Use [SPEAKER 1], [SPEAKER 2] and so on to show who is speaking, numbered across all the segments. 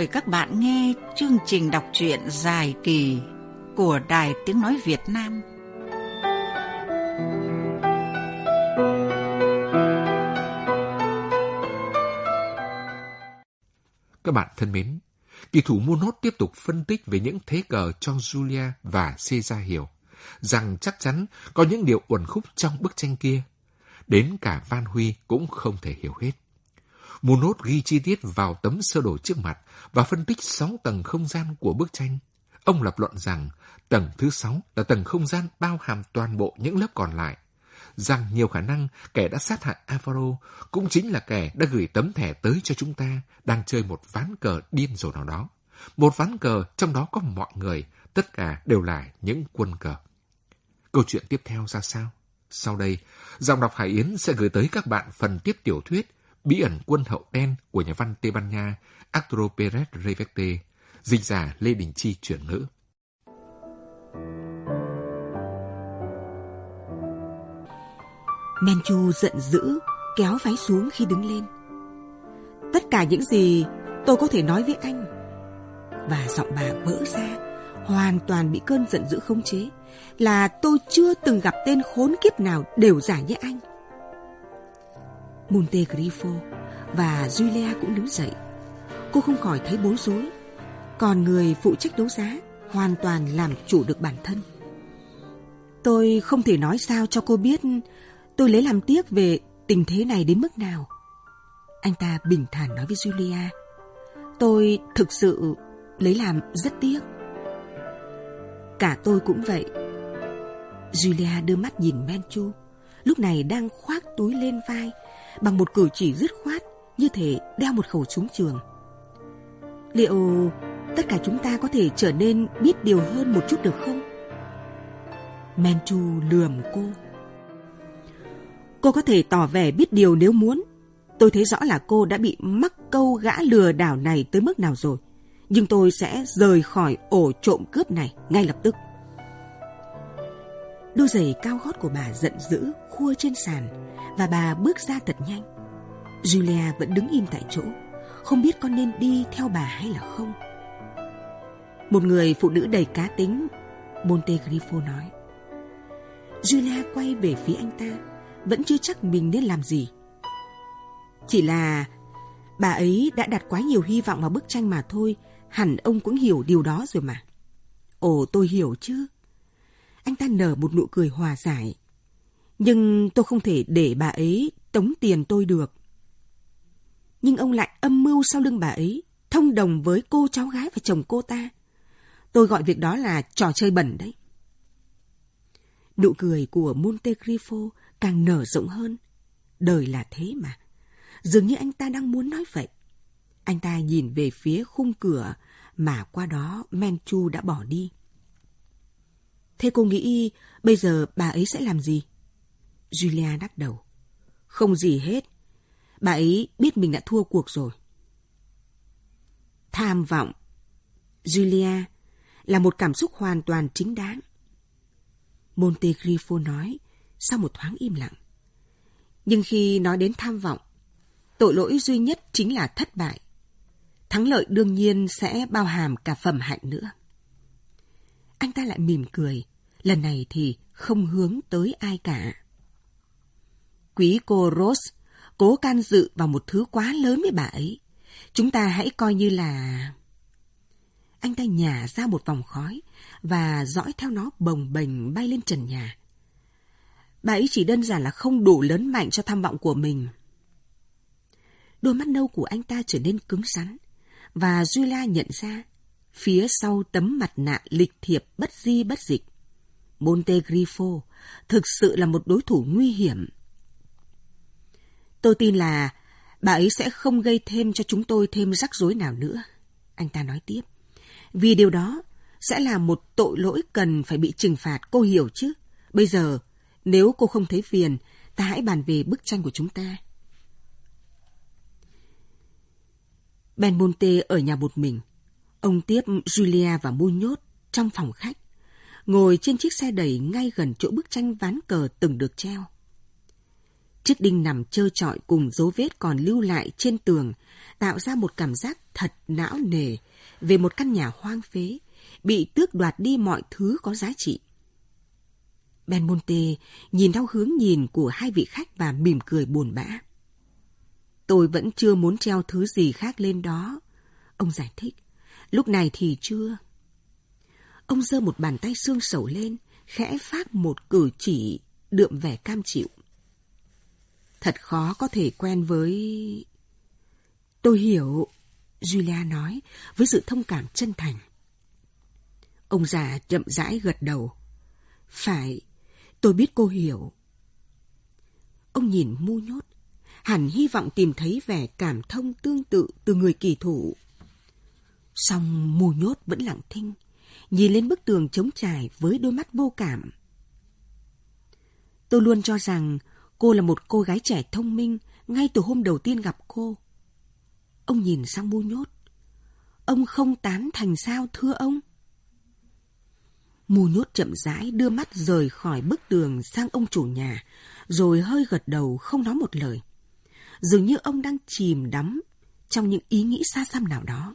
[SPEAKER 1] mời các bạn nghe chương trình đọc truyện dài kỳ của Đài Tiếng Nói Việt Nam.
[SPEAKER 2] Các bạn thân mến, kỳ thủ mua nốt tiếp tục phân tích về những thế cờ cho Julia và Caesar hiểu rằng chắc chắn có những điều uẩn khúc trong bức tranh kia. Đến cả Van Huy cũng không thể hiểu hết. Mua nốt ghi chi tiết vào tấm sơ đồ trước mặt và phân tích 6 tầng không gian của bức tranh. Ông lập luận rằng tầng thứ 6 là tầng không gian bao hàm toàn bộ những lớp còn lại, rằng nhiều khả năng kẻ đã sát hại Alvaro cũng chính là kẻ đã gửi tấm thẻ tới cho chúng ta đang chơi một ván cờ điên rồ nào đó. Một ván cờ trong đó có mọi người, tất cả đều là những quân cờ. Câu chuyện tiếp theo ra sao? Sau đây, giọng đọc Hải Yến sẽ gửi tới các bạn phần tiếp tiểu thuyết Bí ẩn quân hậu đen của nhà văn Tây Ban Nha Arturo Pérez Reverte, dịch giả Lê Đình Chi chuyển ngữ.
[SPEAKER 3] Menchu giận dữ, kéo váy xuống khi đứng lên. Tất cả những gì tôi có thể nói với anh. Và giọng bà vỡ ra, hoàn toàn bị cơn giận dữ khống chế, là tôi chưa từng gặp tên khốn kiếp nào đều giả như anh. Montecristo và Julia cũng đứng dậy. Cô không khỏi thấy bối rối. Còn người phụ trách đấu giá hoàn toàn làm chủ được bản thân. Tôi không thể nói sao cho cô biết tôi lấy làm tiếc về tình thế này đến mức nào. Anh ta bình thản nói với Julia. Tôi thực sự lấy làm rất tiếc. Cả tôi cũng vậy. Julia đưa mắt nhìn Menchu, lúc này đang khoác túi lên vai bằng một cử chỉ dứt khoát, như thể đeo một khẩu súng trường. Liệu tất cả chúng ta có thể trở nên biết điều hơn một chút được không? Menchu lườm cô. Cô có thể tỏ vẻ biết điều nếu muốn. Tôi thấy rõ là cô đã bị mắc câu gã lừa đảo này tới mức nào rồi. Nhưng tôi sẽ rời khỏi ổ trộm cướp này ngay lập tức. Đôi giày cao gót của bà giận dữ khua trên sàn và bà bước ra thật nhanh. Julia vẫn đứng im tại chỗ, không biết có nên đi theo bà hay là không. Một người phụ nữ đầy cá tính, Montecristo nói. Julia quay về phía anh ta, vẫn chưa chắc mình nên làm gì. Chỉ là bà ấy đã đặt quá nhiều hy vọng vào bức tranh mà thôi. Hẳn ông cũng hiểu điều đó rồi mà. Ồ, tôi hiểu chứ. Anh ta nở một nụ cười hòa giải. Nhưng tôi không thể để bà ấy tống tiền tôi được. Nhưng ông lại âm mưu sau lưng bà ấy, thông đồng với cô cháu gái và chồng cô ta. Tôi gọi việc đó là trò chơi bẩn đấy. Nụ cười của Montecristo càng nở rộng hơn. Đời là thế mà. Dường như anh ta đang muốn nói vậy. Anh ta nhìn về phía khung cửa mà qua đó Menchu đã bỏ đi. Thế cô nghĩ bây giờ bà ấy sẽ làm gì? Julia đắc đầu. Không gì hết. Bà ấy biết mình đã thua cuộc rồi. Tham vọng, Julia, là một cảm xúc hoàn toàn chính đáng. Montecristo nói sau một thoáng im lặng. Nhưng khi nói đến tham vọng, tội lỗi duy nhất chính là thất bại. Thắng lợi đương nhiên sẽ bao hàm cả phẩm hạnh nữa. Anh ta lại mỉm cười, lần này thì không hướng tới ai cả. Quý cô Rose cố can dự vào một thứ quá lớn với bà ấy. Chúng ta hãy coi như là... Anh ta nhả ra một vòng khói và dõi theo nó bồng bềnh bay lên trần nhà. Bà ấy chỉ đơn giản là không đủ lớn mạnh cho tham vọng của mình. Đôi mắt nâu của anh ta trở nên cứng rắn, và Julia nhận ra, phía sau tấm mặt nạ lịch thiệp bất di bất dịch, Montecristo thực sự là một đối thủ nguy hiểm. Tôi tin là bà ấy sẽ không gây thêm cho chúng tôi thêm rắc rối nào nữa, anh ta nói tiếp. Vì điều đó sẽ là một tội lỗi cần phải bị trừng phạt, cô hiểu chứ? Bây giờ, nếu cô không thấy phiền, ta hãy bàn về bức tranh của chúng ta. Belmonte ở nhà một mình. Ông tiếp Julia và Muñoz trong phòng khách, ngồi trên chiếc xe đẩy ngay gần chỗ bức tranh ván cờ từng được treo. Chiếc đinh nằm trơ trọi cùng dấu vết còn lưu lại trên tường, tạo ra một cảm giác thật não nề về một căn nhà hoang phế, bị tước đoạt đi mọi thứ có giá trị. Belmonte nhìn theo hướng nhìn của hai vị khách và mỉm cười buồn bã. Tôi vẫn chưa muốn treo thứ gì khác lên đó, ông giải thích. Lúc này thì chưa. Ông giơ một bàn tay xương sẩu lên, khẽ phác một cử chỉ đượm vẻ cam chịu. Thật khó có thể quen với... Tôi hiểu, Julia nói với sự thông cảm chân thành. Ông già chậm rãi gật đầu. Phải, tôi biết cô hiểu. Ông nhìn Mu Nhốt, hẳn hy vọng tìm thấy vẻ cảm thông tương tự từ người kỳ thủ. Song Mu Nhốt vẫn lặng thinh, nhìn lên bức tường trống trải với đôi mắt vô cảm. Tôi luôn cho rằng cô là một cô gái trẻ thông minh ngay từ hôm đầu tiên gặp cô. Ông nhìn sang Mu Nhốt. Ông không tán thành sao thưa ông? Mu Nhốt chậm rãi đưa mắt rời khỏi bức tường sang ông chủ nhà, rồi hơi gật đầu không nói một lời. Dường như ông đang chìm đắm trong những ý nghĩ xa xăm nào đó.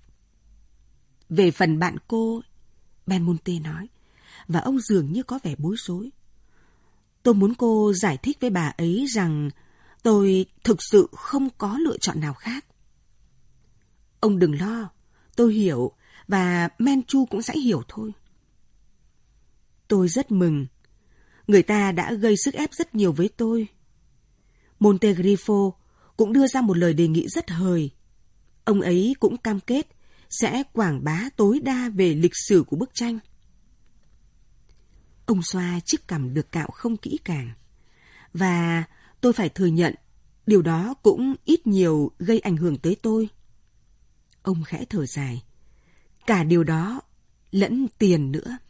[SPEAKER 3] Về phần bạn cô, Belmonte nói, và ông dường như có vẻ bối rối. Tôi muốn cô giải thích với bà ấy rằng tôi thực sự không có lựa chọn nào khác. Ông đừng lo, tôi hiểu, và Menchu cũng sẽ hiểu thôi. Tôi rất mừng. Người ta đã gây sức ép rất nhiều với tôi. Montegrifo cũng đưa ra một lời đề nghị rất hời. Ông ấy cũng cam kết sẽ quảng bá tối đa về lịch sử của bức tranh. Ông xoa chiếc cằm được cạo không kỹ càng. Và tôi phải thừa nhận, điều đó cũng ít nhiều gây ảnh hưởng tới tôi. Ông khẽ thở dài. Cả điều đó lẫn tiền nữa.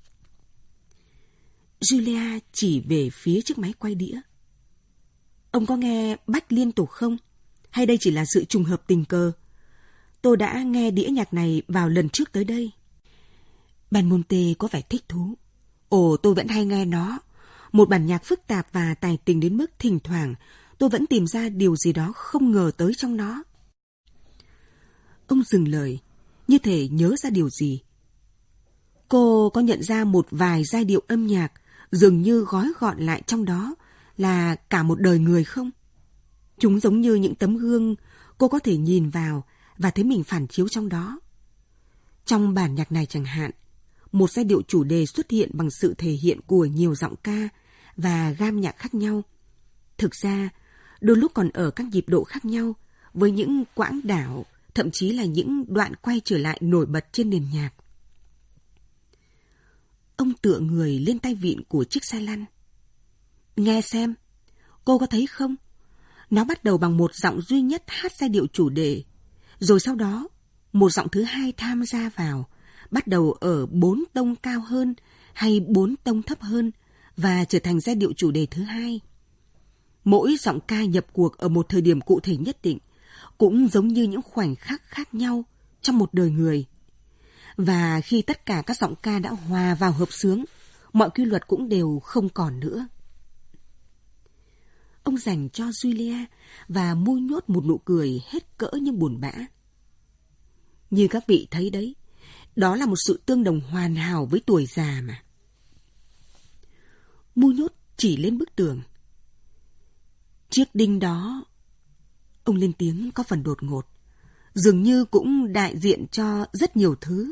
[SPEAKER 3] Julia chỉ về phía chiếc máy quay đĩa. Ông có nghe Bach liên tục không? Hay đây chỉ là sự trùng hợp tình cờ? Tôi đã nghe đĩa nhạc này vào lần trước tới đây. Belmonte có vẻ thích thú. Ồ, tôi vẫn hay nghe nó. Một bản nhạc phức tạp và tài tình đến mức thỉnh thoảng tôi vẫn tìm ra điều gì đó không ngờ tới trong nó. Ông dừng lời, như thể nhớ ra điều gì. Cô có nhận ra một vài giai điệu âm nhạc dường như gói gọn lại trong đó là cả một đời người không? Chúng giống như những tấm gương cô có thể nhìn vào và thấy mình phản chiếu trong đó. Trong bản nhạc này chẳng hạn, một giai điệu chủ đề xuất hiện bằng sự thể hiện của nhiều giọng ca và gam nhạc khác nhau. Thực ra, đôi lúc còn ở các nhịp độ khác nhau, với những quãng đảo, thậm chí là những đoạn quay trở lại nổi bật trên nền nhạc. Ông tựa người lên tay vịn của chiếc xe lăn. Nghe xem, cô có thấy không? Nó bắt đầu bằng một giọng duy nhất hát giai điệu chủ đề, rồi sau đó một giọng thứ hai tham gia vào, bắt đầu ở 4 tông cao hơn hay 4 tông thấp hơn và trở thành giai điệu chủ đề thứ hai. Mỗi giọng ca nhập cuộc ở một thời điểm cụ thể nhất định, cũng giống như những khoảnh khắc khác nhau trong một đời người. Và khi tất cả các giọng ca đã hòa vào hợp xướng, mọi quy luật cũng đều không còn nữa. Ông dành cho Julia và Mu Nhốt một nụ cười hết cỡ nhưng buồn bã. Như các vị thấy đấy, đó là một sự tương đồng hoàn hảo với tuổi già mà. Mu Nhốt chỉ lên bức tường. Chiếc đinh đó, ông lên tiếng có phần đột ngột, dường như cũng đại diện cho rất nhiều thứ.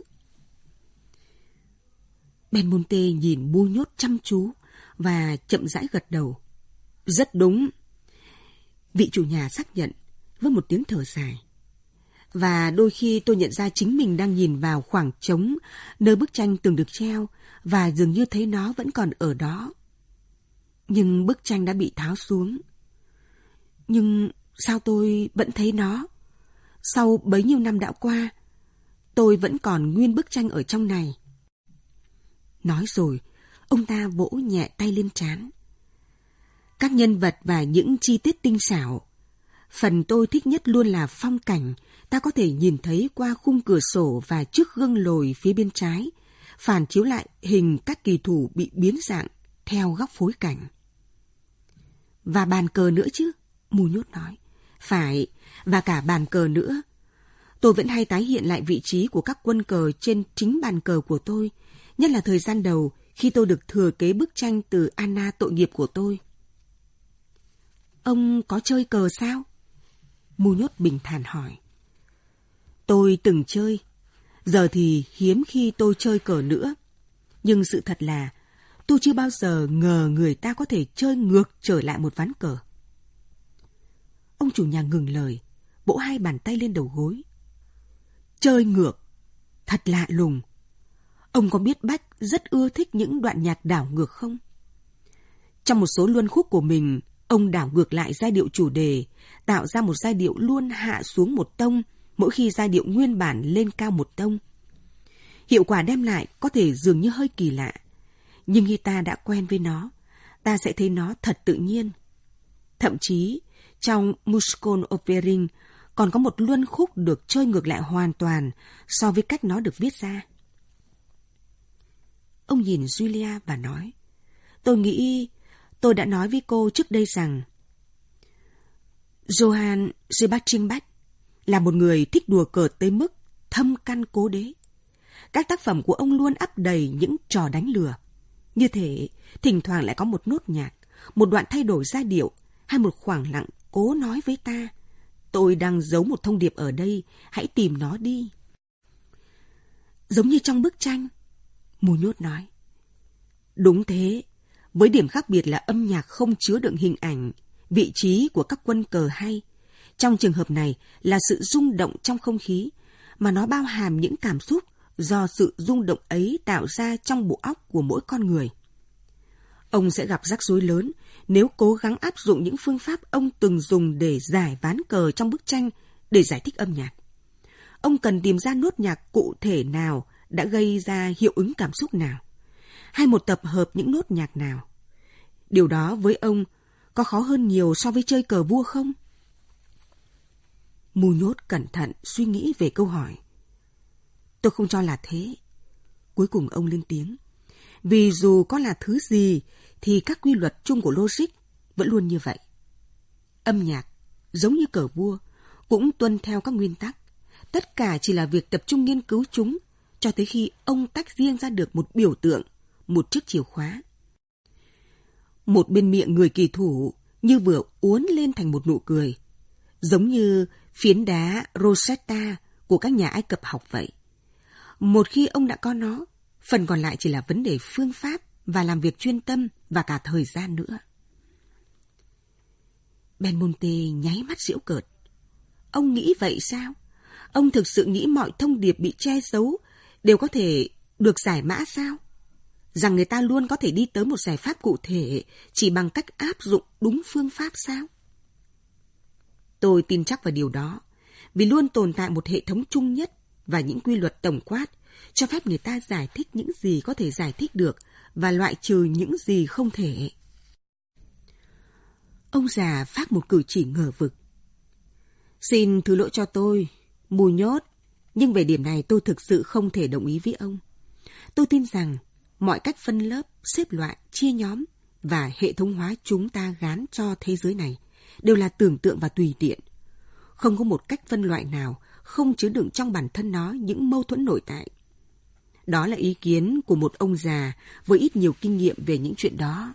[SPEAKER 3] Belmonte nhìn Mu Nhốt chăm chú và chậm rãi gật đầu. Rất đúng. Vị chủ nhà xác nhận với một tiếng thở dài. Và đôi khi tôi nhận ra chính mình đang nhìn vào khoảng trống nơi bức tranh từng được treo và dường như thấy nó vẫn còn ở đó. Nhưng bức tranh đã bị tháo xuống. Nhưng sao tôi vẫn thấy nó? Sau bấy nhiêu năm đã qua, tôi vẫn còn nguyên bức tranh ở trong này. Nói rồi, ông ta vỗ nhẹ tay lên trán. Các nhân vật và những chi tiết tinh xảo. Phần tôi thích nhất luôn là phong cảnh ta có thể nhìn thấy qua khung cửa sổ và trước gương lồi phía bên trái, phản chiếu lại hình các kỳ thủ bị biến dạng theo góc phối cảnh. Và bàn cờ nữa chứ, Mù Nhốt nói. Phải, và cả bàn cờ nữa. Tôi vẫn hay tái hiện lại vị trí của các quân cờ trên chính bàn cờ của tôi, nhất là thời gian đầu khi tôi được thừa kế bức tranh từ Anna tội nghiệp của tôi. Ông có chơi cờ sao? Mù Nhốt bình thản hỏi. Tôi từng chơi, giờ thì hiếm khi tôi chơi cờ nữa. Nhưng sự thật là tôi chưa bao giờ ngờ người ta có thể chơi ngược trở lại một ván cờ. Ông chủ nhà ngừng lời, vỗ hai bàn tay lên đầu gối. Chơi ngược, thật lạ lùng. Ông có biết Bach rất ưa thích những đoạn nhạc đảo ngược không? Trong một số luân khúc của mình, ông đảo ngược lại giai điệu chủ đề, tạo ra một giai điệu luôn hạ xuống một tông mỗi khi giai điệu nguyên bản lên cao một tông. Hiệu quả đem lại có thể dường như hơi kỳ lạ, nhưng khi ta đã quen với nó, ta sẽ thấy nó thật tự nhiên. Thậm chí, trong Musicon Opering còn có một luân khúc được chơi ngược lại hoàn toàn so với cách nó được viết ra. Ông nhìn Julia và nói, tôi nghĩ tôi đã nói với cô trước đây rằng Johann Sebastian Bach là một người thích đùa cợt tới mức thâm căn cố đế. Các tác phẩm của ông luôn ắp đầy những trò đánh lừa. Như thế, thỉnh thoảng lại có một nốt nhạc, một đoạn thay đổi giai điệu hay một khoảng lặng cố nói với ta, tôi đang giấu một thông điệp ở đây, hãy tìm nó đi. Giống như trong bức tranh, Mù Nhốt nói. Đúng thế, với điểm khác biệt là âm nhạc không chứa đựng hình ảnh, vị trí của các quân cờ hay. Trong trường hợp này là sự rung động trong không khí, mà nó bao hàm những cảm xúc do sự rung động ấy tạo ra trong bộ óc của mỗi con người. Ông sẽ gặp rắc rối lớn nếu cố gắng áp dụng những phương pháp ông từng dùng để giải ván cờ trong bức tranh để giải thích âm nhạc. Ông cần tìm ra nốt nhạc cụ thể nào đã gây ra hiệu ứng cảm xúc nào, hay một tập hợp những nốt nhạc nào. Điều đó với ông có khó hơn nhiều so với chơi cờ vua không? Mù Nhốt cẩn thận suy nghĩ về câu hỏi. Tôi không cho là thế. Cuối cùng ông lên tiếng. Vì dù có là thứ gì thì các quy luật chung của logic vẫn luôn như vậy. Âm nhạc, giống như cờ vua, cũng tuân theo các nguyên tắc. Tất cả chỉ là việc tập trung nghiên cứu chúng cho tới khi ông tách riêng ra được một biểu tượng, một chiếc chìa khóa. Một bên miệng người kỳ thủ như vừa uốn lên thành một nụ cười, giống như phiến đá Rosetta của các nhà Ai Cập học vậy. Một khi ông đã có nó, phần còn lại chỉ là vấn đề phương pháp và làm việc chuyên tâm và cả thời gian nữa. Belmonte nháy mắt giễu cợt. Ông nghĩ vậy sao? Ông thực sự nghĩ mọi thông điệp bị che giấu đều có thể được giải mã sao? Rằng người ta luôn có thể đi tới một giải pháp cụ thể chỉ bằng cách áp dụng đúng phương pháp sao? Tôi tin chắc vào điều đó, vì luôn tồn tại một hệ thống chung nhất và những quy luật tổng quát cho phép người ta giải thích những gì có thể giải thích được và loại trừ những gì không thể. Ông già phát một cử chỉ ngờ vực. Xin thứ lỗi cho tôi, Mù Nhốt, nhưng về điểm này tôi thực sự không thể đồng ý với ông. Tôi tin rằng mọi cách phân lớp, xếp loại, chia nhóm và hệ thống hóa chúng ta gán cho thế giới này đều là tưởng tượng và tùy tiện. Không có một cách phân loại nào không chứa đựng trong bản thân nó những mâu thuẫn nội tại. Đó là ý kiến của một ông già với ít nhiều kinh nghiệm về những chuyện đó.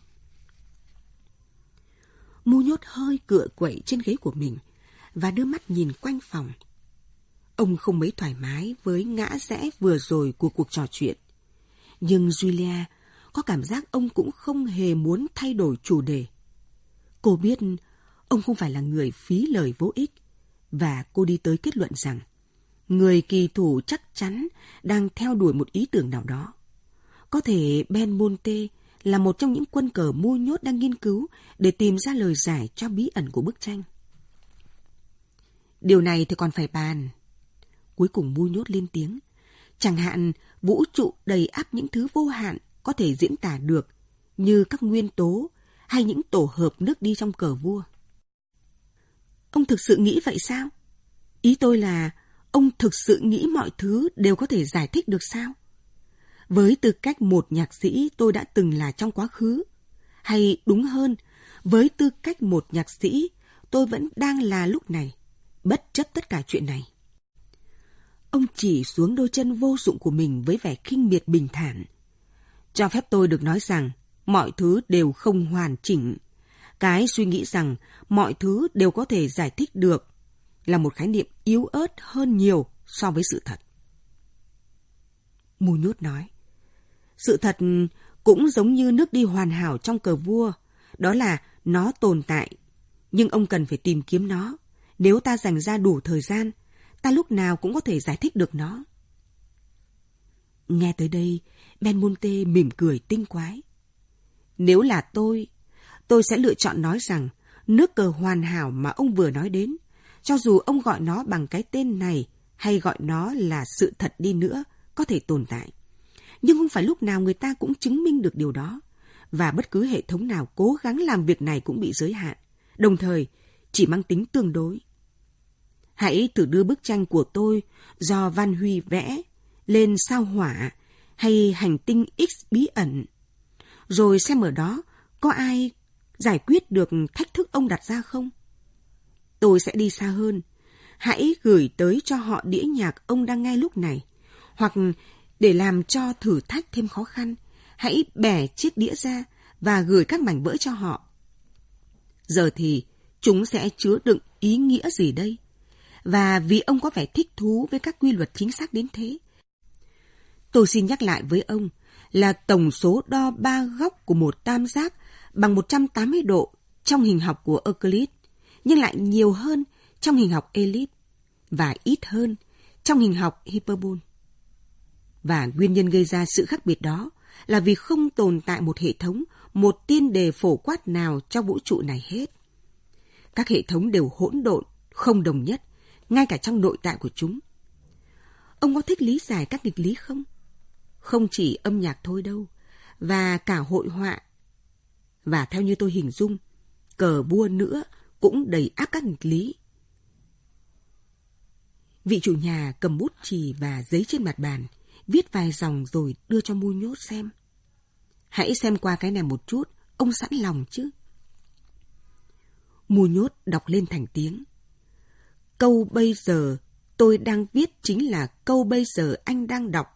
[SPEAKER 3] Mù Nhốt hơi cựa quậy trên ghế của mình và đưa mắt nhìn quanh phòng. Ông không mấy thoải mái với ngã rẽ vừa rồi của cuộc trò chuyện. Nhưng Julia có cảm giác ông cũng không hề muốn thay đổi chủ đề. Cô biết ông không phải là người phí lời vô ích, và cô đi tới kết luận rằng người kỳ thủ chắc chắn đang theo đuổi một ý tưởng nào đó. Có thể Belmonte là một trong những quân cờ Mù Nhốt đang nghiên cứu để tìm ra lời giải cho bí ẩn của bức tranh. Điều này thì còn phải bàn. Cuối cùng Mù Nhốt lên tiếng. Chẳng hạn vũ trụ đầy ắp những thứ vô hạn có thể diễn tả được, như các nguyên tố hay những tổ hợp nước đi trong cờ vua. Ông thực sự nghĩ vậy sao? Ý tôi là ông thực sự nghĩ mọi thứ đều có thể giải thích được sao? Với tư cách một nhạc sĩ tôi đã từng là trong quá khứ, hay đúng hơn, Với tư cách một nhạc sĩ, tôi vẫn đang là lúc này, bất chấp tất cả chuyện này. Ông chỉ xuống đôi chân vô dụng của mình với vẻ khinh miệt bình thản. Cho phép tôi được nói rằng mọi thứ đều không hoàn chỉnh. Cái suy nghĩ rằng mọi thứ đều có thể giải thích được là một khái niệm yếu ớt hơn nhiều so với sự thật. Mù Nhốt nói, sự thật cũng giống như nước đi hoàn hảo trong cờ vua, đó là nó tồn tại, nhưng ông cần phải tìm kiếm nó. Nếu ta dành ra đủ thời gian, ta lúc nào cũng có thể giải thích được nó. Nghe tới đây, Belmonte mỉm cười tinh quái. Nếu là tôi sẽ lựa chọn nói rằng nước cờ hoàn hảo mà ông vừa nói đến, cho dù ông gọi nó bằng cái tên này hay gọi nó là sự thật đi nữa, có thể tồn tại. Nhưng không phải lúc nào người ta cũng chứng minh được điều đó, và bất cứ hệ thống nào cố gắng làm việc này cũng bị giới hạn, đồng thời chỉ mang tính tương đối. Hãy thử đưa bức tranh của tôi do Van Huy vẽ lên sao Hỏa hay hành tinh X bí ẩn, rồi xem ở đó có ai giải quyết được thách thức ông đặt ra không? Tôi sẽ đi xa hơn. Hãy gửi tới cho họ đĩa nhạc ông đang nghe lúc này, hoặc để làm cho thử thách thêm khó khăn, hãy bẻ chiếc đĩa ra và gửi các mảnh vỡ cho họ. Giờ thì chúng sẽ chứa đựng ý nghĩa gì đây? Và vì ông có vẻ thích thú với các quy luật chính xác đến thế, tôi xin nhắc lại với ông là tổng số đo ba góc của một tam giác bằng 180 độ trong hình học của Euclid, nhưng lại nhiều hơn trong hình học ellip và ít hơn trong hình học hyperbol. Và nguyên nhân gây ra sự khác biệt đó là vì không tồn tại một hệ thống, một tiên đề phổ quát nào trong vũ trụ này hết. Các hệ thống đều hỗn độn, không đồng nhất, ngay cả trong nội tại của chúng. Ông có thích lý giải các nghịch lý không? Không chỉ âm nhạc thôi đâu, và cả hội họa. Và theo như tôi hình dung, cờ vua nữa cũng đầy áp các nghịch lý. Vị chủ nhà cầm bút chì và giấy trên mặt bàn, viết vài dòng rồi đưa cho Mù Nhốt xem. Hãy xem qua cái này một chút, ông sẵn lòng chứ? Mù Nhốt đọc lên thành tiếng. Câu bây giờ tôi đang viết chính là câu bây giờ anh đang đọc.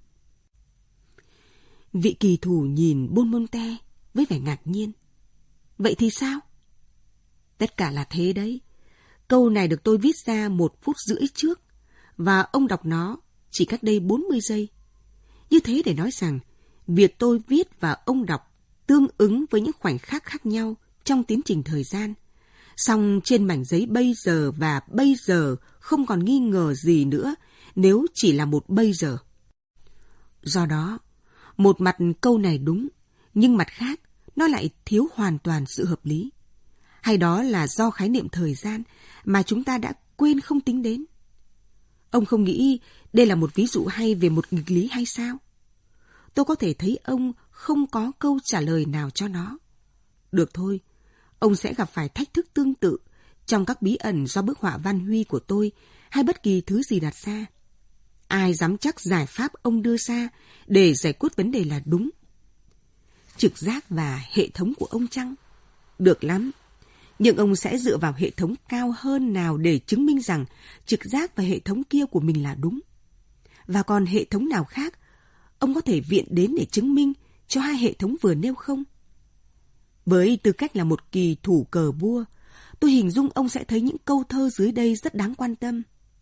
[SPEAKER 3] Vị kỳ thủ nhìn Belmonte với vẻ ngạc nhiên. Vậy thì sao? Tất cả là thế đấy. Câu này được tôi viết ra 1 phút rưỡi trước, và ông đọc nó chỉ cách đây 40 giây. Như thế để nói rằng, việc tôi viết và ông đọc tương ứng với những khoảnh khắc khác nhau trong tiến trình thời gian. Song trên mảnh giấy bây giờ và bây giờ không còn nghi ngờ gì nữa nếu chỉ là một bây giờ. Do đó, một mặt câu này đúng, nhưng mặt khác nó lại thiếu hoàn toàn sự hợp lý. Hay đó là do khái niệm thời gian mà chúng ta đã quên không tính đến. Ông không nghĩ đây là một ví dụ hay về một nghịch lý hay sao? Tôi có thể thấy ông không có câu trả lời nào cho nó. Được thôi, ông sẽ gặp phải thách thức tương tự trong các bí ẩn do bức họa Van Huy của tôi hay bất kỳ thứ gì đặt ra. Ai dám chắc giải pháp ông đưa ra để giải quyết vấn đề là đúng? Trực giác và hệ thống của ông chăng? Được lắm. Nhưng ông sẽ dựa vào hệ thống cao hơn nào để chứng minh rằng trực giác và hệ thống kia của mình là đúng? Và còn hệ thống nào khác ông có thể viện đến để chứng minh cho hai hệ thống vừa nêu không? Với tư cách là một kỳ thủ cờ vua, tôi hình dung ông sẽ thấy những câu thơ dưới đây rất đáng quan tâm.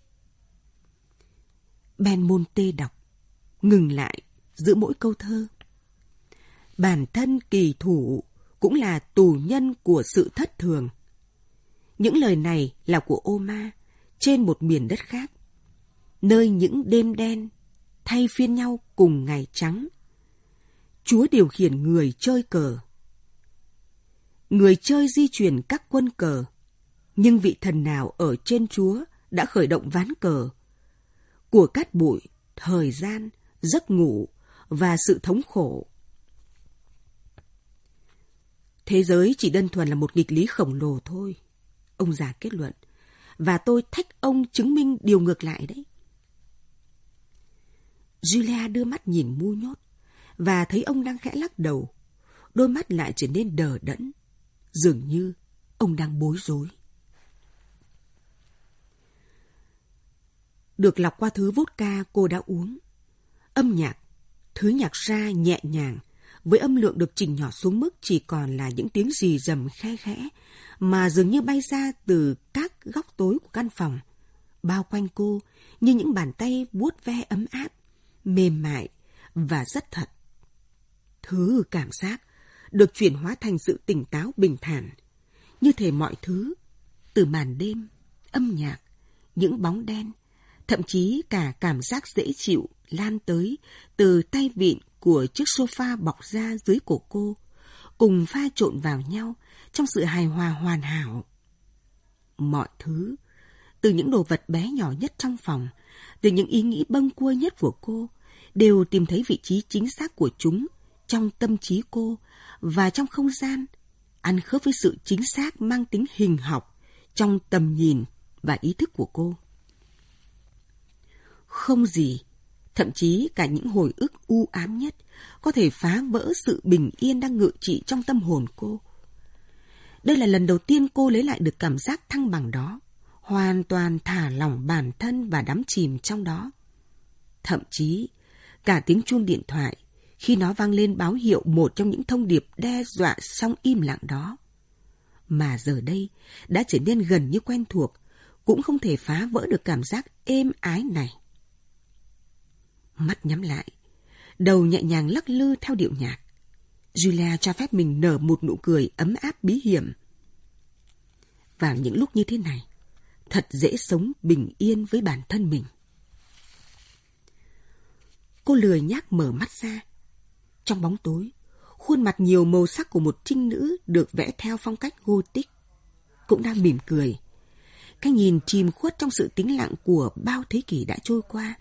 [SPEAKER 3] Belmonte đọc, ngừng lại giữa mỗi câu thơ. Bản thân kỳ thủ cũng là tù nhân của sự thất thường. Những lời này là của Oma trên một miền đất khác, nơi những đêm đen thay phiên nhau cùng ngày trắng. Chúa điều khiển người chơi cờ. Người chơi di chuyển các quân cờ, nhưng vị thần nào ở trên Chúa đã khởi động ván cờ của cát bụi, thời gian, giấc ngủ và sự thống khổ. Thế giới chỉ đơn thuần là một nghịch lý khổng lồ thôi, ông già kết luận, và tôi thách ông chứng minh điều ngược lại đấy. Julia đưa mắt nhìn Mù Nhốt và thấy ông đang khẽ lắc đầu, đôi mắt lại trở nên đờ đẫn. Dường như ông đang bối rối. Được lọc qua thứ vodka cô đã uống. Âm nhạc, thứ nhạc ra nhẹ nhàng, với âm lượng được chỉnh nhỏ xuống mức chỉ còn là những tiếng rì rầm khe khẽ, mà dường như bay ra từ các góc tối của căn phòng, bao quanh cô như những bàn tay vuốt ve ấm áp, mềm mại và rất thật. Thứ cảm giác được chuyển hóa thành sự tỉnh táo bình thản, như thể mọi thứ, từ màn đêm, âm nhạc, những bóng đen, thậm chí cả cảm giác dễ chịu lan tới từ tay vịn của chiếc sofa bọc da dưới cổ cô, cùng pha trộn vào nhau trong sự hài hòa hoàn hảo. Mọi thứ, từ những đồ vật bé nhỏ nhất trong phòng, từ những ý nghĩ bâng quơ nhất của cô, đều tìm thấy vị trí chính xác của chúng trong tâm trí cô và trong không gian, ăn khớp với sự chính xác mang tính hình học trong tầm nhìn và ý thức của cô. Không gì, thậm chí cả những hồi ức u ám nhất, có thể phá vỡ sự bình yên đang ngự trị trong tâm hồn cô. Đây là lần đầu tiên cô lấy lại được cảm giác thăng bằng đó, hoàn toàn thả lỏng bản thân và đắm chìm trong đó. Thậm chí, cả tiếng chuông điện thoại, khi nó vang lên báo hiệu một trong những thông điệp đe dọa song im lặng đó, mà giờ đây đã trở nên gần như quen thuộc, cũng không thể phá vỡ được cảm giác êm ái này. Mắt nhắm lại, đầu nhẹ nhàng lắc lư theo điệu nhạc, Julia cho phép mình nở một nụ cười ấm áp bí hiểm. Vào những lúc như thế này, thật dễ sống bình yên với bản thân mình. Cô lười nhác mở mắt ra. Trong bóng tối, khuôn mặt nhiều màu sắc của một trinh nữ được vẽ theo phong cách Gothic cũng đang mỉm cười. Cái nhìn chìm khuất trong sự tĩnh lặng của bao thế kỷ đã trôi qua.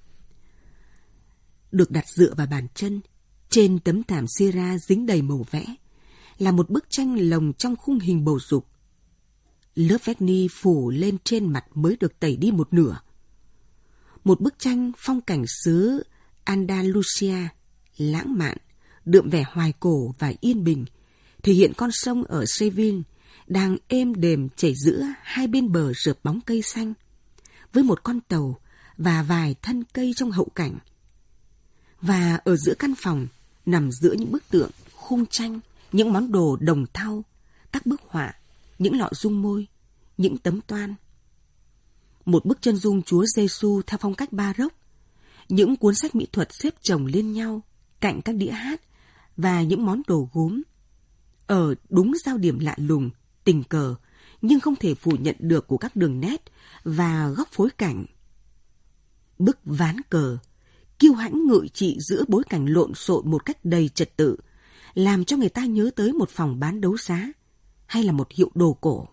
[SPEAKER 3] Được đặt dựa vào bàn chân, trên tấm thảm Syrah dính đầy màu vẽ, là một bức tranh lồng trong khung hình bầu dục. Lớp vernis phủ lên trên mặt mới được tẩy đi một nửa. Một bức tranh phong cảnh xứ Andalusia, lãng mạn, đượm vẻ hoài cổ và yên bình, thể hiện con sông ở Seville đang êm đềm chảy giữa hai bên bờ rợp bóng cây xanh, với một con tàu và vài thân cây trong hậu cảnh. Và ở giữa căn phòng, nằm giữa những bức tượng, khung tranh, những món đồ đồng thau, các bức họa, những lọ dung môi, những tấm toan. Một bức chân dung Chúa Giêsu theo phong cách Baroque, những cuốn sách mỹ thuật xếp chồng lên nhau cạnh các đĩa hát và những món đồ gốm. Ở đúng giao điểm lạ lùng, tình cờ, nhưng không thể phủ nhận được của các đường nét và góc phối cảnh. Bức ván cờ, kiêu hãnh ngự trị giữa bối cảnh lộn xộn một cách đầy trật tự, làm cho người ta nhớ tới một phòng bán đấu giá hay là một hiệu đồ cổ.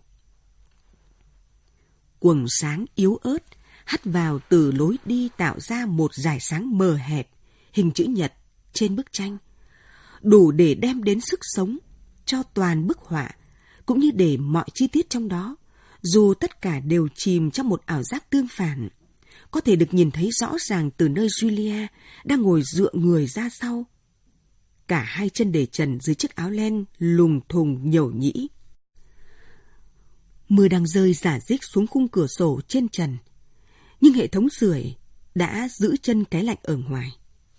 [SPEAKER 3] Quầng sáng yếu ớt hắt vào từ lối đi tạo ra một dải sáng mờ hẹp, hình chữ nhật trên bức tranh, đủ để đem đến sức sống cho toàn bức họa, cũng như để mọi chi tiết trong đó, dù tất cả đều chìm trong một ảo giác tương phản, có thể được nhìn thấy rõ ràng từ nơi Julia đang ngồi dựa người ra sau, cả hai chân để trần dưới chiếc áo len lùng thùng nhầu nhĩ. Mưa đang rơi rả rích xuống khung cửa sổ trên trần, nhưng hệ thống sưởi đã giữ chân cái lạnh ở ngoài.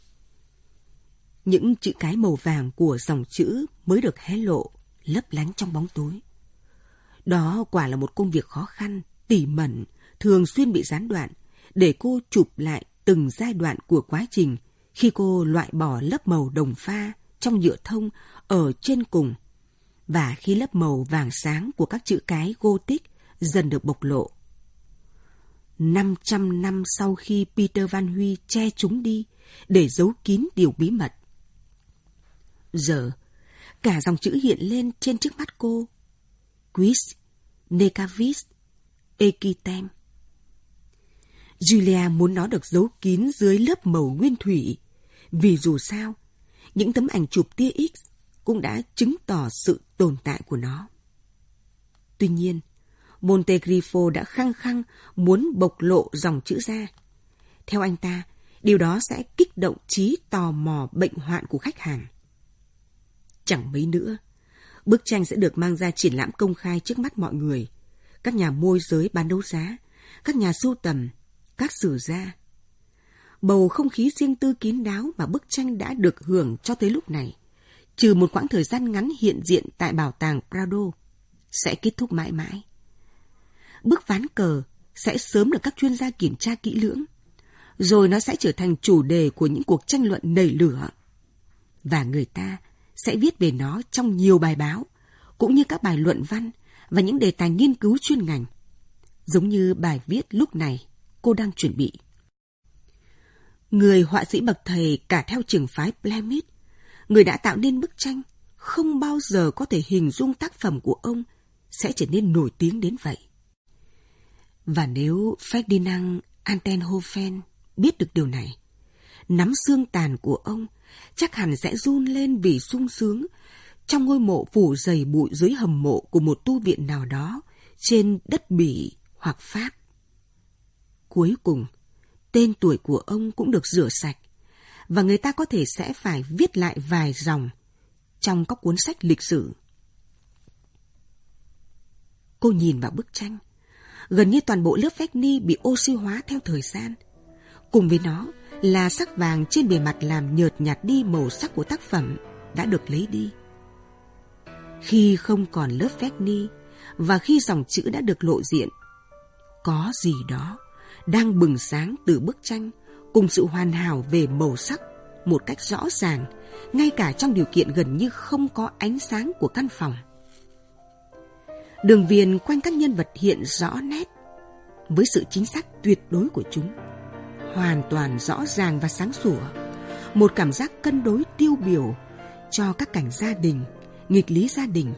[SPEAKER 3] Những chữ cái màu vàng của dòng chữ mới được hé lộ, lấp lánh trong bóng tối. Đó quả là một công việc khó khăn, tỉ mẩn, thường xuyên bị gián đoạn, để cô chụp lại từng giai đoạn của quá trình khi cô loại bỏ lớp màu đồng pha trong nhựa thông ở trên cùng, và khi lớp màu vàng sáng của các chữ cái Gothic dần được bộc lộ. 500 năm sau khi Peter Van Huy che chúng đi để giấu kín điều bí mật. Giờ, cả dòng chữ hiện lên trên trước mắt cô. Quis necavis equitem. Julia muốn nó được giấu kín dưới lớp màu nguyên thủy, vì dù sao, những tấm ảnh chụp tia X cũng đã chứng tỏ sự tồn tại của nó. Tuy nhiên, Montegrifo đã khăng khăng muốn bộc lộ dòng chữ ra. Theo anh ta, điều đó sẽ kích động trí tò mò bệnh hoạn của khách hàng. Chẳng mấy nữa, Bức tranh sẽ được mang ra triển lãm công khai trước mắt mọi người, các nhà môi giới bán đấu giá, các nhà sưu tầm, các sử gia. Bầu không khí riêng tư kín đáo mà bức tranh đã được hưởng cho tới lúc này, trừ một quãng thời gian ngắn hiện diện tại bảo tàng Prado, sẽ kết thúc mãi mãi. Bức ván cờ sẽ sớm được các chuyên gia kiểm tra kỹ lưỡng, rồi nó sẽ trở thành chủ đề của những cuộc tranh luận nảy lửa. Và người ta sẽ viết về nó trong nhiều bài báo, cũng như các bài luận văn và những đề tài nghiên cứu chuyên ngành, giống như bài viết lúc này cô đang chuẩn bị. Người họa sĩ bậc thầy cả theo trường phái Plymouth, người đã tạo nên bức tranh, không bao giờ có thể hình dung tác phẩm của ông sẽ trở nên nổi tiếng đến vậy. Và nếu Ferdinand Altenhofen biết được điều này, nắm xương tàn của ông chắc hẳn sẽ run lên vì sung sướng trong ngôi mộ phủ dày bụi dưới hầm mộ của một tu viện nào đó trên đất Bỉ hoặc Pháp. Cuối cùng, tên tuổi của ông cũng được rửa sạch, và người ta có thể sẽ phải viết lại vài dòng trong các cuốn sách lịch sử. Cô nhìn vào bức tranh, gần như toàn bộ lớp vét ni bị oxy hóa theo thời gian. Cùng với nó là sắc vàng trên bề mặt làm nhợt nhạt đi màu sắc của tác phẩm đã được lấy đi. Khi không còn lớp vét ni và khi dòng chữ đã được lộ diện, có gì đó đang bừng sáng từ bức tranh cùng sự hoàn hảo về màu sắc một cách rõ ràng, ngay cả trong điều kiện gần như không có ánh sáng của căn phòng. Đường viền quanh các nhân vật hiện rõ nét, với sự chính xác tuyệt đối của chúng, hoàn toàn rõ ràng và sáng sủa, một cảm giác cân đối tiêu biểu cho các cảnh gia đình, nghịch lý gia đình.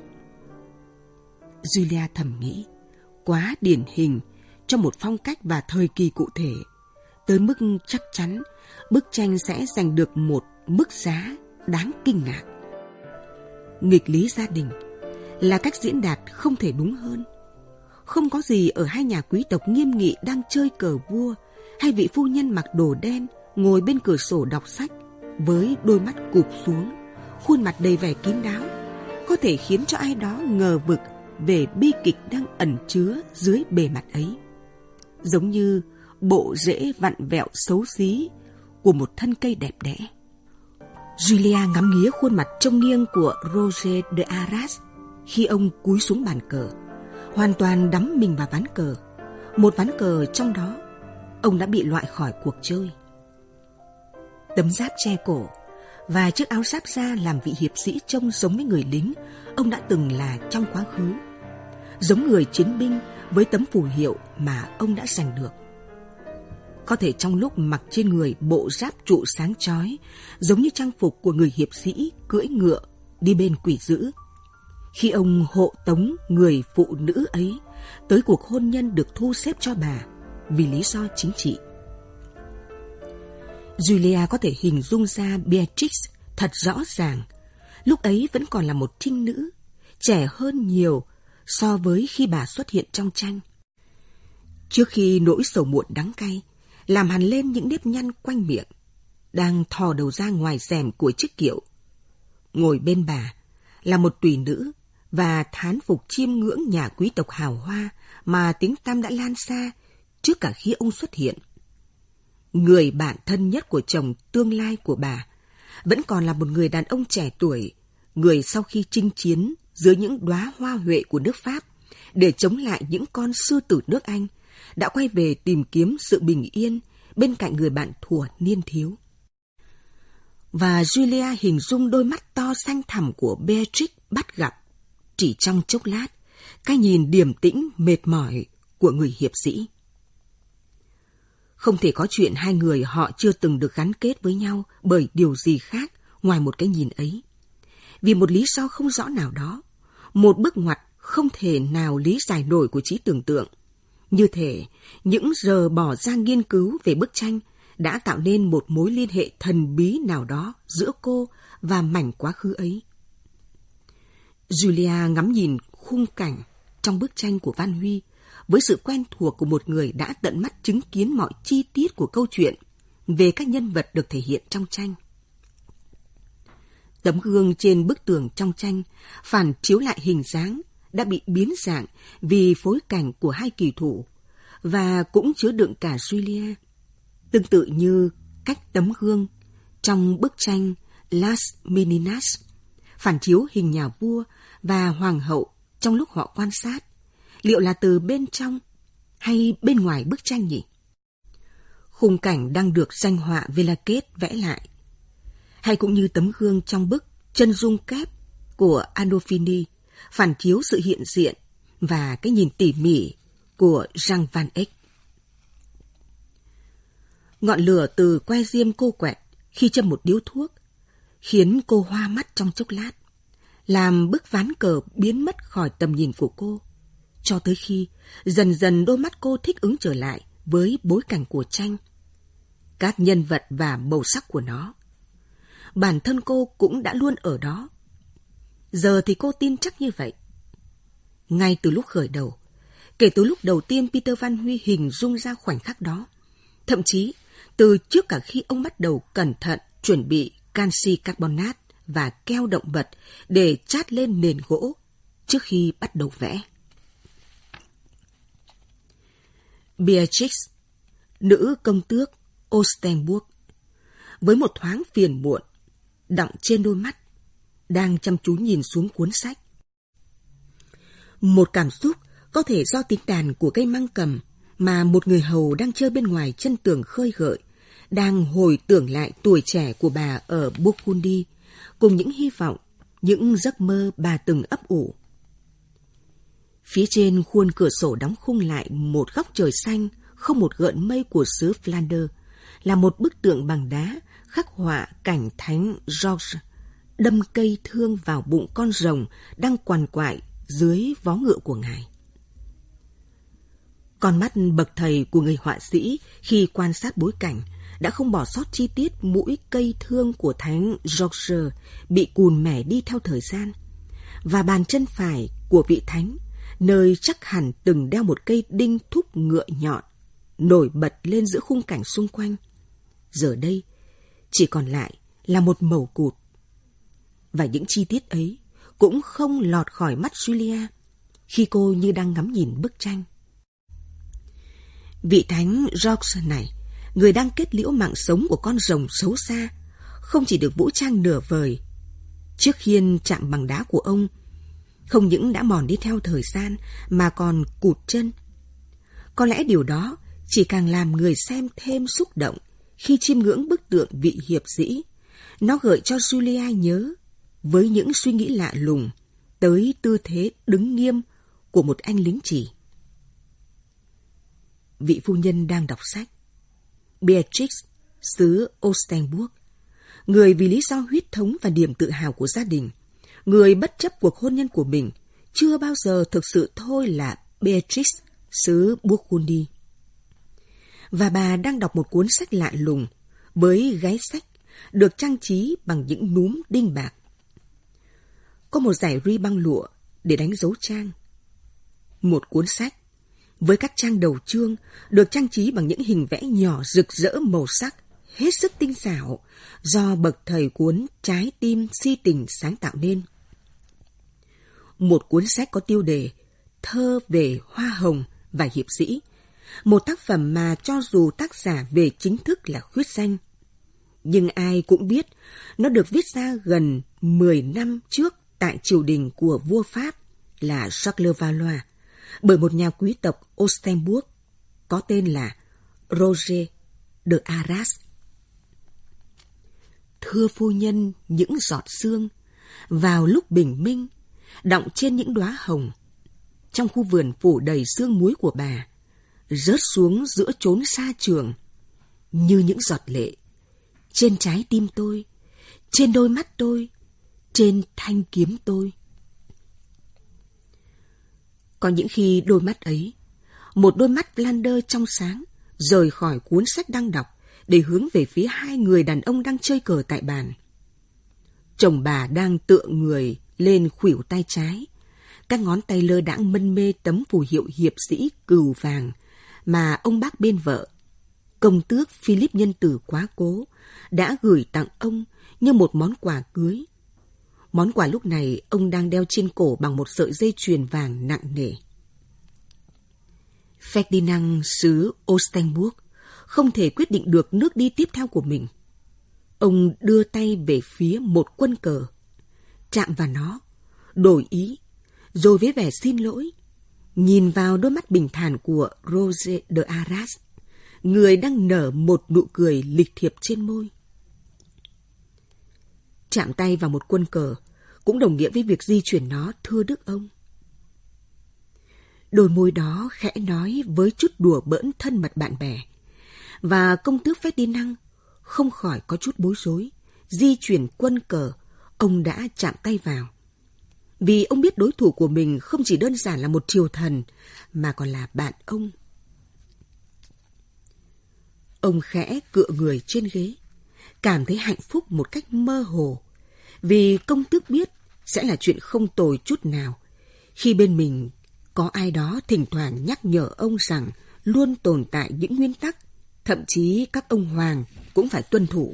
[SPEAKER 3] Julia thầm nghĩ, quá điển hình cho một phong cách và thời kỳ cụ thể, tới mức chắc chắn bức tranh sẽ giành được một mức giá đáng kinh ngạc. Nghịch lý gia đình là cách diễn đạt không thể đúng hơn. Không có gì ở hai nhà quý tộc nghiêm nghị đang chơi cờ vua, hay vị phu nhân mặc đồ đen ngồi bên cửa sổ đọc sách với đôi mắt cụp xuống, khuôn mặt đầy vẻ kín đáo, có thể khiến cho ai đó ngờ vực về bi kịch đang ẩn chứa dưới bề mặt ấy, giống như bộ rễ vặn vẹo xấu xí của một thân cây đẹp đẽ. Julia ngắm nghía khuôn mặt trông nghiêng của Roger de Arras khi ông cúi xuống bàn cờ, hoàn toàn đắm mình vào ván cờ. Một ván cờ trong đó, ông đã bị loại khỏi cuộc chơi. Tấm giáp che cổ và chiếc áo giáp da làm vị hiệp sĩ trông giống với người lính ông đã từng là trong quá khứ, giống người chiến binh với tấm phù hiệu mà ông đã giành được. Có thể trong lúc mặc trên người bộ giáp trụ sáng chói, giống như trang phục của người hiệp sĩ cưỡi ngựa đi bên quỷ dữ, khi ông hộ tống người phụ nữ ấy tới cuộc hôn nhân được thu xếp cho bà vì lý do chính trị. Julia có thể hình dung ra Beatrix thật rõ ràng, lúc ấy vẫn còn là một trinh nữ, trẻ hơn nhiều so với khi bà xuất hiện trong tranh. Trước khi nỗi sầu muộn đắng cay làm hằn lên những nếp nhăn quanh miệng, đang thò đầu ra ngoài rèm của chiếc kiệu, ngồi bên bà là một tùy nữ và thán phục chiêm ngưỡng nhà quý tộc hào hoa mà tiếng tăm đã lan xa trước cả khi ông xuất hiện. Người bạn thân nhất của chồng tương lai của bà vẫn còn là một người đàn ông trẻ tuổi, người sau khi chinh chiến dưới những đóa hoa huệ của nước Pháp để chống lại những con sư tử nước Anh, đã quay về tìm kiếm sự bình yên bên cạnh người bạn thuở niên thiếu. Và Julia hình dung đôi mắt to xanh thẳm của Beatrix bắt gặp, chỉ trong chốc lát, cái nhìn điềm tĩnh mệt mỏi của người hiệp sĩ. Không thể có chuyện hai người họ chưa từng được gắn kết với nhau bởi điều gì khác ngoài một cái nhìn ấy. Vì một lý do không rõ nào đó, một bước ngoặt không thể nào lý giải nổi của trí tưởng tượng, như thể những giờ bỏ ra nghiên cứu về bức tranh đã tạo nên một mối liên hệ thần bí nào đó giữa cô và mảnh quá khứ ấy. Julia ngắm nhìn khung cảnh trong bức tranh của Van Huy với sự quen thuộc của một người đã tận mắt chứng kiến mọi chi tiết của câu chuyện về các nhân vật được thể hiện trong tranh. Tấm gương trên bức tường trong tranh phản chiếu lại hình dáng đã bị biến dạng vì phối cảnh của hai kỳ thủ và cũng chứa đựng cả Julia, tương tự như cách tấm gương trong bức tranh Las Meninas phản chiếu hình nhà vua và hoàng hậu trong lúc họ quan sát. Liệu là từ bên trong hay bên ngoài bức tranh nhỉ? Khung cảnh đang được danh họa Velázquez vẽ lại, hay cũng như tấm gương trong bức Chân dung kép của Arnolfini phản chiếu sự hiện diện và cái nhìn tỉ mỉ của Jean Van Eyck. Ngọn lửa từ que diêm cô quẹt khi châm một điếu thuốc khiến cô hoa mắt trong chốc lát, làm bức ván cờ biến mất khỏi tầm nhìn của cô, cho tới khi dần dần đôi mắt cô thích ứng trở lại với bối cảnh của tranh, các nhân vật và màu sắc của nó. Bản thân cô cũng đã luôn ở đó. Giờ thì cô tin chắc như vậy. Ngay từ lúc khởi đầu, kể từ lúc đầu tiên Peter Van Huy hình dung ra khoảnh khắc đó, thậm chí từ trước cả khi ông bắt đầu cẩn thận chuẩn bị canxi carbonate và keo động vật để chát lên nền gỗ trước khi bắt đầu vẽ. Beatrix, nữ công tước Oldenburg, với một thoáng phiền muộn đọng trên đôi mắt, đang chăm chú nhìn xuống cuốn sách. Một cảm xúc có thể do tiếng đàn của cây măng cầm mà một người hầu đang chơi bên ngoài chân tường khơi gợi, đang hồi tưởng lại tuổi trẻ của bà ở Burgundy, cùng những hy vọng, những giấc mơ bà từng ấp ủ. Phía trên khuôn cửa sổ đóng khung lại một góc trời xanh, không một gợn mây của xứ Flanders, là một bức tượng bằng đá khắc họa cảnh thánh George đâm cây thương vào bụng con rồng đang quằn quại dưới vó ngựa của ngài. Con mắt bậc thầy của người họa sĩ khi quan sát bối cảnh đã không bỏ sót chi tiết mũi cây thương của thánh George bị cùn mẻ đi theo thời gian, và bàn chân phải của vị thánh, nơi chắc hẳn từng đeo một cây đinh thúc ngựa nhọn, nổi bật lên giữa khung cảnh xung quanh. Giờ đây, chỉ còn lại là một mẩu cụt. Và những chi tiết ấy cũng không lọt khỏi mắt Julia khi cô như đang ngắm nhìn bức tranh. Vị thánh George này, người đang kết liễu mạng sống của con rồng xấu xa, không chỉ được vũ trang nửa vời. Chiếc khiên chạm bằng đá của ông không những đã mòn đi theo thời gian mà còn cụt chân. Có lẽ điều đó chỉ càng làm người xem thêm xúc động khi chiêm ngưỡng bức tượng vị hiệp sĩ. Nó gợi cho Julia nhớ với những suy nghĩ lạ lùng tới tư thế đứng nghiêm của một anh lính chỉ. Vị phu nhân đang đọc sách. Beatrix, xứ Oldenburg, người vì lý do huyết thống và niềm tự hào của gia đình, người bất chấp cuộc hôn nhân của mình, chưa bao giờ thực sự thôi là Beatrix, xứ Burgundy. Và bà đang đọc một cuốn sách lạ lùng với gáy sách được trang trí bằng những núm đinh bạc. Có một dải ri băng lụa để đánh dấu trang. Một cuốn sách với các trang đầu chương được trang trí bằng những hình vẽ nhỏ rực rỡ màu sắc, hết sức tinh xảo, do bậc thầy cuốn Trái tim si tình sáng tạo nên. Một cuốn sách có tiêu đề Thơ về hoa hồng và hiệp sĩ, một tác phẩm mà cho dù tác giả về chính thức là khuyết danh, nhưng ai cũng biết nó được viết ra gần 10 năm trước tại triều đình của vua Pháp là Charles Valois, bởi một nhà quý tộc Oldenburg có tên là Roger de Arras. Thưa phu nhân, những giọt sương vào lúc bình minh đọng trên những đóa hồng trong khu vườn phủ đầy sương muối của bà, rớt xuống giữa chốn xa trường như những giọt lệ trên trái tim tôi, trên đôi mắt tôi, trên thanh kiếm tôi. Có những khi đôi mắt ấy, một đôi mắt Flanders trong sáng, rời khỏi cuốn sách đang đọc để hướng về phía hai người đàn ông đang chơi cờ tại bàn. Chồng bà đang tựa người lên khuỷu tay trái, các ngón tay lơ đãng mân mê tấm phù hiệu hiệp sĩ cừu vàng mà ông bác bên vợ, công tước Philip nhân từ quá cố, đã gửi tặng ông như một món quà cưới Món quà lúc này ông đang đeo trên cổ bằng một sợi dây chuyền vàng nặng nề. Ferdinand xứ Oldenburg không thể quyết định được nước đi tiếp theo của mình. Ông đưa tay về phía một quân cờ, chạm vào nó, đổi ý, rồi với vẻ xin lỗi, nhìn vào đôi mắt bình thản của Roger de Arras, người đang nở một nụ cười lịch thiệp trên môi. Chạm tay vào một quân cờ cũng đồng nghĩa với việc di chuyển nó, thưa đức ông. Đôi môi đó khẽ nói với chút đùa bỡn thân mật bạn bè, và công tước Ferdinand không khỏi có chút bối rối. Di chuyển quân cờ, ông đã chạm tay vào, vì ông biết đối thủ của mình không chỉ đơn giản là một triều thần, mà còn là bạn ông. Ông khẽ cựa người trên ghế, cảm thấy hạnh phúc một cách mơ hồ, vì công tước biết sẽ là chuyện không tồi chút nào khi bên mình có ai đó thỉnh thoảng nhắc nhở ông rằng luôn tồn tại những nguyên tắc, thậm chí các ông hoàng cũng phải tuân thủ.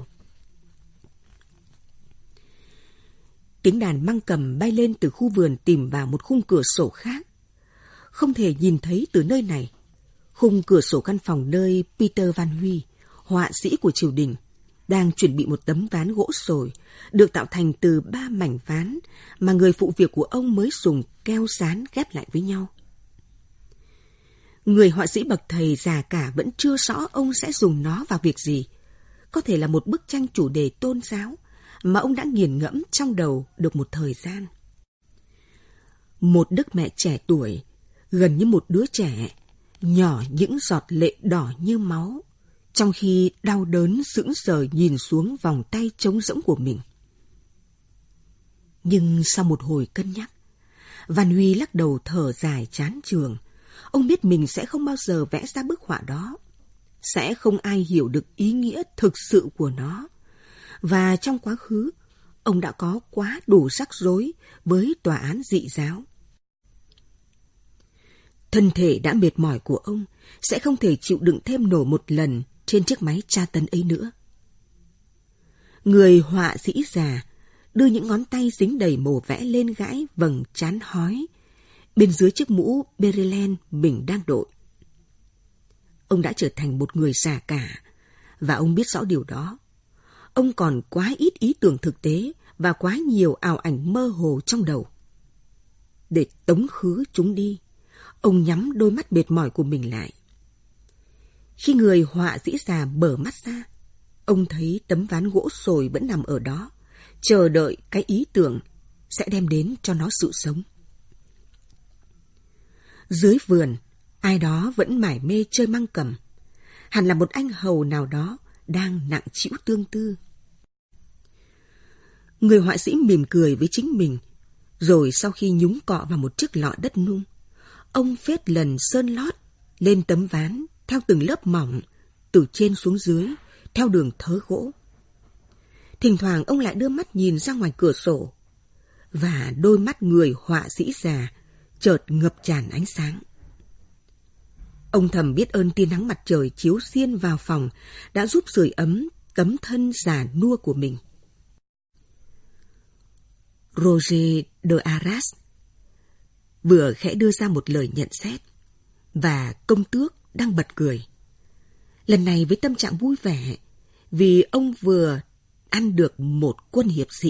[SPEAKER 3] Tiếng đàn măng cầm bay lên từ khu vườn tìm vào một khung cửa sổ khác. Không thể nhìn thấy từ nơi này. Khung cửa sổ căn phòng nơi Peter Van Huy, họa sĩ của triều đình, đang chuẩn bị một tấm ván gỗ sồi được tạo thành từ 3 mảnh ván mà người phụ việc của ông mới dùng keo dán ghép lại với nhau. Người họa sĩ bậc thầy già cả vẫn chưa rõ ông sẽ dùng nó vào việc gì. Có thể là một bức tranh chủ đề tôn giáo mà ông đã nghiền ngẫm trong đầu được một thời gian. Một đức mẹ trẻ tuổi, gần như một đứa trẻ, nhỏ những giọt lệ đỏ như máu, trong khi đau đớn sững sờ nhìn xuống vòng tay trống rỗng của mình. Nhưng sau một hồi cân nhắc, Van Huy lắc đầu thở dài chán chường. Ông biết mình sẽ không bao giờ vẽ ra bức họa đó. Sẽ không ai hiểu được ý nghĩa thực sự của nó. Và trong quá khứ, ông đã có quá đủ rắc rối với tòa án dị giáo. Thân thể đã mệt mỏi của ông sẽ không thể chịu đựng thêm nổi một lần trên chiếc máy tra tấn ấy nữa. Người họa sĩ già đưa những ngón tay dính đầy mồ vẽ lên gãi vầng trán hói bên dưới chiếc mũ Berlin mình đang đội. Ông đã trở thành một người già cả, và ông biết rõ điều đó. Ông còn quá ít ý tưởng thực tế và quá nhiều ảo ảnh mơ hồ trong đầu. Để tống khứ chúng đi, ông nhắm đôi mắt mệt mỏi của mình lại. Khi người họa sĩ già mở mắt ra, ông thấy tấm ván gỗ sồi vẫn nằm ở đó, chờ đợi cái ý tưởng sẽ đem đến cho nó sự sống. Dưới vườn, ai đó vẫn mải mê chơi măng cầm. Hẳn là một anh hầu nào đó đang nặng trĩu tương tư. Người họa sĩ mỉm cười với chính mình, rồi sau khi nhúng cọ vào một chiếc lọ đất nung, ông phết lần sơn lót lên tấm ván theo từng lớp mỏng, từ trên xuống dưới, theo đường thớ gỗ. Thỉnh thoảng ông lại đưa mắt nhìn ra ngoài cửa sổ, và đôi mắt người họa sĩ già chợt ngập tràn ánh sáng. Ông thầm biết ơn tia nắng mặt trời chiếu xiên vào phòng đã giúp sưởi ấm tấm thân già nua của mình. Roger de Arras vừa khẽ đưa ra một lời nhận xét, và công tước đang bật cười. Lần này với tâm trạng vui vẻ, vì ông vừa ăn được một quân hiệp sĩ.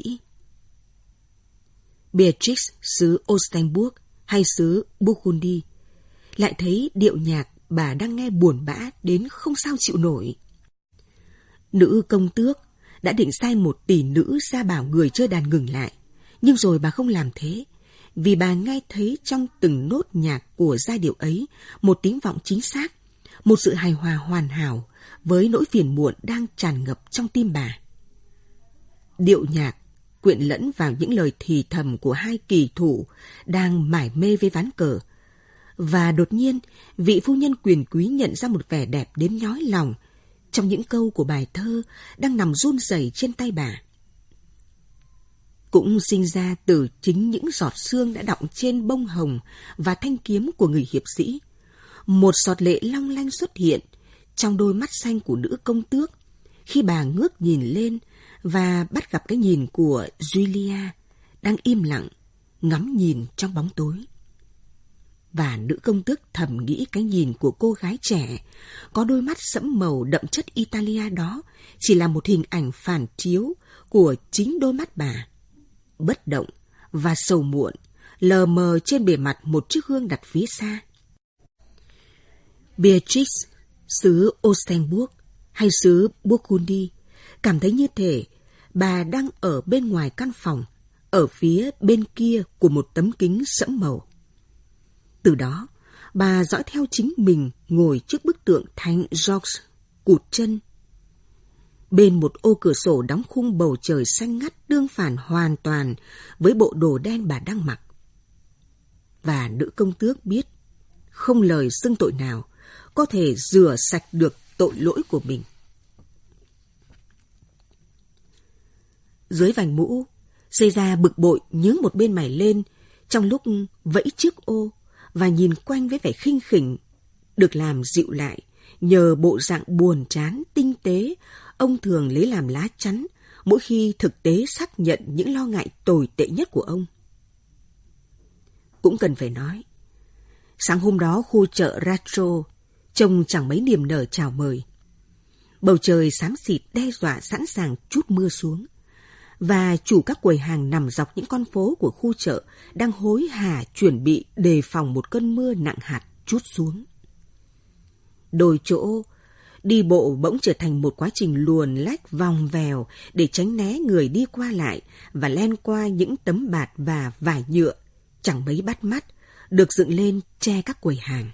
[SPEAKER 3] Beatrix xứ Oldenburg hay xứ Burgundy lại thấy điệu nhạc bà đang nghe buồn bã đến không sao chịu nổi. Nữ công tước đã định sai một tỷ nữ ra bảo người chơi đàn ngừng lại, nhưng rồi bà không làm thế, vì bà nghe thấy trong từng nốt nhạc của giai điệu ấy một tiếng vọng chính xác, một sự hài hòa hoàn hảo với nỗi phiền muộn đang tràn ngập trong tim bà. Điệu nhạc quyện lẫn vào những lời thì thầm của hai kỳ thủ đang mải mê với ván cờ, và đột nhiên vị phu nhân quyền quý nhận ra một vẻ đẹp đến nhói lòng trong những câu của bài thơ đang nằm run rẩy trên tay bà. Cũng sinh ra từ chính những giọt sương đã đọng trên bông hồng và thanh kiếm của người hiệp sĩ. Một giọt lệ long lanh xuất hiện trong đôi mắt xanh của nữ công tước khi bà ngước nhìn lên và bắt gặp cái nhìn của Julia đang im lặng, ngắm nhìn trong bóng tối. Và nữ công tước thầm nghĩ cái nhìn của cô gái trẻ, có đôi mắt sẫm màu đậm chất Italia đó, chỉ là một hình ảnh phản chiếu của chính đôi mắt bà. Bất động và sầu muộn, lờ mờ trên bề mặt một chiếc gương đặt phía xa. Beatrix, xứ Oldenburg hay xứ Burgundy, cảm thấy như thể bà đang ở bên ngoài căn phòng, ở phía bên kia của một tấm kính sẫm màu. Từ đó, bà dõi theo chính mình ngồi trước bức tượng Thánh George, cụt chân. Bên một ô cửa sổ đóng khung bầu trời xanh ngắt tương phản hoàn toàn với bộ đồ đen bà đang mặc. Và nữ công tước biết, không lời xưng tội nào có thể rửa sạch được tội lỗi của mình. Dưới vành mũ, Caesar bực bội nhướng một bên mày lên trong lúc vẫy chiếc ô và nhìn quanh với vẻ khinh khỉnh, được làm dịu lại nhờ bộ dạng buồn chán tinh tế ông thường lấy làm lá chắn mỗi khi thực tế xác nhận những lo ngại tồi tệ nhất của ông. Cũng cần phải nói, sáng hôm đó khu chợ Ratro trông chẳng mấy niềm nở chào mời. Bầu trời xám xịt đe dọa sẵn sàng trút mưa xuống, và chủ các quầy hàng nằm dọc những con phố của khu chợ đang hối hả chuẩn bị đề phòng một cơn mưa nặng hạt trút xuống. Đôi chỗ, đi bộ bỗng trở thành một quá trình luồn lách vòng vèo để tránh né người đi qua lại và len qua những tấm bạt và vải nhựa, chẳng mấy bắt mắt, được dựng lên che các quầy hàng.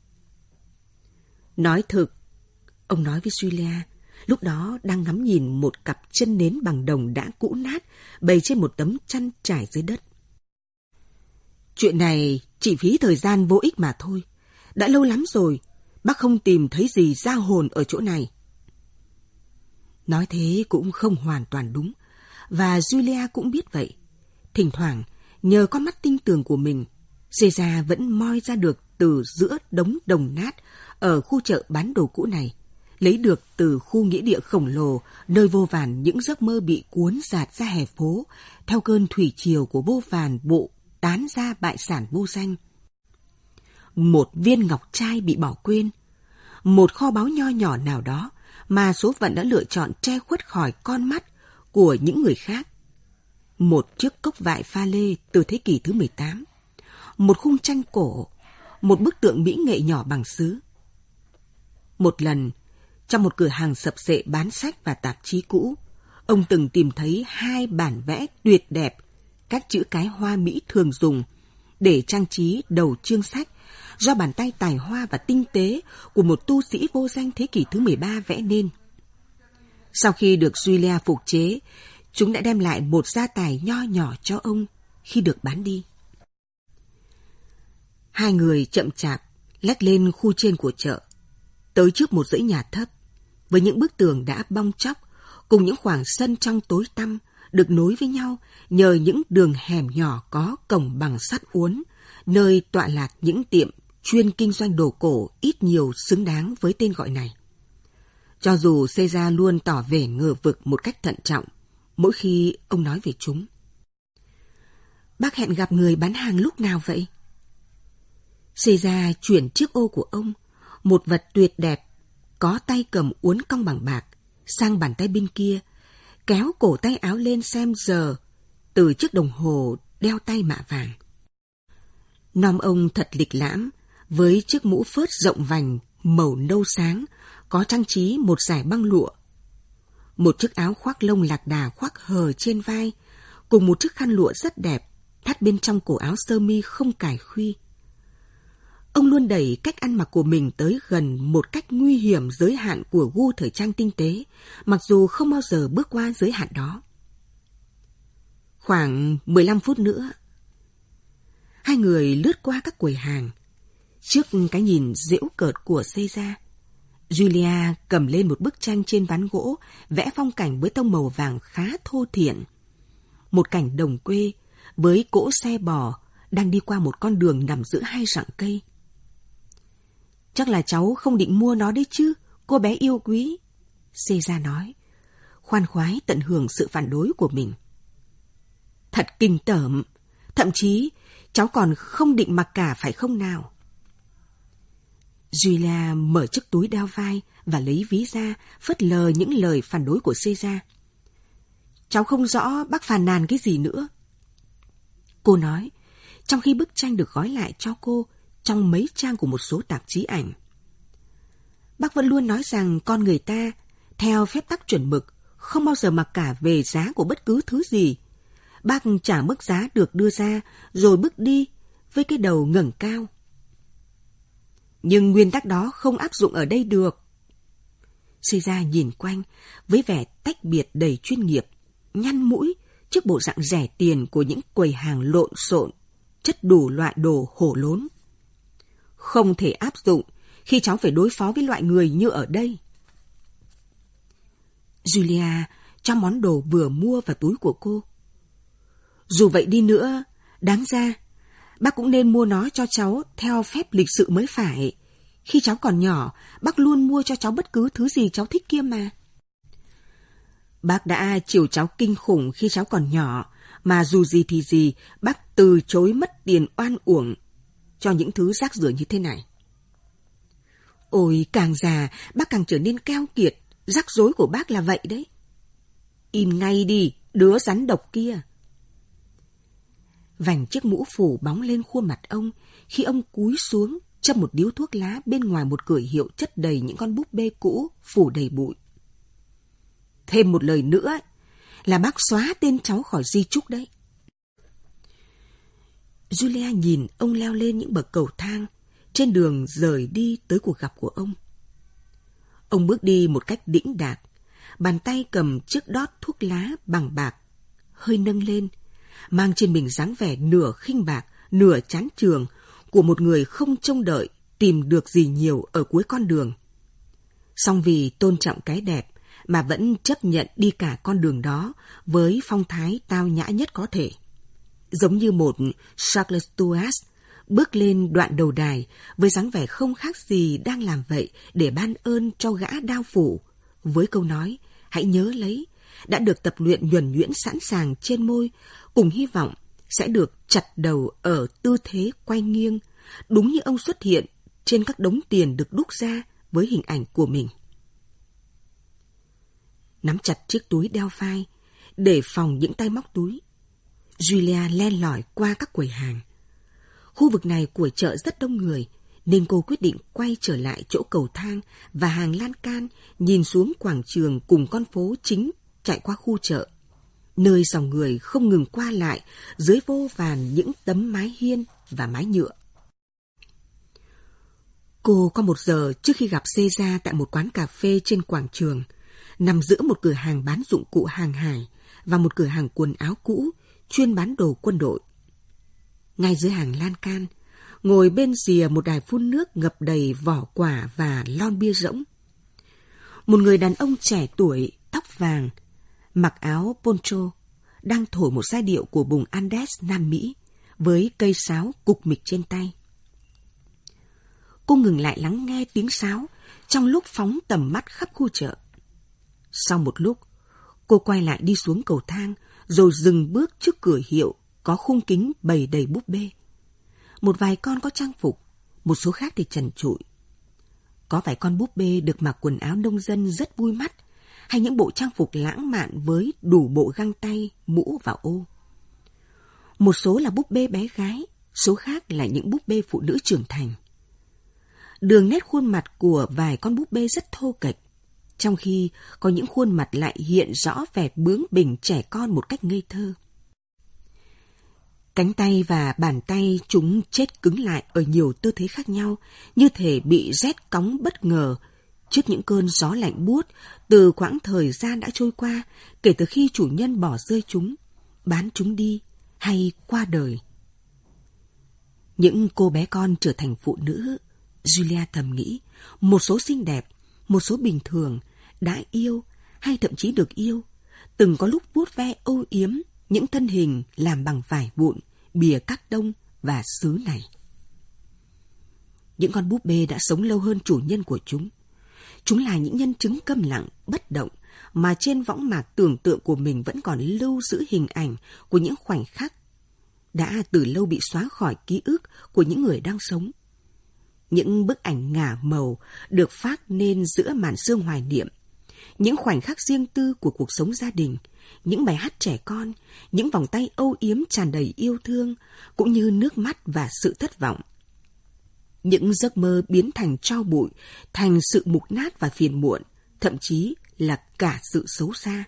[SPEAKER 3] Nói thực, ông nói với Julia, lúc đó đang ngắm nhìn một cặp chân nến bằng đồng đã cũ nát bày trên một tấm chăn trải dưới đất. Chuyện này chỉ phí thời gian vô ích mà thôi. Đã lâu lắm rồi, bác không tìm thấy gì ra hồn ở chỗ này. Nói thế cũng không hoàn toàn đúng, và Julia cũng biết vậy. Thỉnh thoảng, nhờ con mắt tinh tường của mình, Caesar vẫn moi ra được từ giữa đống đồng nát ở khu chợ bán đồ cũ này, lấy được từ khu nghĩa địa khổng lồ nơi vô vàn những giấc mơ bị cuốn dạt ra hè phố theo cơn thủy triều của vô vàn bộ tán ra bại sản vô danh. Một viên ngọc trai bị bỏ quên, một kho báu nho nhỏ nào đó mà số phận đã lựa chọn che khuất khỏi con mắt của những người khác. Một chiếc cốc vại pha lê từ thế kỷ thứ 18, một khung tranh cổ, một bức tượng mỹ nghệ nhỏ bằng sứ. Một lần, trong một cửa hàng sập sệ bán sách và tạp chí cũ, ông từng tìm thấy 2 bản vẽ tuyệt đẹp, các chữ cái hoa mỹ thường dùng để trang trí đầu chương sách do bàn tay tài hoa và tinh tế của một tu sĩ vô danh thế kỷ thứ 13 vẽ nên. Sau khi được Julia phục chế, chúng đã đem lại một gia tài nho nhỏ cho ông khi được bán đi. Hai người chậm chạp lách lên khu trên của chợ, tới trước một dãy nhà thấp với những bức tường đã bong tróc cùng những khoảng sân trong tối tăm được nối với nhau nhờ những đường hẻm nhỏ có cổng bằng sắt uốn, nơi tọa lạc những tiệm chuyên kinh doanh đồ cổ ít nhiều xứng đáng với tên gọi này. Cho dù Caesar luôn tỏ vẻ ngờ vực một cách thận trọng mỗi khi ông nói về chúng. Bác hẹn gặp người bán hàng lúc nào vậy? Caesar chuyển chiếc ô của ông, một vật tuyệt đẹp, có tay cầm uốn cong bằng bạc, sang bàn tay bên kia, kéo cổ tay áo lên xem giờ từ chiếc đồng hồ đeo tay mạ vàng. Nom ông thật lịch lãm, với chiếc mũ phớt rộng vành màu nâu sáng, có trang trí một dải băng lụa. Một chiếc áo khoác lông lạc đà khoác hờ trên vai, cùng một chiếc khăn lụa rất đẹp, thắt bên trong cổ áo sơ mi không cài khuy. Ông luôn đẩy cách ăn mặc của mình tới gần một cách nguy hiểm giới hạn của gu thời trang tinh tế, mặc dù không bao giờ bước qua giới hạn đó. Khoảng 15 phút nữa, hai người lướt qua các quầy hàng. Trước cái nhìn giễu cợt của Caesar, Julia cầm lên một bức tranh trên ván gỗ vẽ phong cảnh với tông màu vàng khá thô thiển. Một cảnh đồng quê với cỗ xe bò đang đi qua một con đường nằm giữa 2 rặng cây. Chắc là cháu không định mua nó đấy chứ, cô bé yêu quý, Caesar nói, khoan khoái tận hưởng sự phản đối của mình. Thật kinh tởm. Thậm chí, cháu còn không định mặc cả phải không nào? Julia mở chiếc túi đeo vai và lấy ví ra, phớt lờ những lời phản đối của Caesar. Cháu không rõ bác phàn nàn cái gì nữa. Cô nói, trong khi bức tranh được gói lại cho cô trong mấy trang của một số tạp chí ảnh. Bác vẫn luôn nói rằng con người ta, theo phép tắc chuẩn mực, không bao giờ mặc cả về giá của bất cứ thứ gì. Bác trả mức giá được đưa ra, rồi bước đi với cái đầu ngẩng cao. Nhưng nguyên tắc đó không áp dụng ở đây được. Caesar nhìn quanh với vẻ tách biệt đầy chuyên nghiệp, nhăn mũi trước bộ dạng rẻ tiền của những quầy hàng lộn xộn, chất đủ loại đồ hổ lốn. Không thể áp dụng khi cháu phải đối phó với loại người như ở đây. Julia cho món đồ vừa mua vào túi của cô. Dù vậy đi nữa, đáng ra, bác cũng nên mua nó cho cháu theo phép lịch sự mới phải. Khi cháu còn nhỏ, bác luôn mua cho cháu bất cứ thứ gì cháu thích kia mà. Bác đã chiều cháu kinh khủng khi cháu còn nhỏ, mà dù gì thì gì, bác từ chối mất tiền oan uổng cho những thứ rác rưởi như thế này. Ôi, càng già, bác càng trở nên keo kiệt, rắc rối của bác là vậy đấy. Im ngay đi, đứa rắn độc kia. Vành chiếc mũ phủ bóng lên khuôn mặt ông khi ông cúi xuống châm một điếu thuốc lá bên ngoài một cửa hiệu chất đầy những con búp bê cũ phủ đầy bụi. Thêm một lời nữa là bác xóa tên cháu khỏi di chúc đấy. Julia nhìn ông leo lên những bậc cầu thang trên đường rời đi tới cuộc gặp của ông. Ông bước đi một cách đĩnh đạc, bàn tay cầm chiếc đót thuốc lá bằng bạc, hơi nâng lên, mang trên mình dáng vẻ nửa khinh bạc, nửa chán chường của một người không trông đợi tìm được gì nhiều ở cuối con đường. Song vì tôn trọng cái đẹp mà vẫn chấp nhận đi cả con đường đó với phong thái tao nhã nhất có thể. Giống như một Charles Stuart bước lên đoạn đầu đài với dáng vẻ không khác gì đang làm vậy để ban ơn cho gã đao phủ, với câu nói hãy nhớ lấy, đã được tập luyện nhuần nhuyễn sẵn sàng trên môi, cùng hy vọng sẽ được chặt đầu ở tư thế quay nghiêng, đúng như ông xuất hiện trên các đống tiền được đúc ra với hình ảnh của mình. Nắm chặt chiếc túi đeo vai, để phòng những tay móc túi, Julia len lỏi qua các quầy hàng. Khu vực này của chợ rất đông người, nên cô quyết định quay trở lại chỗ cầu thang và hàng lan can nhìn xuống quảng trường cùng con phố chính chạy qua khu chợ, nơi dòng người không ngừng qua lại dưới vô vàn những tấm mái hiên và mái nhựa. Cô có 1 giờ trước khi gặp Caesar tại một quán cà phê trên quảng trường, nằm giữa một cửa hàng bán dụng cụ hàng hải và một cửa hàng quần áo cũ chuyên bán đồ quân đội. Ngay dưới hàng lan can, ngồi bên rìa một đài phun nước ngập đầy vỏ quả và lon bia rỗng. Một người đàn ông trẻ tuổi, tóc vàng, mặc áo poncho, đang thổi một giai điệu của vùng Andes, Nam Mỹ, với cây sáo cục mịch trên tay. Cô ngừng lại lắng nghe tiếng sáo trong lúc phóng tầm mắt khắp khu chợ. Sau một lúc, cô quay lại đi xuống cầu thang, rồi dừng bước trước cửa hiệu có khung kính bày đầy búp bê. Một vài con có trang phục, một số khác thì trần trụi. Có vài con búp bê được mặc quần áo nông dân rất vui mắt, hay những bộ trang phục lãng mạn với đủ bộ găng tay, mũ và ô. Một số là búp bê bé gái, số khác là những búp bê phụ nữ trưởng thành. Đường nét khuôn mặt của vài con búp bê rất thô kệch, trong khi có những khuôn mặt lại hiện rõ vẻ bướng bỉnh trẻ con một cách ngây thơ. Cánh tay và bàn tay chúng chết cứng lại ở nhiều tư thế khác nhau, như thể bị rét cóng bất ngờ trước những cơn gió lạnh buốt từ quãng thời gian đã trôi qua kể từ khi chủ nhân bỏ rơi chúng, bán chúng đi hay qua đời. Những cô bé con trở thành phụ nữ, Julia thầm nghĩ, một số xinh đẹp, một số bình thường, đã yêu hay thậm chí được yêu, từng có lúc vuốt ve âu yếm những thân hình làm bằng vải vụn, bìa cát tông và sứ này. Những con búp bê đã sống lâu hơn chủ nhân của chúng. Chúng là những nhân chứng câm lặng, bất động, mà trên võng mạc tưởng tượng của mình vẫn còn lưu giữ hình ảnh của những khoảnh khắc đã từ lâu bị xóa khỏi ký ức của những người đang sống. Những bức ảnh ngả màu được phác nên giữa màn sương hoài niệm, những khoảnh khắc riêng tư của cuộc sống gia đình, những bài hát trẻ con, những vòng tay âu yếm tràn đầy yêu thương, cũng như nước mắt và sự thất vọng. Những giấc mơ biến thành tro bụi, thành sự mục nát và phiền muộn, thậm chí là cả sự xấu xa.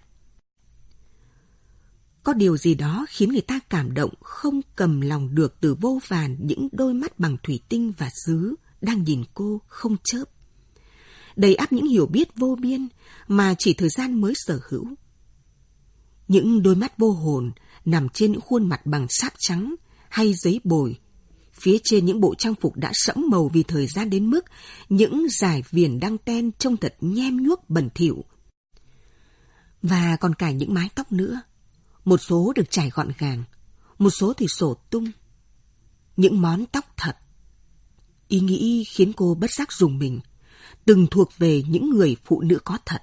[SPEAKER 3] Có điều gì đó khiến người ta cảm động không cầm lòng được từ vô vàn những đôi mắt bằng thủy tinh và sứ đang nhìn cô không chớp. Đầy ắp những hiểu biết vô biên mà chỉ thời gian mới sở hữu. Những đôi mắt vô hồn nằm trên những khuôn mặt bằng sáp trắng hay giấy bồi. Phía trên những bộ trang phục đã sẫm màu vì thời gian đến mức những dải viền đăng ten trông thật nhem nhuốc bẩn thỉu. Và còn cả những mái tóc nữa. Một số được chải gọn gàng, một số thì xổ tung. Những món tóc thật. Ý nghĩ khiến cô bất giác rùng mình, từng thuộc về những người phụ nữ có thật.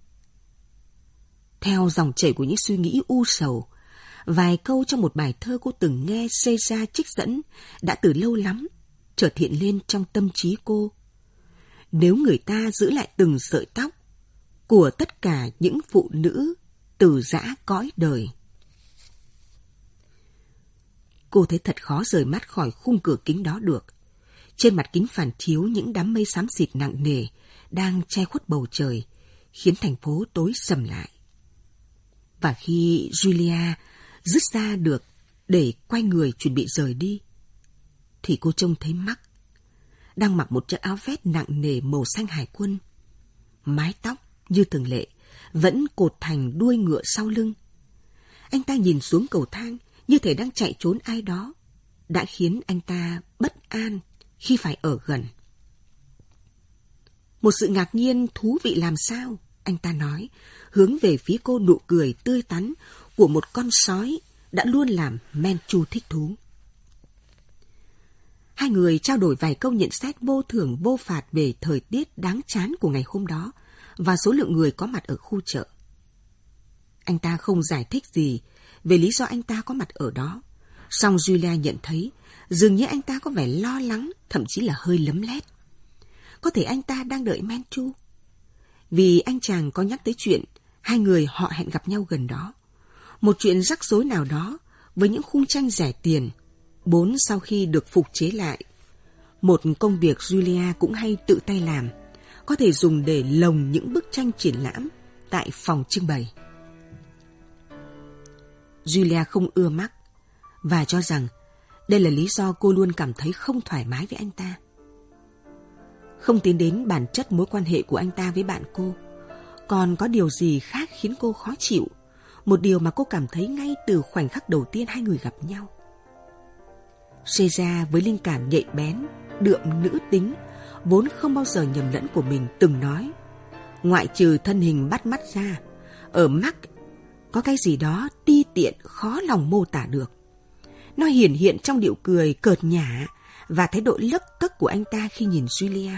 [SPEAKER 3] Theo dòng chảy của những suy nghĩ u sầu, vài câu trong một bài thơ cô từng nghe Caesar trích dẫn đã từ lâu lắm chợt hiện lên trong tâm trí cô. Nếu người ta giữ lại từng sợi tóc của tất cả những phụ nữ từ giã cõi đời. Cô thấy thật khó rời mắt khỏi khung cửa kính đó được. Trên mặt kính phản chiếu những đám mây xám xịt nặng nề đang che khuất bầu trời, khiến thành phố tối sầm lại. Và khi Julia dứt ra được để quay người chuẩn bị rời đi, thì cô trông thấy Mark đang mặc một chiếc áo vest nặng nề màu xanh hải quân. Mái tóc như thường lệ vẫn cột thành đuôi ngựa sau lưng. Anh ta nhìn xuống cầu thang như thể đang chạy trốn ai đó, đã khiến anh ta bất an khi phải ở gần. Một sự ngạc nhiên thú vị làm sao, anh ta nói, hướng về phía cô nụ cười tươi tắn của một con sói đã luôn làm Manchu thích thú. Hai người trao đổi vài câu nhận xét vô thưởng vô phạt về thời tiết đáng chán của ngày hôm đó và số lượng người có mặt ở khu chợ. Anh ta không giải thích gì về lý do anh ta có mặt ở đó, song Julia nhận thấy dường như anh ta có vẻ lo lắng, thậm chí là hơi lấm lét. Có thể anh ta đang đợi Manchu, vì anh chàng có nhắc tới chuyện hai người họ hẹn gặp nhau gần đó. Một chuyện rắc rối nào đó với những khung tranh rẻ tiền, vốn sau khi được phục chế lại. Một công việc Julia cũng hay tự tay làm, có thể dùng để lồng những bức tranh triển lãm tại phòng trưng bày. Julia không ưa Mark và cho rằng đây là lý do cô luôn cảm thấy không thoải mái với anh ta. Không tiến đến bản chất mối quan hệ của anh ta với bạn cô, còn có điều gì khác khiến cô khó chịu, một điều mà cô cảm thấy ngay từ khoảnh khắc đầu tiên hai người gặp nhau. Caesar với linh cảm nhạy bén, đượm nữ tính, vốn không bao giờ nhầm lẫn của mình từng nói, ngoại trừ thân hình bắt mắt ra, ở Mark có cái gì đó ti tiện khó lòng mô tả được. Nó hiển hiện trong điệu cười cợt nhả và thái độ lấc cấc của anh ta khi nhìn Julia.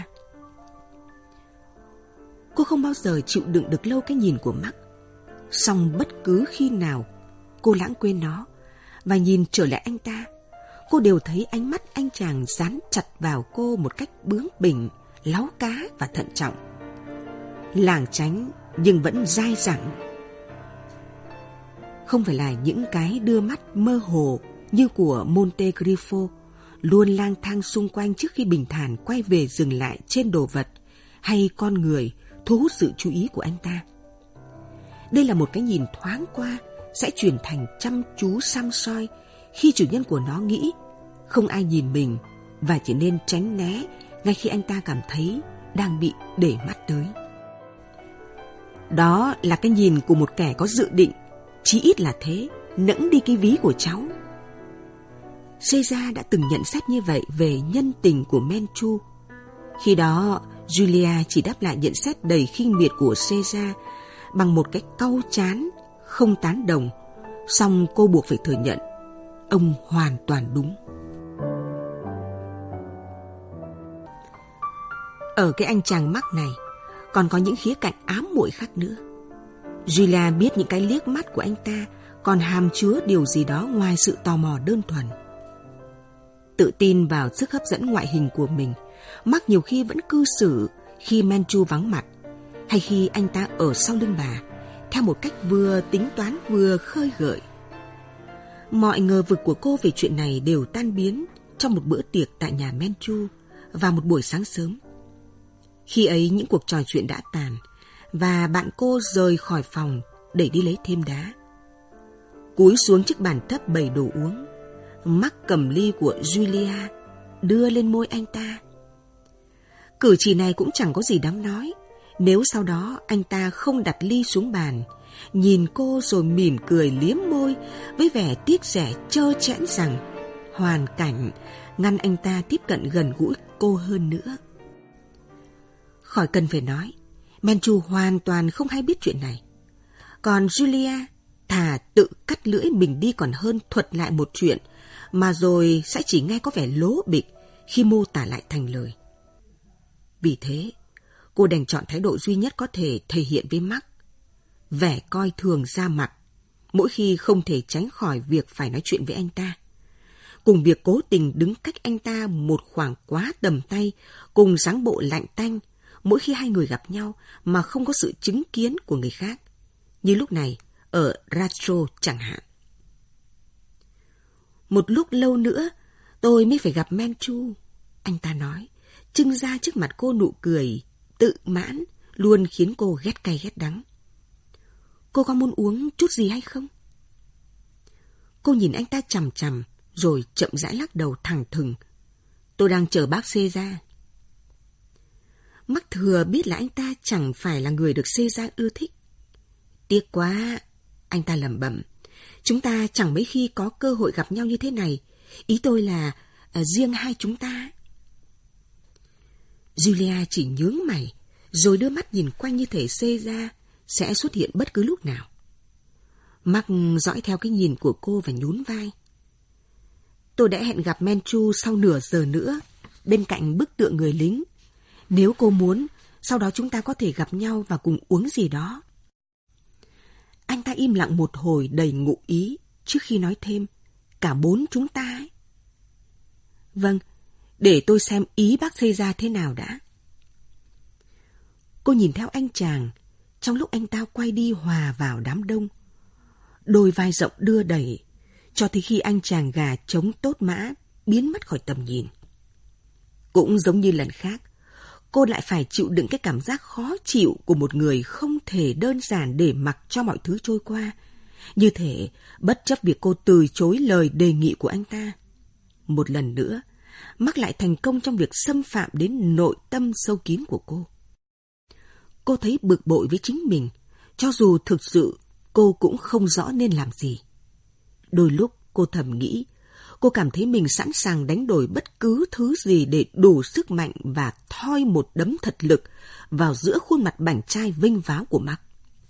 [SPEAKER 3] Cô không bao giờ chịu đựng được lâu cái nhìn của Mark, song bất cứ khi nào cô lãng quên nó và nhìn trở lại anh ta, cô đều thấy ánh mắt anh chàng dán chặt vào cô một cách bướng bỉnh, láu cá và thận trọng. Lảng tránh nhưng vẫn dai dẳng. Không phải là những cái đưa mắt mơ hồ như của Monte Grifo, luôn lang thang xung quanh trước khi bình thản quay về dừng lại trên đồ vật hay con người thu hút sự chú ý của anh ta. Đây là một cái nhìn thoáng qua sẽ chuyển thành chăm chú săm soi khi chủ nhân của nó nghĩ không ai nhìn mình và trở nên tránh né ngay khi anh ta cảm thấy đang bị để mắt tới. Đó là cái nhìn của một kẻ có dự định, chí ít là thế, nẫng đi cái ví của cháu. Caesar đã từng nhận xét như vậy về nhân tình của Manchu. Khi đó, Julia chỉ đáp lại nhận xét đầy khinh miệt của Caesar bằng một cái cau chán, không tán đồng, song cô buộc phải thừa nhận, ông hoàn toàn đúng. Ở cái anh chàng Mark này, còn có những khía cạnh ám muội khác nữa. Julia biết những cái liếc mắt của anh ta còn hàm chứa điều gì đó ngoài sự tò mò đơn thuần. Tự tin vào sức hấp dẫn ngoại hình của mình, Mark nhiều khi vẫn cư xử khi Manchu vắng mặt, hay khi anh ta ở sau lưng bà, theo một cách vừa tính toán vừa khơi gợi. Mọi ngờ vực của cô về chuyện này đều tan biến trong một bữa tiệc tại nhà Manchu vào một buổi sáng sớm. Khi ấy những cuộc trò chuyện đã tàn và bạn cô rời khỏi phòng để đi lấy thêm đá. Cúi xuống chiếc bàn thấp bày đồ uống, Mark cầm ly của Julia đưa lên môi anh ta. Cử chỉ này cũng chẳng có gì đáng nói nếu sau đó anh ta không đặt ly xuống bàn, nhìn cô rồi mỉm cười liếm môi với vẻ tiếc rẻ trơ trẽn rằng hoàn cảnh ngăn anh ta tiếp cận gần gũi cô hơn nữa. Khỏi cần phải nói, Manchu hoàn toàn không hay biết chuyện này. Còn Julia thà tự cắt lưỡi mình đi còn hơn thuật lại một chuyện mà rồi sẽ chỉ nghe có vẻ lố bịch khi mô tả lại thành lời. Vì thế, cô đành chọn thái độ duy nhất có thể thể hiện với Mark, vẻ coi thường ra mặt, mỗi khi không thể tránh khỏi việc phải nói chuyện với anh ta. Cùng việc cố tình đứng cách anh ta một khoảng quá tầm tay, cùng dáng bộ lạnh tanh, mỗi khi hai người gặp nhau mà không có sự chứng kiến của người khác, như lúc này ở Ratro chẳng hạn. Một lúc lâu nữa tôi mới phải gặp Manchu, anh ta nói, trưng ra trước mặt cô nụ cười tự mãn luôn khiến cô ghét cay ghét đắng. Cô có muốn uống chút gì hay không? Cô nhìn anh ta chằm chằm rồi chậm rãi lắc đầu thẳng thừng. Tôi đang chờ bác Caesar. Mark thừa biết là anh ta chẳng phải là người được Caesar ưa thích. Tiếc quá, anh ta lẩm bẩm. Chúng ta chẳng mấy khi có cơ hội gặp nhau như thế này. Ý tôi là riêng hai chúng ta. Julia chỉ nhướng mày, rồi đưa mắt nhìn quanh như thể Caesar sẽ xuất hiện bất cứ lúc nào. Mark dõi theo cái nhìn của cô và nhún vai. Tôi đã hẹn gặp Manchu sau nửa giờ nữa, bên cạnh bức tượng người lính. Nếu cô muốn, sau đó chúng ta có thể gặp nhau và cùng uống gì đó. Anh ta im lặng một hồi đầy ngụ ý trước khi nói thêm, cả bốn chúng ta ấy. Vâng, để tôi xem ý bác Caesar thế nào đã. Cô nhìn theo anh chàng, trong lúc anh ta quay đi hòa vào đám đông. Đôi vai rộng đưa đẩy, cho tới khi anh chàng gà trống tốt mã biến mất khỏi tầm nhìn. Cũng giống như lần khác, cô lại phải chịu đựng cái cảm giác khó chịu của một người không thể đơn giản để mặc cho mọi thứ trôi qua, như thể bất chấp việc cô từ chối lời đề nghị của anh ta. Một lần nữa, Mark lại thành công trong việc xâm phạm đến nội tâm sâu kín của cô. Cô thấy bực bội với chính mình, cho dù thực sự cô cũng không rõ nên làm gì. Đôi lúc cô thầm nghĩ, cô cảm thấy mình sẵn sàng đánh đổi bất cứ thứ gì để đủ sức mạnh và thoi một đấm thật lực vào giữa khuôn mặt bảnh trai vinh váo của Mark.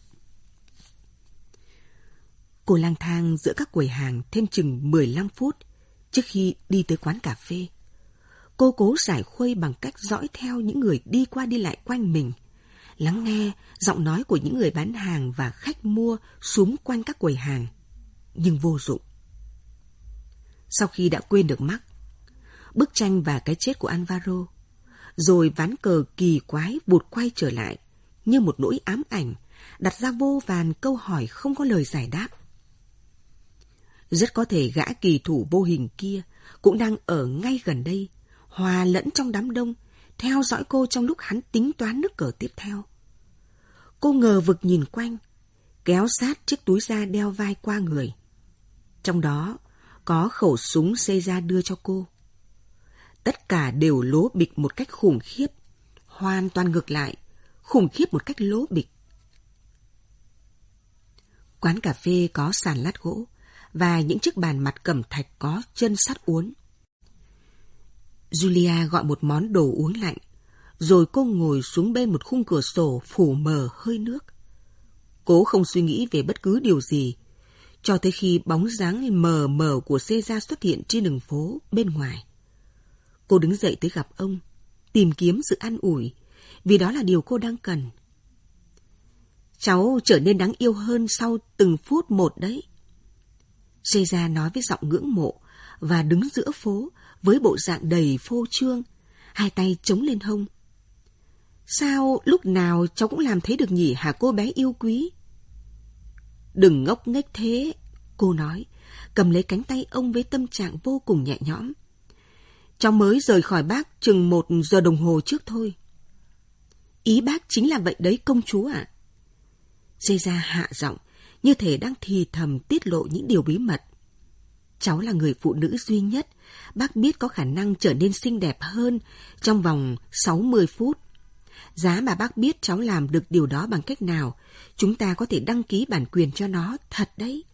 [SPEAKER 3] Cô lang thang giữa các quầy hàng thêm chừng 15 phút trước khi đi tới quán cà phê. Cô cố giải khuây bằng cách dõi theo những người đi qua đi lại quanh mình, lắng nghe giọng nói của những người bán hàng và khách mua xúm quanh các quầy hàng, nhưng vô dụng. Sau khi đã quên được Mark, bức tranh và cái chết của Alvaro, rồi ván cờ kỳ quái vụt quay trở lại như một nỗi ám ảnh, đặt ra vô vàn câu hỏi không có lời giải đáp. Rất có thể gã kỳ thủ vô hình kia cũng đang ở ngay gần đây, hòa lẫn trong đám đông, theo dõi cô trong lúc hắn tính toán nước cờ tiếp theo. Cô ngờ vực nhìn quanh, kéo sát chiếc túi da đeo vai qua người. Trong đó có khẩu súng Caesar đưa cho cô. Tất cả đều lố bịch một cách khủng khiếp, hoàn toàn ngược lại, khủng khiếp một cách lố bịch. Quán cà phê có sàn lát gỗ và những chiếc bàn mặt cẩm thạch có chân sắt uốn. Julia gọi một món đồ uống lạnh, rồi cô ngồi xuống bên một khung cửa sổ phủ mờ hơi nước. Cố không suy nghĩ về bất cứ điều gì, cho tới khi bóng dáng mờ mờ của Caesar xuất hiện trên đường phố bên ngoài. Cô đứng dậy tới gặp ông, tìm kiếm sự an ủi, vì đó là điều cô đang cần. Cháu trở nên đáng yêu hơn sau từng phút một đấy. Caesar nói với giọng ngưỡng mộ và đứng giữa phố với bộ dạng đầy phô trương, hai tay chống lên hông. Sao lúc nào cháu cũng làm thế được nhỉ hả cô bé yêu quý? Đừng ngốc nghếch thế, cô nói, cầm lấy cánh tay ông với tâm trạng vô cùng nhẹ nhõm. Cháu mới rời khỏi bác chừng 1 giờ đồng hồ trước thôi. Ý bác chính là vậy đấy công chúa ạ. Caesar hạ giọng, như thể đang thì thầm tiết lộ những điều bí mật. Cháu là người phụ nữ duy nhất bác biết có khả năng trở nên xinh đẹp hơn trong vòng 60 phút. Giá mà bác biết cháu làm được điều đó bằng cách nào, chúng ta có thể đăng ký bản quyền cho nó, thật đấy.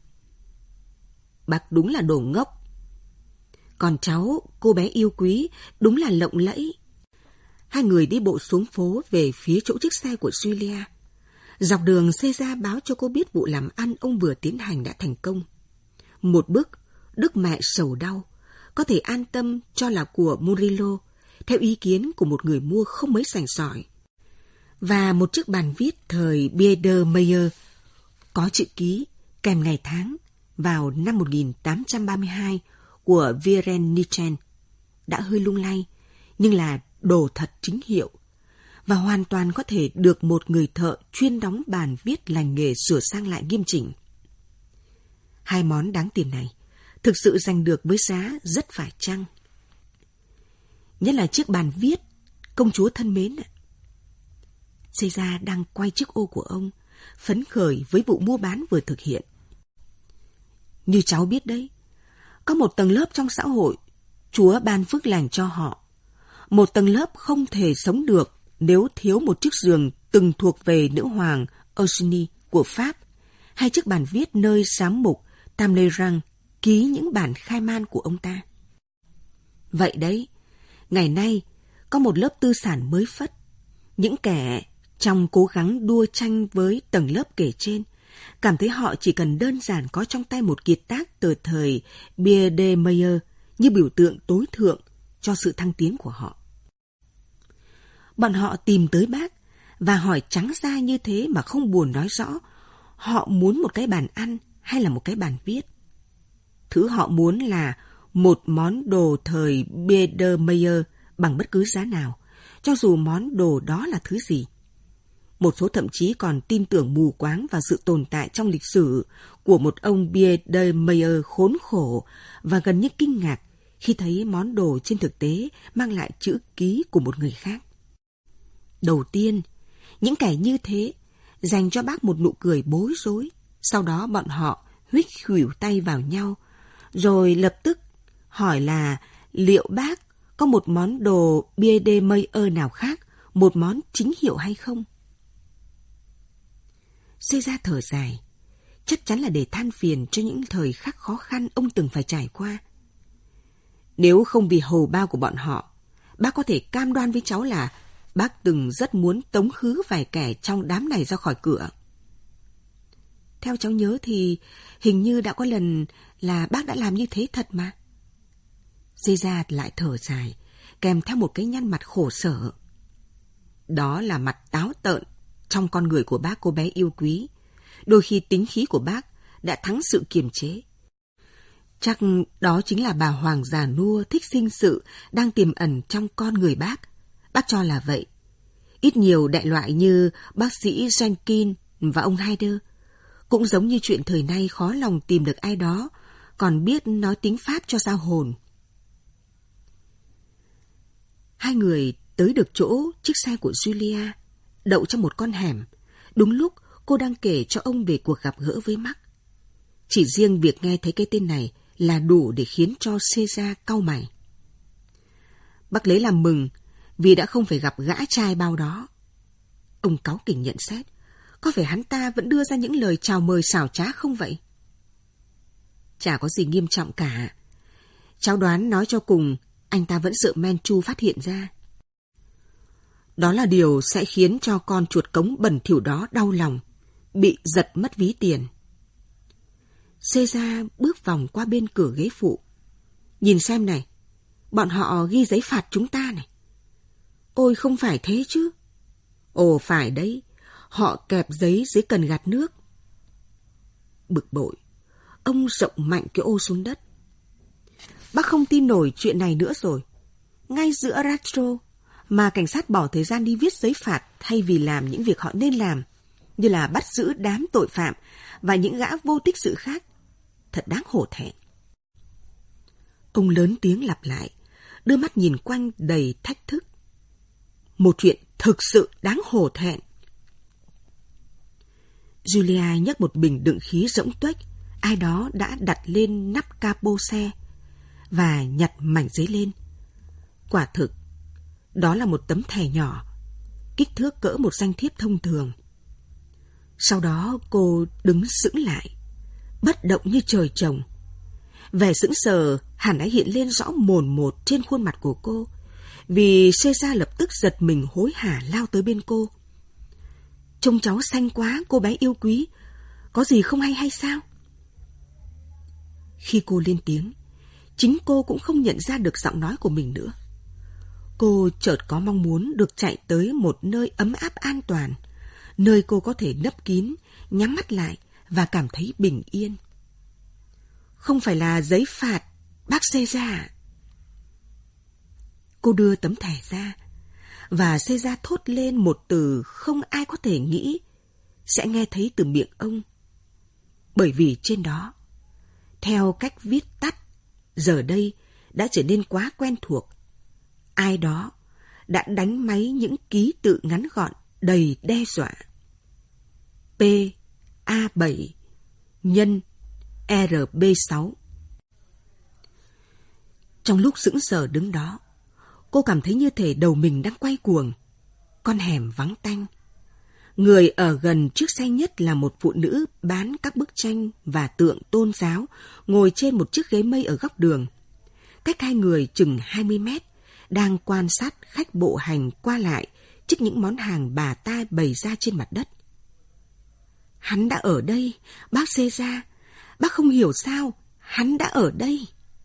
[SPEAKER 3] Bác đúng là đồ ngốc. Còn cháu, cô bé yêu quý, đúng là lộng lẫy. Hai người đi bộ xuống phố về phía chỗ chiếc xe của Julia. Dọc đường, Caesar báo cho cô biết vụ làm ăn ông vừa tiến hành đã thành công. Một bức Đức Mẹ sầu đau có thể an tâm cho là của Murillo, theo ý kiến của một người mua không mấy sành sỏi. Và một chiếc bàn viết thời Biedermeier có chữ ký kèm ngày tháng vào năm 1832 của Wilhelm Nichen đã hơi lung lay, nhưng là đồ thật chính hiệu và hoàn toàn có thể được một người thợ chuyên đóng bàn viết lành nghề sửa sang lại nghiêm chỉnh. Hai món đáng tiền này thực sự giành được với giá rất phải chăng. Nhất là chiếc bàn viết, công chúa thân mến ạ. Caesar đang quay chiếc ô của ông, phấn khởi với vụ mua bán vừa thực hiện. Như cháu biết đấy, có một tầng lớp trong xã hội, Chúa ban phước lành cho họ. Một tầng lớp không thể sống được nếu thiếu một chiếc giường từng thuộc về nữ hoàng Eugénie của Pháp, hay chiếc bàn viết nơi giám mục Talleyrand ký những bản khai man của ông ta. Vậy đấy, ngày nay có một lớp tư sản mới phất. Những kẻ trong cố gắng đua tranh với tầng lớp kể trên, cảm thấy họ chỉ cần đơn giản có trong tay một kiệt tác từ thời Biedermeier như biểu tượng tối thượng cho sự thăng tiến của họ. Bọn họ tìm tới bác và hỏi trắng ra như thế mà không buồn nói rõ họ muốn một cái bàn ăn hay là một cái bàn viết. Thứ họ muốn là một món đồ thời Biedermeier bằng bất cứ giá nào, cho dù món đồ đó là thứ gì. Một số thậm chí còn tin tưởng mù quáng vào sự tồn tại trong lịch sử của một ông Biedermeier khốn khổ và gần như kinh ngạc khi thấy món đồ trên thực tế mang lại chữ ký của một người khác. Đầu tiên, những kẻ như thế dành cho bác một nụ cười bối rối, sau đó bọn họ huých khuỷu tay vào nhau, rồi lập tức hỏi là liệu bác có một món đồ Biedermeier nào khác, một món chính hiệu hay không? Caesar thở dài, chắc chắn là để than phiền cho những thời khắc khó khăn ông từng phải trải qua. Nếu không vì hầu bao của bọn họ, bác có thể cam đoan với cháu là bác từng rất muốn tống khứ vài kẻ trong đám này ra khỏi cửa. Theo cháu nhớ thì hình như đã có lần là bác đã làm như thế thật mà. Caesar lại thở dài, kèm theo một cái nhăn mặt khổ sở. Đó là mặt táo tợn trong con người của bác, cô bé yêu quý. Đôi khi tính khí của bác đã thắng sự kiềm chế. Chắc đó chính là bà hoàng già nua thích sinh sự đang tiềm ẩn trong con người bác. Bác cho là vậy. Ít nhiều đại loại như bác sĩ Jenkins và ông Haider. Cũng giống như chuyện thời nay khó lòng tìm được ai đó còn biết nói tiếng Pháp cho sao hồn. Hai người tới được chỗ chiếc xe của Julia, đậu trong một con hẻm. Đúng lúc cô đang kể cho ông về cuộc gặp gỡ với Mark. Chỉ riêng việc nghe thấy cái tên này là đủ để khiến cho Caesar cau mày. Bác lấy làm mừng vì đã không phải gặp gã trai bao đó. Ông cáu kỉnh nhận xét, có phải hắn ta vẫn đưa ra những lời chào mời xảo trá không vậy? Chả có gì nghiêm trọng cả. Cháu đoán nói cho cùng, anh ta vẫn sợ Manchu phát hiện ra. Đó là điều sẽ khiến cho con chuột cống bẩn thỉu đó đau lòng, bị giật mất ví tiền. Caesar bước vòng qua bên cửa ghế phụ. Nhìn xem này, bọn họ ghi giấy phạt chúng ta này. Ôi không phải thế chứ. Ồ phải đấy, họ kẹp giấy dưới cần gạt nước. Bực bội, ông rộng mạnh cái ô xuống đất. Bác không tin nổi chuyện này nữa rồi. Ngay giữa Rastro mà cảnh sát bỏ thời gian đi viết giấy phạt thay vì làm những việc họ nên làm, như là bắt giữ đám tội phạm và những gã vô tích sự khác. Thật đáng hổ thẹn. Ông lớn tiếng lặp lại, đưa mắt nhìn quanh đầy thách thức. Một chuyện thực sự đáng hổ thẹn. Julia nhấc một bình đựng khí rỗng tuếch, ai đó đã đặt lên nắp capo xe, và nhặt mảnh giấy lên. Quả thực, đó là một tấm thẻ nhỏ, kích thước cỡ một danh thiếp thông thường. Sau đó cô đứng sững lại, bất động như trời trồng. Vẻ sững sờ hẳn đã hiện lên rõ mồn một trên khuôn mặt của cô, vì Caesar lập tức giật mình hối hả lao tới bên cô. Trông cháu xanh quá, cô bé yêu quý, có gì không hay sao? Khi cô lên tiếng, chính cô cũng không nhận ra được giọng nói của mình nữa. Cô chợt có mong muốn được chạy tới một nơi ấm áp an toàn, nơi cô có thể nấp kín, nhắm mắt lại và cảm thấy bình yên. Không phải là giấy phạt, bác Caesar. Cô đưa tấm thẻ ra, và Caesar thốt lên một từ không ai có thể nghĩ sẽ nghe thấy từ miệng ông. Bởi vì trên đó, theo cách viết tắt, giờ đây đã trở nên quá quen thuộc, ai đó đã đánh máy những ký tự ngắn gọn đầy đe dọa. PA7 nhân RB6. Trong lúc sững sờ đứng đó, cô cảm thấy như thể đầu mình đang quay cuồng. Con hẻm vắng tanh. Người ở gần chiếc xe nhất là một phụ nữ bán các bức tranh và tượng tôn giáo, ngồi trên một chiếc ghế mây ở góc đường. Cách hai người chừng 20 mét, đang quan sát khách bộ hành qua lại trước những món hàng bà ta bày ra trên mặt đất. Hắn đã ở đây, bác Caesar. Bác không hiểu sao, hắn đã ở đây.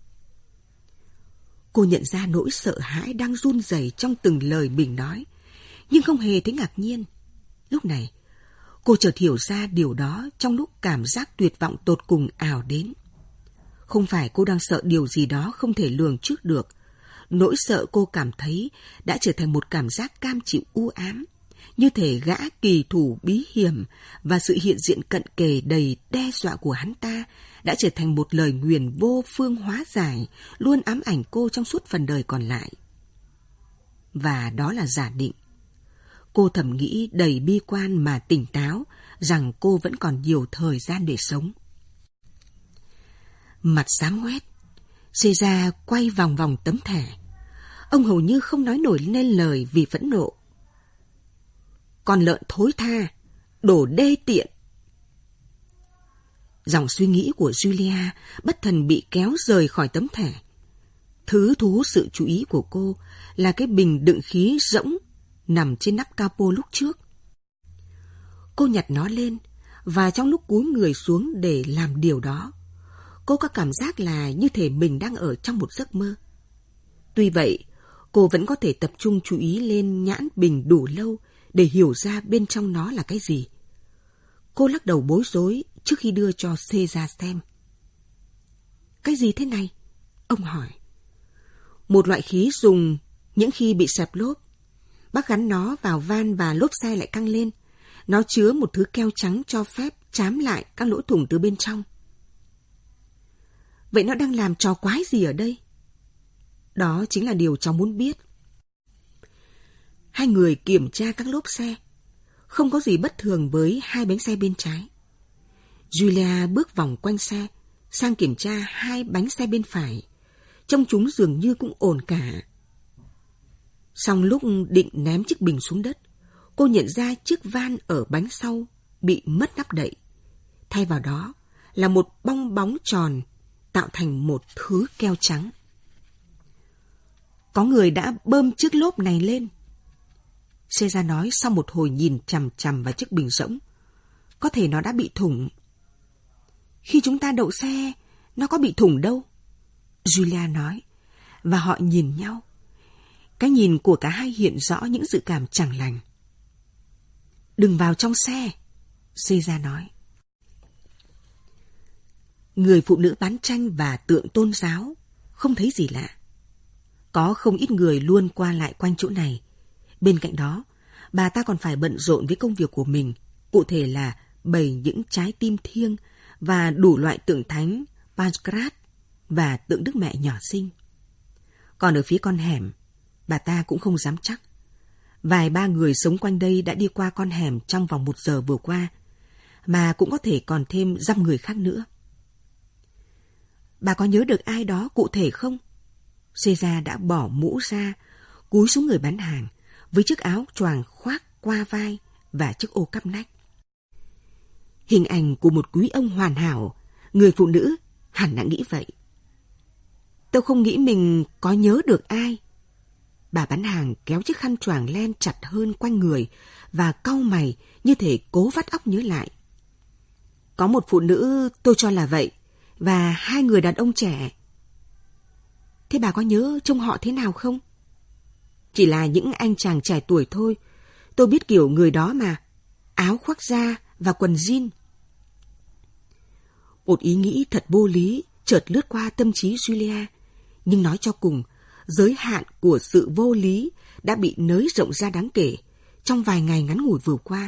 [SPEAKER 3] Cô nhận ra nỗi sợ hãi đang run rẩy trong từng lời mình nói, nhưng không hề thấy ngạc nhiên. Lúc này, cô chợt hiểu ra điều đó trong lúc cảm giác tuyệt vọng tột cùng ào đến. Không phải cô đang sợ điều gì đó không thể lường trước được. Nỗi sợ cô cảm thấy đã trở thành một cảm giác cam chịu u ám, như thể gã kỳ thủ bí hiểm và sự hiện diện cận kề đầy đe dọa của hắn ta đã trở thành một lời nguyền vô phương hóa giải, luôn ám ảnh cô trong suốt phần đời còn lại. Và đó là giả định. Cô thầm nghĩ đầy bi quan mà tỉnh táo rằng cô vẫn còn nhiều thời gian để sống. Mặt xám ngoét, Caesar quay vòng vòng tấm thẻ. Ông hầu như không nói nổi nên lời vì phẫn nộ. Con lợn thối tha, đồ đê tiện. Dòng suy nghĩ của Julia bất thần bị kéo rời khỏi tấm thẻ. Thứ thu hút sự chú ý của cô là cái bình đựng khí rỗng nằm trên nắp capo lúc trước. Cô nhặt nó lên, và trong lúc cúi người xuống để làm điều đó, cô có cảm giác là như thể mình đang ở trong một giấc mơ. Tuy vậy, cô vẫn có thể tập trung chú ý lên nhãn bình đủ lâu để hiểu ra bên trong nó là cái gì. Cô lắc đầu bối rối trước khi đưa cho Caesar xem. Cái gì thế này? Ông hỏi. Một loại khí dùng những khi bị xẹp lốp. Bác gắn nó vào van và lốp xe lại căng lên. Nó chứa một thứ keo trắng cho phép trám lại các lỗ thủng từ bên trong. Vậy nó đang làm trò quái gì ở đây? Đó chính là điều cháu muốn biết. Hai người kiểm tra các lốp xe. Không có gì bất thường với hai bánh xe bên trái. Julia bước vòng quanh xe, sang kiểm tra hai bánh xe bên phải. Trông chúng dường như cũng ổn cả. Xong lúc định ném chiếc bình xuống đất, cô nhận ra chiếc van ở bánh sau bị mất nắp đậy. Thay vào đó là một bong bóng tròn tạo thành một thứ keo trắng. Có người đã bơm chiếc lốp này lên. Caesar nói sau một hồi nhìn chằm chằm vào chiếc bình rỗng. Có thể nó đã bị thủng. Khi chúng ta đậu xe, nó có bị thủng đâu. Julia nói, và họ nhìn nhau. Cái nhìn của cả hai hiện rõ những dự cảm chẳng lành. Đừng vào trong xe, Caesar nói. Người phụ nữ bán tranh và tượng tôn giáo, không thấy gì lạ. Có không ít người luôn qua lại quanh chỗ này. Bên cạnh đó, bà ta còn phải bận rộn với công việc của mình, cụ thể là bày những trái tim thiêng và đủ loại tượng thánh, Pancrat và tượng Đức Mẹ nhỏ xinh. Còn ở phía con hẻm, bà ta cũng không dám chắc. Vài ba người sống quanh đây đã đi qua con hẻm trong vòng 1 giờ vừa qua, mà cũng có thể còn thêm dăm người khác nữa. Bà có nhớ được ai đó cụ thể không? Caesar đã bỏ mũ ra, cúi xuống người bán hàng, với chiếc áo choàng khoác qua vai và chiếc ô cắp nách. Hình ảnh của một quý ông hoàn hảo, người phụ nữ hẳn đã nghĩ vậy. Tôi không nghĩ mình có nhớ được ai. Bà bán hàng kéo chiếc khăn choàng len chặt hơn quanh người và cau mày như thể cố vắt óc nhớ lại. Có một phụ nữ tôi cho là vậy, và 2 người đàn ông trẻ. Thế bà có nhớ trông họ thế nào không? Chỉ là những anh chàng trẻ tuổi thôi. Tôi biết kiểu người đó mà. Áo khoác da và quần jean. Một ý nghĩ thật vô lý chợt lướt qua tâm trí Julia. Nhưng nói cho cùng, giới hạn của sự vô lý đã bị nới rộng ra đáng kể trong vài ngày ngắn ngủi vừa qua.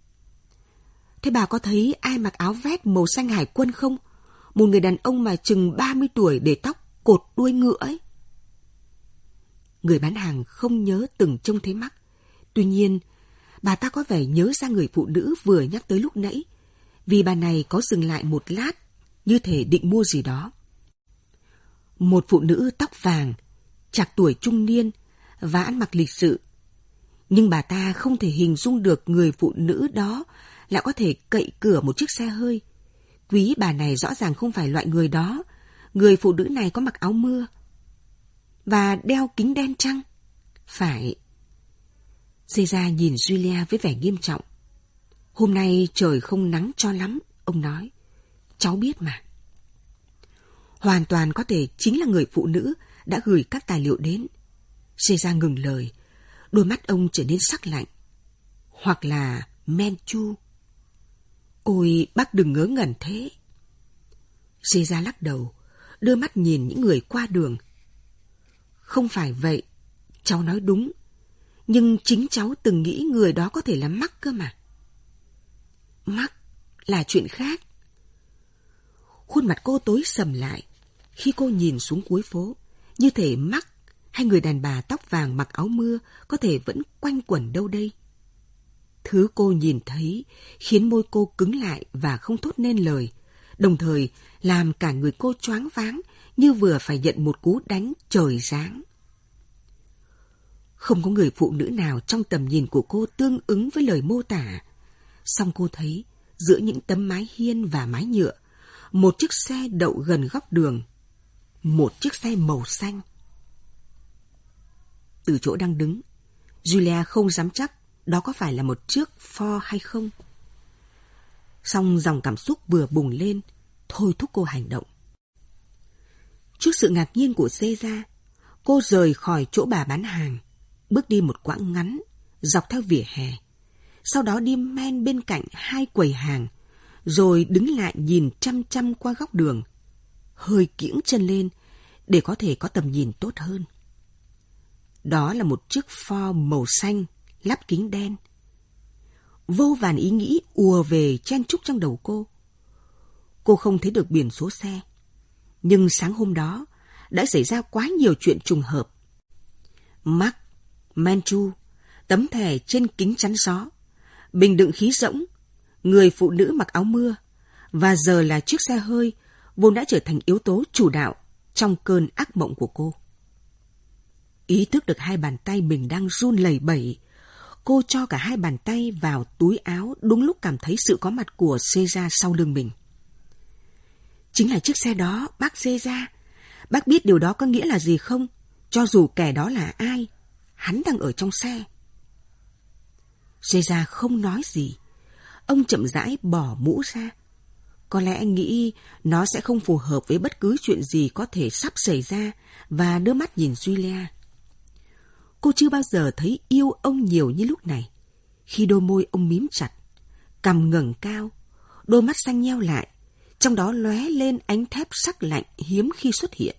[SPEAKER 3] Thế bà có thấy ai mặc áo vest màu xanh hải quân không? Một người đàn ông mà chừng 30 tuổi để tóc cột đuôi ngựa ấy. Người bán hàng không nhớ từng trông thấy Mark. Tuy nhiên, bà ta có vẻ nhớ ra người phụ nữ vừa nhắc tới lúc nãy, vì bà này có dừng lại một lát, như thể định mua gì đó. Một phụ nữ tóc vàng, trạc tuổi trung niên và ăn mặc lịch sự. Nhưng bà ta không thể hình dung được người phụ nữ đó lại có thể cậy cửa một chiếc xe hơi. Quý bà này rõ ràng không phải loại người đó. Người phụ nữ này có mặc áo mưa và đeo kính đen chăng? Phải. Caesar nhìn Julia với vẻ nghiêm trọng. Hôm nay trời không nắng cho lắm, ông nói. Cháu biết mà. Hoàn toàn có thể chính là người phụ nữ đã gửi các tài liệu đến. Caesar ngừng lời, đôi mắt ông trở nên sắc lạnh. Hoặc là Manchu. Ôi, bác đừng ngớ ngẩn thế. Caesar lắc đầu, đưa mắt nhìn những người qua đường. Không phải vậy, cháu nói đúng. Nhưng chính cháu từng nghĩ người đó có thể là Mark cơ mà. Mark là chuyện khác. Khuôn mặt cô tối sầm lại khi cô nhìn xuống cuối phố, như thể Mark hay người đàn bà tóc vàng mặc áo mưa có thể vẫn quanh quẩn đâu đây. Thứ cô nhìn thấy khiến môi cô cứng lại và không thốt nên lời, đồng thời làm cả người cô choáng váng như vừa phải nhận một cú đánh trời giáng. Không có người phụ nữ nào trong tầm nhìn của cô tương ứng với lời mô tả. Song cô thấy giữa những tấm mái hiên và mái nhựa, một chiếc xe đậu gần góc đường. Một chiếc xe màu xanh. Từ chỗ đang đứng, Julia không dám chắc đó có phải là một chiếc Ford hay không. Song dòng cảm xúc vừa bùng lên, thôi thúc cô hành động. Trước sự ngạc nhiên của Caesar, cô rời khỏi chỗ bà bán hàng, bước đi một quãng ngắn, dọc theo vỉa hè. Sau đó đi men bên cạnh 2 quầy hàng, rồi đứng lại nhìn chăm chăm qua góc đường, hơi kiễng chân lên để có thể có tầm nhìn tốt hơn. Đó là một chiếc Ford màu xanh, lắp kính đen. Vô vàn ý nghĩ ùa về chen chúc trong đầu cô. Cô không thấy được biển số xe. Nhưng sáng hôm đó đã xảy ra quá nhiều chuyện trùng hợp. Mark, Manchu, tấm thẻ trên kính chắn gió, bình đựng khí rỗng, người phụ nữ mặc áo mưa, và giờ là chiếc xe hơi vốn đã trở thành yếu tố chủ đạo trong cơn ác mộng của cô. Ý thức được 2 bàn tay mình đang run lẩy bẩy, cô cho cả 2 bàn tay vào túi áo đúng lúc cảm thấy sự có mặt của Caesar sau lưng mình. Chính là chiếc xe đó, bác Caesar. Bác biết điều đó có nghĩa là gì không? Cho dù kẻ đó là ai, hắn đang ở trong xe. Caesar không nói gì. Ông chậm rãi bỏ mũ ra. Có lẽ anh nghĩ nó sẽ không phù hợp với bất cứ chuyện gì có thể sắp xảy ra, và đưa mắt nhìn Julia. Cô chưa bao giờ thấy yêu ông nhiều như lúc này. khi đôi môi ông mím chặt, cằm ngẩng cao, đôi mắt xanh nheo lại, trong đó lóe lên ánh thép sắc lạnh hiếm khi xuất hiện.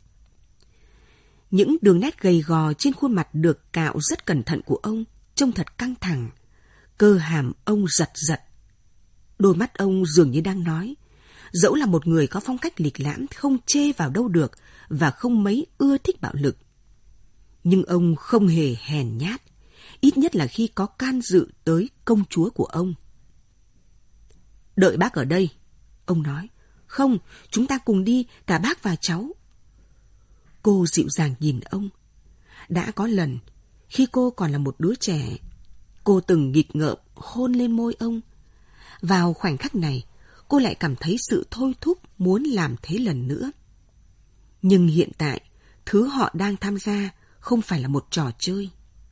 [SPEAKER 3] Những đường nét gầy gò trên khuôn mặt được cạo rất cẩn thận của ông trông thật căng thẳng, cơ hàm ông giật giật. Đôi mắt ông dường như đang nói, dẫu là một người có phong cách lịch lãm không chê vào đâu được và không mấy ưa thích bạo lực, nhưng ông không hề hèn nhát, ít nhất là khi có can dự tới công chúa của ông. Đợi bác ở đây, ông nói. Không, chúng ta cùng đi, cả bác và cháu. Cô dịu dàng nhìn ông. Đã có lần, khi cô còn là một đứa trẻ, cô từng nghịch ngợm hôn lên môi ông. Vào khoảnh khắc này, cô lại cảm thấy sự thôi thúc muốn làm thế lần nữa. Nhưng hiện tại, thứ họ đang tham gia không phải là một trò chơi.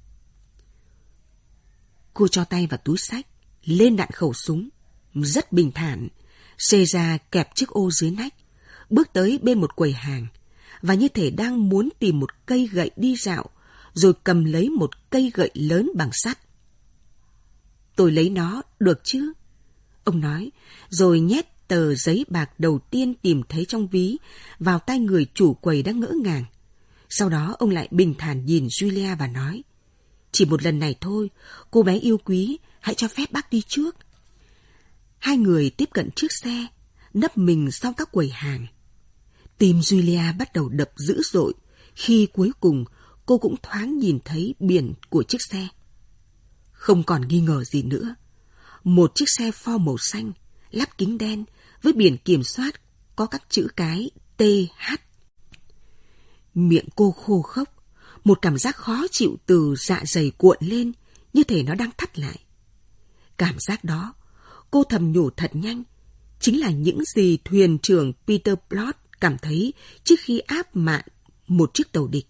[SPEAKER 3] Cô cho tay vào túi xách, lên đạn khẩu súng, rất bình thản, xê ra kẹp chiếc ô dưới nách, bước tới bên một quầy hàng, và như thể đang muốn tìm một cây gậy đi dạo, rồi cầm lấy một cây gậy lớn bằng sắt. Tôi lấy nó, được chứ? Ông nói, rồi nhét tờ giấy bạc đầu tiên tìm thấy trong ví vào tay người chủ quầy đang ngỡ ngàng. Sau đó ông lại bình thản nhìn Julia và nói, chỉ một lần này thôi, cô bé yêu quý, hãy cho phép bác đi trước. Hai người tiếp cận chiếc xe, nấp mình sau các quầy hàng. Tim Julia bắt đầu đập dữ dội khi cuối cùng cô cũng thoáng nhìn thấy biển của chiếc xe. Không còn nghi ngờ gì nữa. Một chiếc xe Ford màu xanh, lắp kính đen với biển kiểm soát có các chữ cái TH. Miệng cô khô khốc, một cảm giác khó chịu từ dạ dày cuộn lên như thể nó đang thắt lại. Cảm giác đó, cô thầm nhủ thật nhanh, chính là những gì thuyền trưởng Peter Plot cảm thấy trước khi áp mạn một chiếc tàu địch.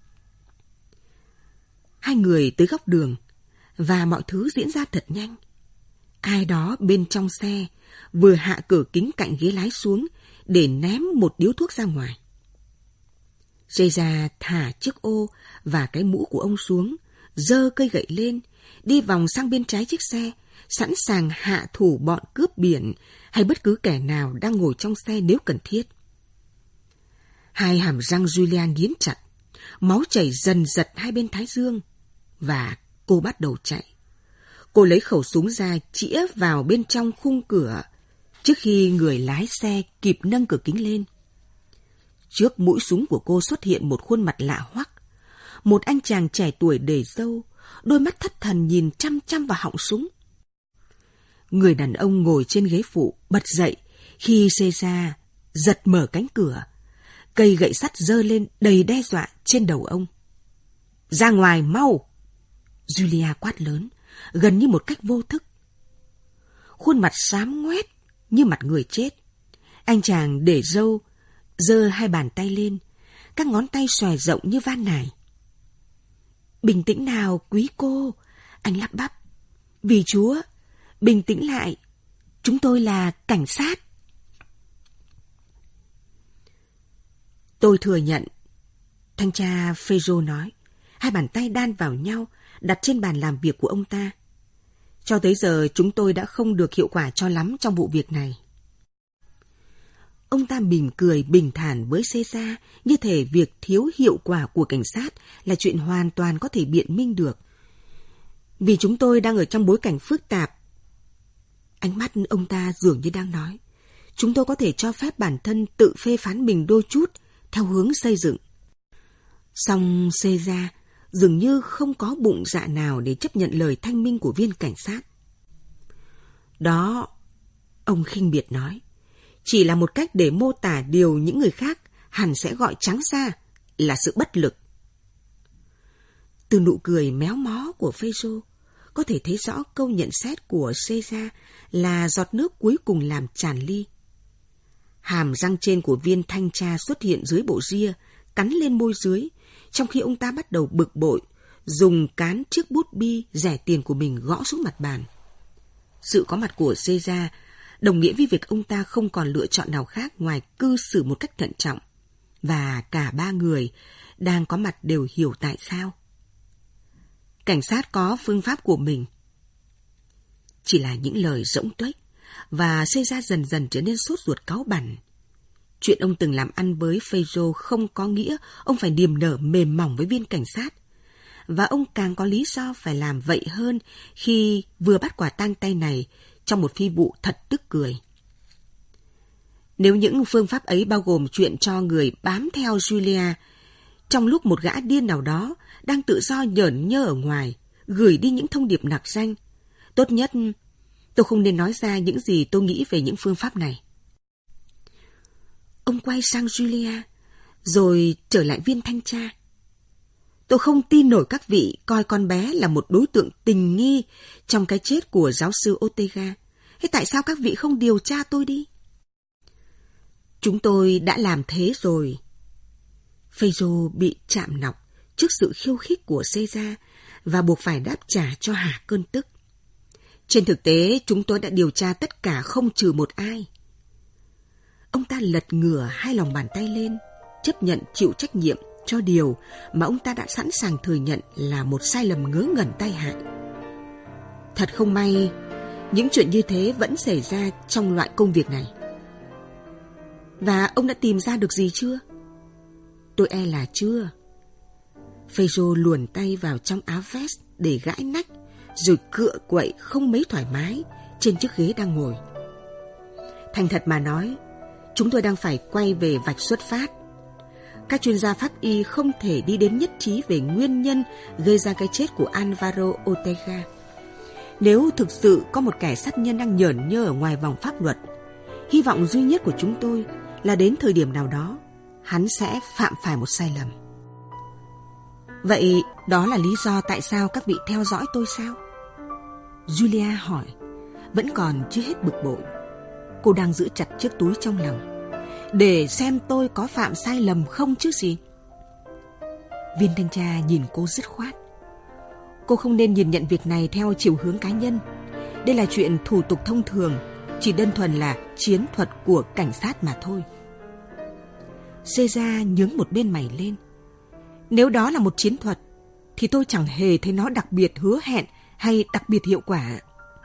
[SPEAKER 3] Hai người tới góc đường và mọi thứ diễn ra thật nhanh. Ai đó bên trong xe vừa hạ cửa kính cạnh ghế lái xuống để ném một điếu thuốc ra ngoài. Caesar thả chiếc ô và cái mũ của ông xuống, giơ cây gậy lên, đi vòng sang bên trái chiếc xe, sẵn sàng hạ thủ bọn cướp biển hay bất cứ kẻ nào đang ngồi trong xe nếu cần thiết. Hai hàm răng Julia nghiến chặt, máu chảy dần dật hai bên thái dương, và cô bắt đầu chạy. Cô lấy khẩu súng ra chĩa vào bên trong khung cửa trước khi người lái xe kịp nâng cửa kính lên. Trước mũi súng của cô xuất hiện một khuôn mặt lạ hoắc, một anh chàng trẻ tuổi để râu, đôi mắt thất thần nhìn chăm chăm vào họng súng. Người đàn ông ngồi trên ghế phụ bật dậy khi Caesar giật mở cánh cửa. Cây gậy sắt giơ lên đầy đe dọa trên đầu ông. Ra ngoài mau! Julia quát lớn, gần như một cách vô thức. Khuôn mặt xám ngoét như mặt người chết. Anh chàng để râu giơ hai bàn tay lên, các ngón tay xòe rộng như van nài. Bình tĩnh nào quý cô, anh lắp bắp. Vì Chúa, bình tĩnh lại, chúng tôi là cảnh sát. Tôi thừa nhận, thanh tra Fezzo nói, hai bàn tay đan vào nhau, đặt trên bàn làm việc của ông ta. Cho tới giờ chúng tôi đã không được hiệu quả cho lắm trong vụ việc này. Ông ta mỉm cười bình thản với Caesar, như thể việc thiếu hiệu quả của cảnh sát là chuyện hoàn toàn có thể biện minh được. Vì chúng tôi đang ở trong bối cảnh phức tạp. Ánh mắt ông ta dường như đang nói, chúng tôi có thể cho phép bản thân tự phê phán mình đôi chút theo hướng xây dựng. Song Caesar dường như không có bụng dạ nào để chấp nhận lời thanh minh của viên cảnh sát. Đó, ông khinh miệt nói, chỉ là một cách để mô tả điều những người khác hẳn sẽ gọi trắng ra là sự bất lực. Từ nụ cười méo mó của Fezzo, có thể thấy rõ câu nhận xét của Caesar là giọt nước cuối cùng làm tràn ly. Hàm răng trên của viên thanh tra xuất hiện dưới bộ ria, cắn lên môi dưới, trong khi ông ta bắt đầu bực bội, dùng cán chiếc bút bi rẻ tiền của mình gõ xuống mặt bàn. Sự có mặt của Caesar đồng nghĩa với việc ông ta không còn lựa chọn nào khác ngoài cư xử một cách thận trọng, và cả ba người đang có mặt đều hiểu tại sao. Cảnh sát có phương pháp của mình, chỉ là những lời rỗng tuếch, và Caesar dần dần trở nên sốt ruột cáu bẳn. Chuyện ông từng làm ăn với Phêrô không có nghĩa ông phải niềm nở mềm mỏng với viên cảnh sát. Và ông càng có lý do phải làm vậy hơn khi vừa bắt quả tang tay này trong một phi vụ thật tức cười. Nếu những phương pháp ấy bao gồm chuyện cho người bám theo Julia, trong lúc một gã điên nào đó đang tự do nhởn nhơ ở ngoài, gửi đi những thông điệp nặc danh, tốt nhất tôi không nên nói ra những gì tôi nghĩ về những phương pháp này. Ông quay sang Julia, rồi trở lại viên thanh tra. Tôi không tin nổi các vị coi con bé là một đối tượng tình nghi trong cái chết của giáo sư Ortega. Thế tại sao các vị không điều tra tôi đi? Chúng tôi đã làm thế rồi. Phêrô bị chạm nọc trước sự khiêu khích của Caesar và buộc phải đáp trả cho hả cơn tức. Trên thực tế, chúng tôi đã điều tra tất cả không trừ một ai. Ông ta lật ngửa hai lòng bàn tay lên, chấp nhận chịu trách nhiệm cho điều mà ông ta đã sẵn sàng thừa nhận là một sai lầm ngớ ngẩn tai hại. Thật không may, những chuyện như thế vẫn xảy ra trong loại công việc này. Và ông đã tìm ra được gì chưa? Tôi e là chưa. Phêrô luồn tay vào trong áo vest để gãi nách, rồi cựa quậy không mấy thoải mái trên chiếc ghế đang ngồi. Thành thật mà nói, chúng tôi đang phải quay về vạch xuất phát. Các chuyên gia pháp y không thể đi đến nhất trí về nguyên nhân gây ra cái chết của Alvaro Ortega. Nếu thực sự có một kẻ sát nhân đang nhởn nhơ ở ngoài vòng pháp luật, hy vọng duy nhất của chúng tôi là đến thời điểm nào đó, hắn sẽ phạm phải một sai lầm. Vậy đó là lý do tại sao các vị theo dõi tôi sao? Julia hỏi, vẫn còn chưa hết bực bội. Cô đang giữ chặt chiếc túi trong lòng. Để xem tôi có phạm sai lầm không chứ gì. Viên thanh tra nhìn cô dứt khoát. Cô không nên nhìn nhận việc này theo chiều hướng cá nhân. Đây là chuyện thủ tục thông thường, chỉ đơn thuần là chiến thuật của cảnh sát mà thôi. Caesar nhướng một bên mày lên. Nếu đó là một chiến thuật, thì tôi chẳng hề thấy nó đặc biệt hứa hẹn hay đặc biệt hiệu quả.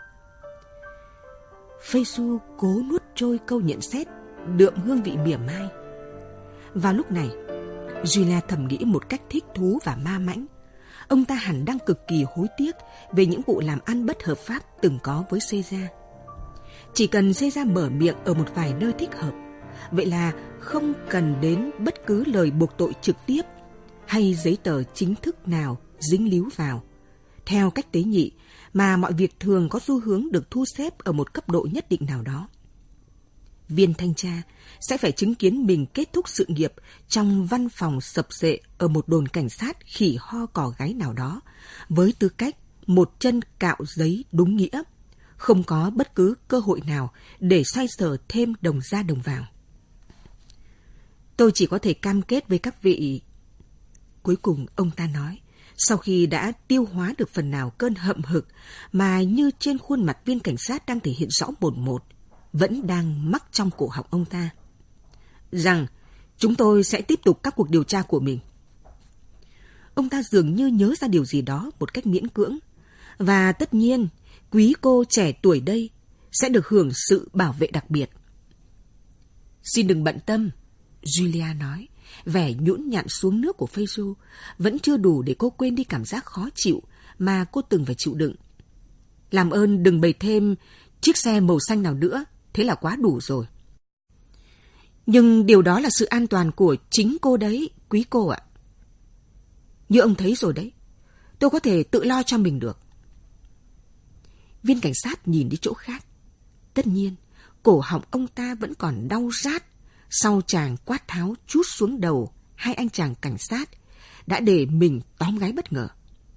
[SPEAKER 3] Phêrô cố nuốt trôi câu nhận xét đượm hương vị mỉa mai. Vào lúc này, Julia thầm nghĩ một cách thích thú và ma mãnh. Ông ta hẳn đang cực kỳ hối tiếc về những vụ làm ăn bất hợp pháp từng có với Caesar. Chỉ cần Caesar mở miệng ở một vài nơi thích hợp, vậy là không cần đến bất cứ lời buộc tội trực tiếp hay giấy tờ chính thức nào dính líu vào. Theo cách tế nhị mà mọi việc thường có xu hướng được thu xếp ở một cấp độ nhất định nào đó. Viên thanh tra sẽ phải chứng kiến mình kết thúc sự nghiệp trong văn phòng sập sệ ở một đồn cảnh sát khỉ ho cò gáy nào đó, với tư cách một chân cạo giấy đúng nghĩa, không có bất cứ cơ hội nào để xoay sở thêm đồng ra đồng vào. Tôi chỉ có thể cam kết với các vị. Cuối cùng ông ta nói, sau khi đã tiêu hóa được phần nào cơn hậm hực mà như trên khuôn mặt viên cảnh sát đang thể hiện rõ mồn một, vẫn đang mắc trong cổ họng ông ta, rằng chúng tôi sẽ tiếp tục các cuộc điều tra của mình. Ông ta dường như nhớ ra điều gì đó một cách miễn cưỡng, và tất nhiên quý cô trẻ tuổi đây sẽ được hưởng sự bảo vệ đặc biệt. Xin đừng bận tâm, Julia nói, vẻ nhũn nhặn xuống nước của Phêrô vẫn chưa đủ để cô quên đi cảm giác khó chịu mà cô từng phải chịu đựng. Làm ơn đừng bày thêm chiếc xe màu xanh nào nữa, thế là quá đủ rồi. Nhưng điều đó là sự an toàn của chính cô đấy, quý cô ạ. Như ông thấy rồi đấy, tôi có thể tự lo cho mình được. Viên cảnh sát nhìn đi chỗ khác. Tất nhiên, cổ họng ông ta vẫn còn đau rát sau chàng quát tháo trút xuống đầu hai anh chàng cảnh sát đã để mình tóm gái bất ngờ.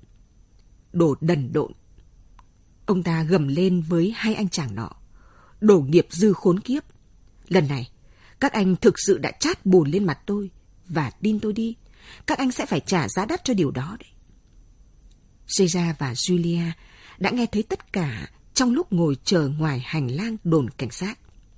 [SPEAKER 3] Đồ đần độn! Ông ta gầm lên với hai anh chàng nọ. Đồ nghiệp dư khốn kiếp! Lần này, các anh thực sự đã chát bùn lên mặt tôi, và tin tôi đi, các anh sẽ phải trả giá đắt cho điều đó đấy. Caesar và Julia đã nghe thấy tất cả trong lúc ngồi chờ ngoài hành lang đồn cảnh sát.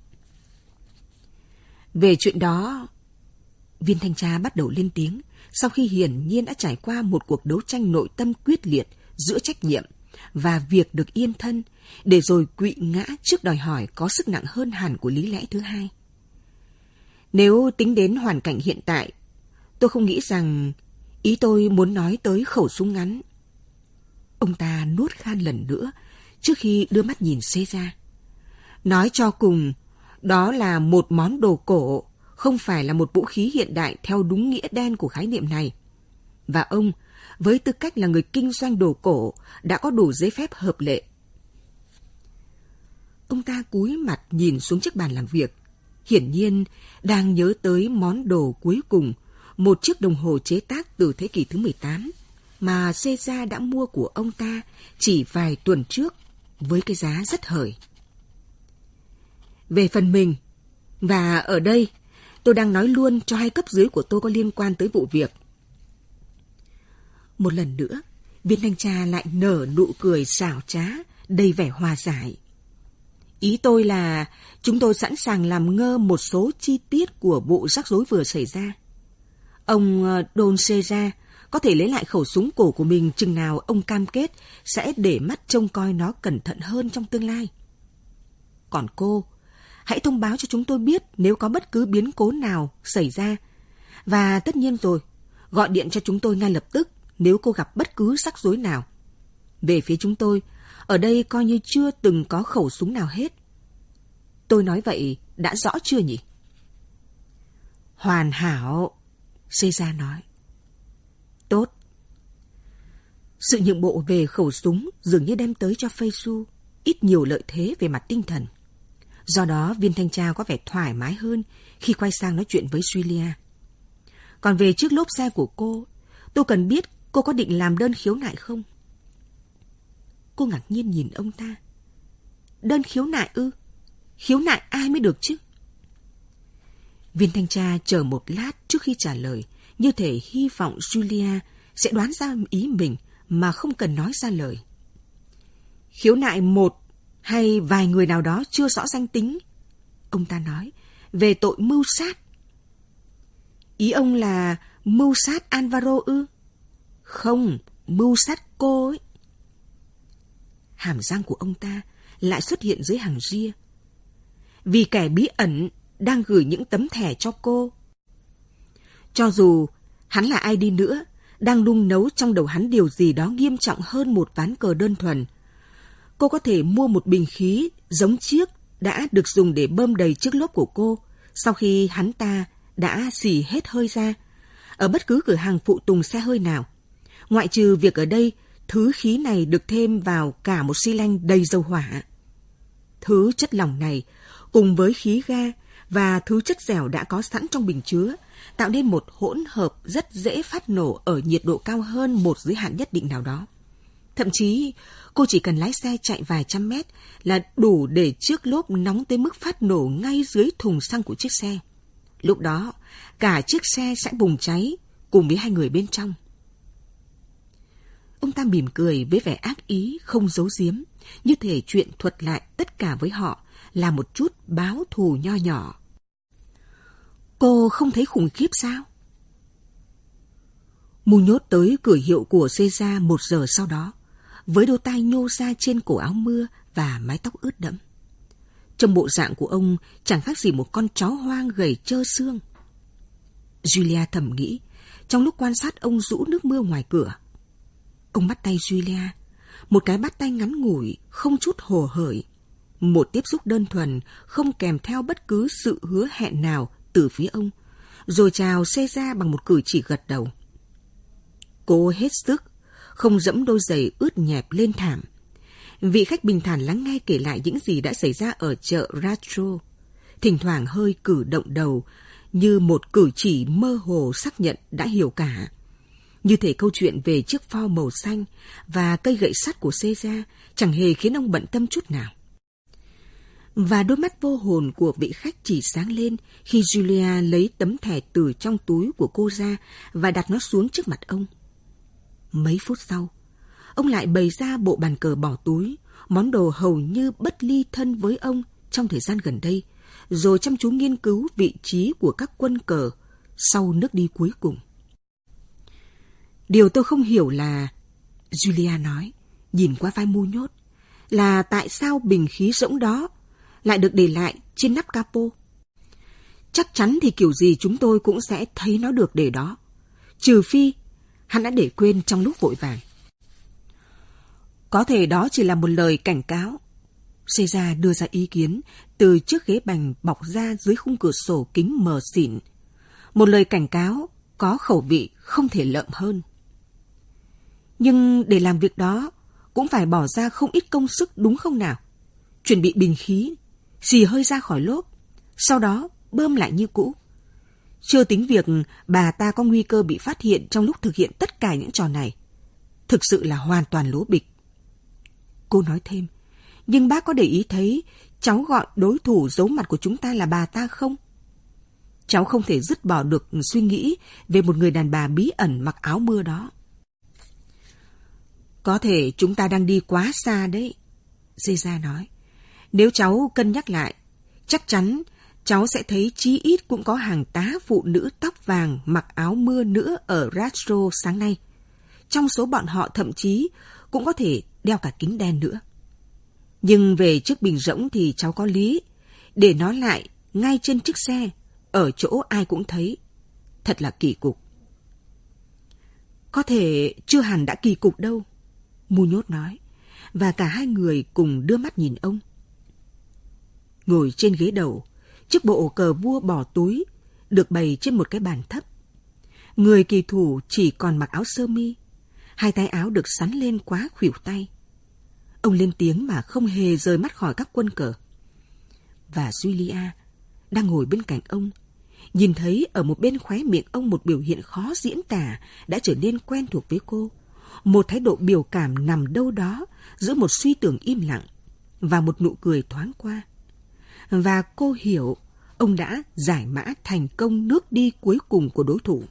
[SPEAKER 3] Về chuyện đó, viên thanh tra bắt đầu lên tiếng sau khi hiển nhiên đã trải qua một cuộc đấu tranh nội tâm quyết liệt giữa trách nhiệm và việc được yên thân, để rồi quỵ ngã trước đòi hỏi có sức nặng hơn hẳn của lý lẽ thứ hai. Nếu tính đến hoàn cảnh hiện tại, tôi không nghĩ rằng ý tôi muốn nói tới khẩu súng ngắn. Ông ta nuốt khan lần nữa trước khi đưa mắt nhìn Caesar. Nói cho cùng, đó là một món đồ cổ, không phải là một vũ khí hiện đại theo đúng nghĩa đen của khái niệm này. Và ông, với tư cách là người kinh doanh đồ cổ, đã có đủ giấy phép hợp lệ. Ông ta cúi mặt nhìn xuống chiếc bàn làm việc, hiển nhiên đang nhớ tới món đồ cuối cùng, một chiếc đồng hồ chế tác từ thế kỷ thứ 18 mà Caesar đã mua của ông ta chỉ vài tuần trước với cái giá rất hời. Về phần mình, và ở đây tôi đang nói luôn cho hai cấp dưới của tôi có liên quan tới vụ việc. Một lần nữa, viên thanh tra lại nở nụ cười xảo trá, đầy vẻ hòa giải. Ý tôi là chúng tôi sẵn sàng làm ngơ một số chi tiết của vụ rắc rối vừa xảy ra. Ông Don Caesar có thể lấy lại khẩu súng cổ của mình chừng nào ông cam kết sẽ để mắt trông coi nó cẩn thận hơn trong tương lai. Còn cô, hãy thông báo cho chúng tôi biết nếu có bất cứ biến cố nào xảy ra. Và tất nhiên rồi, gọi điện cho chúng tôi ngay lập tức nếu cô gặp bất cứ rắc rối nào. Về phía chúng tôi, ở đây coi như chưa từng có khẩu súng nào hết. Tôi nói vậy đã rõ chưa nhỉ? Hoàn hảo, Caesar nói. Tốt. Sự nhượng bộ về khẩu súng dường như đem tới cho Phê-su ít nhiều lợi thế về mặt tinh thần. Do đó, viên thanh tra có vẻ thoải mái hơn khi quay sang nói chuyện với Julia. Còn về chiếc lốp xe của cô, tôi cần biết cô có định làm đơn khiếu nại không? Cô ngạc nhiên nhìn ông ta. Đơn khiếu nại ư? Khiếu nại ai mới được chứ? Viên thanh tra chờ một lát trước khi trả lời, như thể hy vọng Julia sẽ đoán ra ý mình mà không cần nói ra lời. Khiếu nại một hay vài người nào đó chưa rõ danh tính, ông ta nói, về tội mưu sát. Ý ông là mưu sát Alvaro ư? Không, mưu sát cô ấy. Hàm răng của ông ta lại xuất hiện dưới hàng ria. Vì kẻ bí ẩn đang gửi những tấm thẻ cho cô. Cho dù hắn là ai đi nữa, đang nung nấu trong đầu hắn điều gì đó nghiêm trọng hơn một ván cờ đơn thuần. Cô có thể mua một bình khí giống chiếc đã được dùng để bơm đầy chiếc lốp của cô sau khi hắn ta đã xì hết hơi ra, ở bất cứ cửa hàng phụ tùng xe hơi nào. Ngoại trừ việc ở đây, thứ khí này được thêm vào cả một xi lanh đầy dầu hỏa. Thứ chất lỏng này, cùng với khí ga và thứ chất dẻo đã có sẵn trong bình chứa, tạo nên một hỗn hợp rất dễ phát nổ ở nhiệt độ cao hơn một giới hạn nhất định nào đó. Thậm chí, cô chỉ cần lái xe chạy vài trăm mét là đủ để chiếc lốp nóng tới mức phát nổ ngay dưới thùng xăng của chiếc xe. Lúc đó, cả chiếc xe sẽ bùng cháy cùng với hai người bên trong. Ông ta mỉm cười với vẻ ác ý không giấu giếm, như thể chuyện thuật lại tất cả với họ là một chút báo thù nho nhỏ. Cô không thấy khủng khiếp sao? Muñoz tới cửa hiệu của Caesar 1 giờ sau đó, với đôi tai nhô ra trên cổ áo mưa và mái tóc ướt đẫm. Trong bộ dạng của ông chẳng khác gì một con chó hoang gầy trơ xương. Julia thầm nghĩ, trong lúc quan sát ông rũ nước mưa ngoài cửa. Ông bắt tay Julia, một cái bắt tay ngắn ngủi, không chút hồ hởi. Một tiếp xúc đơn thuần, không kèm theo bất cứ sự hứa hẹn nào từ phía ông, rồi chào Caesar bằng một cử chỉ gật đầu. Cô hết sức, không dẫm đôi giày ướt nhẹp lên thảm. Vị khách bình thản lắng nghe kể lại những gì đã xảy ra ở chợ Rastro, thỉnh thoảng hơi cử động đầu như một cử chỉ mơ hồ xác nhận đã hiểu cả. Như thể câu chuyện về chiếc Ford màu xanh và cây gậy sắt của Caesar chẳng hề khiến ông bận tâm chút nào. Và đôi mắt vô hồn của vị khách chỉ sáng lên khi Julia lấy tấm thẻ từ trong túi của cô ra và đặt nó xuống trước mặt ông. Mấy phút sau, ông lại bày ra bộ bàn cờ bỏ túi, món đồ hầu như bất ly thân với ông trong thời gian gần đây, rồi chăm chú nghiên cứu vị trí của các quân cờ sau nước đi cuối cùng. Điều tôi không hiểu là, Julia nói, nhìn qua vai Mu Nhốt là tại sao bình khí rỗng đó lại được để lại trên nắp capo. Chắc chắn thì kiểu gì chúng tôi cũng sẽ thấy nó được để đó, trừ phi hắn đã để quên trong lúc vội vàng. Có thể đó chỉ là một lời cảnh cáo. Caesar đưa ra ý kiến từ chiếc ghế bành bọc ra dưới khung cửa sổ kính mờ xỉn. Một lời cảnh cáo có khẩu vị không thể lợm hơn. Nhưng để làm việc đó cũng phải bỏ ra không ít công sức, đúng không nào? Chuẩn bị bình khí, xì hơi ra khỏi lốp, sau đó bơm lại như cũ. Chưa tính việc bà ta có nguy cơ bị phát hiện trong lúc thực hiện tất cả những trò này. Thực sự là hoàn toàn lố bịch. Cô nói thêm, nhưng bác có để ý thấy cháu gọi đối thủ giấu mặt của chúng ta là bà ta không? Cháu không thể dứt bỏ được suy nghĩ về một người đàn bà bí ẩn mặc áo mưa đó. Có thể chúng ta đang đi quá xa đấy, Caesar nói. Nếu cháu cân nhắc lại, chắc chắn cháu sẽ thấy chí ít cũng có hàng tá phụ nữ tóc vàng mặc áo mưa nữa ở Rastro sáng nay. Trong số bọn họ thậm chí cũng có thể đeo cả kính đen nữa. Nhưng về chiếc bình rỗng thì cháu có lý, để nó lại ngay trên chiếc xe, ở chỗ ai cũng thấy. Thật là kỳ cục. Có thể chưa hẳn đã kỳ cục đâu, Mu Nhốt nói, và cả hai người cùng đưa mắt nhìn ông. Ngồi trên ghế đầu, chiếc bộ cờ vua bỏ túi được bày trên một cái bàn thấp. Người kỳ thủ chỉ còn mặc áo sơ mi, hai tay áo được sắn lên quá khuỷu tay. Ông lên tiếng mà không hề rời mắt khỏi các quân cờ. Và Julia đang ngồi bên cạnh ông, nhìn thấy ở một bên khóe miệng ông một biểu hiện khó diễn tả đã trở nên quen thuộc với cô. Một thái độ biểu cảm nằm đâu đó giữa một suy tưởng im lặng và một nụ cười thoáng qua. Và cô hiểu ông đã giải mã thành công nước đi cuối cùng của đối thủ.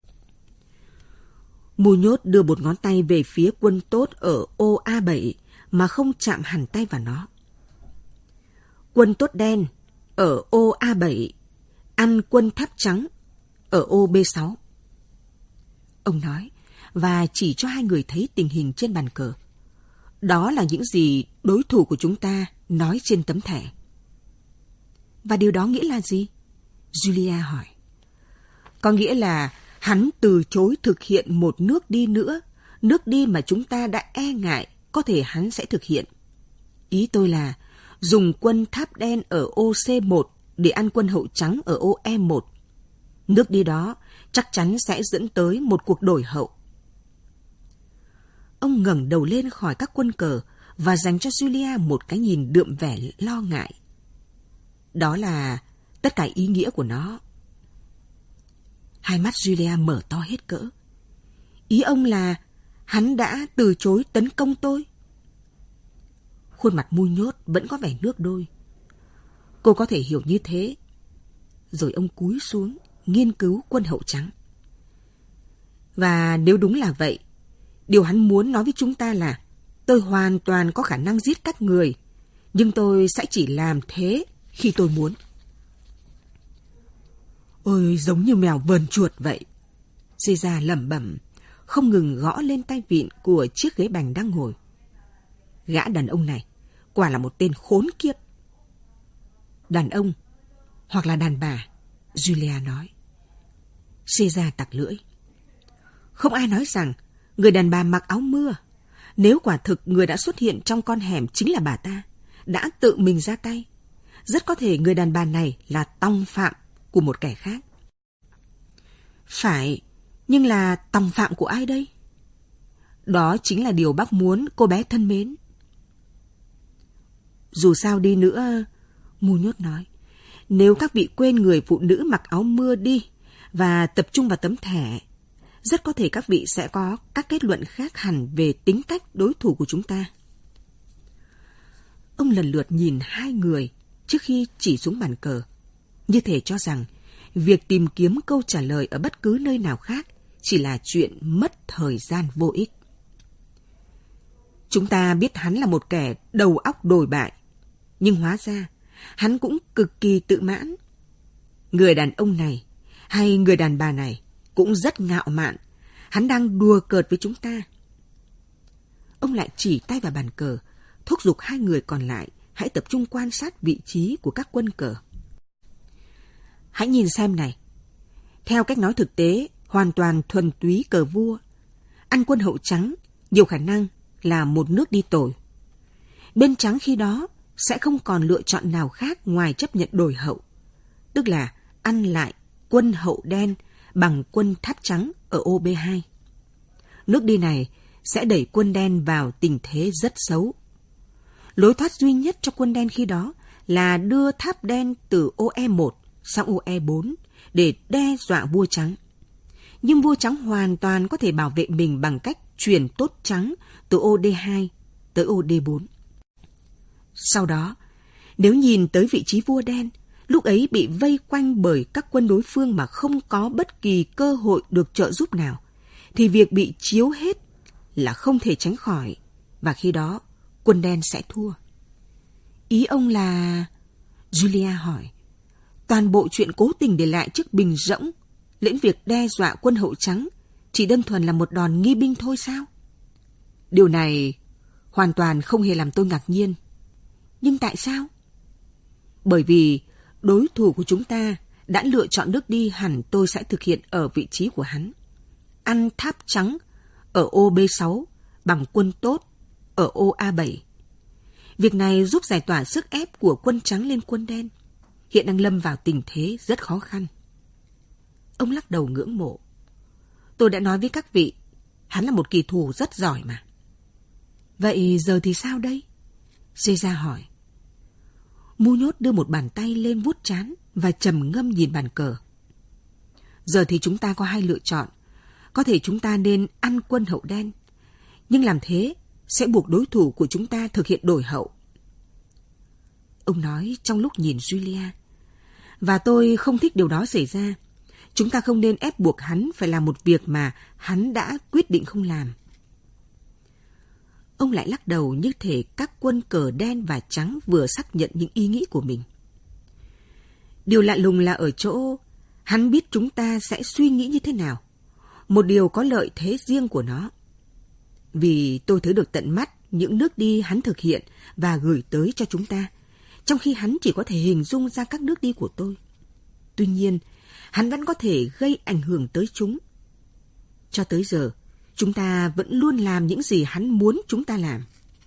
[SPEAKER 3] Mu Nhốt đưa một ngón tay về phía quân tốt ở ô A7 mà không chạm hẳn tay vào nó. Quân tốt đen ở ô A7 ăn quân tháp trắng ở ô B6. Ông nói và chỉ cho hai người thấy tình hình trên bàn cờ. Đó là những gì đối thủ của chúng ta nói trên tấm thẻ. Và điều đó nghĩa là gì? Julia hỏi. Có nghĩa là hắn từ chối thực hiện một nước đi nữa, nước đi mà chúng ta đã e ngại có thể hắn sẽ thực hiện. Ý tôi là dùng quân tháp đen ở ô C1 để ăn quân hậu trắng ở ô E1. Nước đi đó chắc chắn sẽ dẫn tới một cuộc đổi hậu. Ông ngẩng đầu lên khỏi các quân cờ và dành cho Julia một cái nhìn đượm vẻ lo ngại. Đó là tất cả ý nghĩa của nó. Hai mắt Julia mở to hết cỡ. Ý ông là hắn đã từ chối tấn công tôi? Khuôn mặt Mu Nhốt vẫn có vẻ nước đôi. Cô có thể hiểu như thế. Rồi ông cúi xuống nghiên cứu quân hậu trắng. Và nếu đúng là vậy, điều hắn muốn nói với chúng ta là tôi hoàn toàn có khả năng giết các người, nhưng tôi sẽ chỉ làm thế khi tôi muốn. Ôi, giống như mèo vờn chuột vậy. Caesar lẩm bẩm, không ngừng gõ lên tay vịn của chiếc ghế bành đang ngồi. Gã đàn ông này quả là một tên khốn kiếp. Đàn ông hoặc là đàn bà, Julia nói. Caesar tặc lưỡi. Không ai nói rằng người đàn bà mặc áo mưa, nếu quả thực người đã xuất hiện trong con hẻm chính là bà ta, đã tự mình ra tay. Rất có thể người đàn bà này là tòng phạm của một kẻ khác. Phải, nhưng là tòng phạm của ai đây? Đó chính là điều bác muốn, cô bé thân mến. Dù sao đi nữa, Mu Nhốt nói, nếu các vị quên người phụ nữ mặc áo mưa đi và tập trung vào tấm thẻ, rất có thể các vị sẽ có các kết luận khác hẳn về tính cách đối thủ của chúng ta. Ông lần lượt nhìn hai người trước khi chỉ xuống bàn cờ, như thể cho rằng việc tìm kiếm câu trả lời ở bất cứ nơi nào khác chỉ là chuyện mất thời gian vô ích. Chúng ta biết hắn là một kẻ đầu óc đồi bại, nhưng hóa ra hắn cũng cực kỳ tự mãn. Người đàn ông này hay người đàn bà này cũng rất ngạo mạn. Hắn đang đùa cợt với chúng ta. ông lại chỉ tay vào bàn cờ, thúc giục hai người còn lại hãy tập trung quan sát vị trí của các quân cờ. Hãy nhìn xem này. Theo cách nói thực tế, hoàn toàn thuần túy cờ vua, ăn quân hậu trắng nhiều khả năng là một nước đi tồi. Bên trắng khi đó sẽ không còn lựa chọn nào khác ngoài chấp nhận đổi hậu, tức là ăn lại quân hậu đen bằng quân tháp trắng ở ô B2. Nước đi này sẽ đẩy quân đen vào tình thế rất xấu. Lối thoát duy nhất cho quân đen khi đó là đưa tháp đen từ ô E1 sang ô E4 để đe dọa vua trắng. Nhưng vua trắng hoàn toàn có thể bảo vệ mình bằng cách chuyển tốt trắng từ ô D2 tới ô D4. Sau đó, nếu nhìn tới vị trí vua đen, lúc ấy bị vây quanh bởi các quân đối phương mà không có bất kỳ cơ hội được trợ giúp nào, thì việc bị chiếu hết là không thể tránh khỏi, và khi đó quân đen sẽ thua. Ý ông là... Julia hỏi. Toàn bộ chuyện cố tình để lại chiếc bình rỗng, lẫn việc đe dọa quân hậu trắng, chỉ đơn thuần là một đòn nghi binh thôi sao? Điều này hoàn toàn không hề làm tôi ngạc nhiên. Nhưng tại sao? Bởi vì đối thủ của chúng ta đã lựa chọn nước đi hẳn tôi sẽ thực hiện ở vị trí của hắn. Ăn tháp trắng ở ô B6 bằng quân tốt ở ô A7. Việc này giúp giải tỏa sức ép của quân trắng lên quân đen, hiện đang lâm vào tình thế rất khó khăn. Ông lắc đầu ngưỡng mộ. Tôi đã nói với các vị, hắn là một kỳ thủ rất giỏi mà. Vậy giờ thì sao đây? Caesar hỏi. Muñoz đưa một bàn tay lên vuốt trán và trầm ngâm nhìn bàn cờ. Giờ thì chúng ta có hai lựa chọn. Có thể chúng ta nên ăn quân hậu đen, nhưng làm thế sẽ buộc đối thủ của chúng ta thực hiện đổi hậu. Ông nói trong lúc nhìn Julia. Và tôi không thích điều đó xảy ra. Chúng ta không nên ép buộc hắn phải làm một việc mà hắn đã quyết định không làm. Ông lại lắc đầu như thể các quân cờ đen và trắng vừa xác nhận những ý nghĩ của mình. Điều lạ lùng là ở chỗ, hắn biết chúng ta sẽ suy nghĩ như thế nào. Một điều có lợi thế riêng của nó. Vì tôi thấy được tận mắt những nước đi hắn thực hiện và gửi tới cho chúng ta, trong khi hắn chỉ có thể hình dung ra các nước đi của tôi. Tuy nhiên, hắn vẫn có thể gây ảnh hưởng tới chúng. Cho tới giờ, chúng ta vẫn luôn làm những gì hắn muốn chúng ta làm.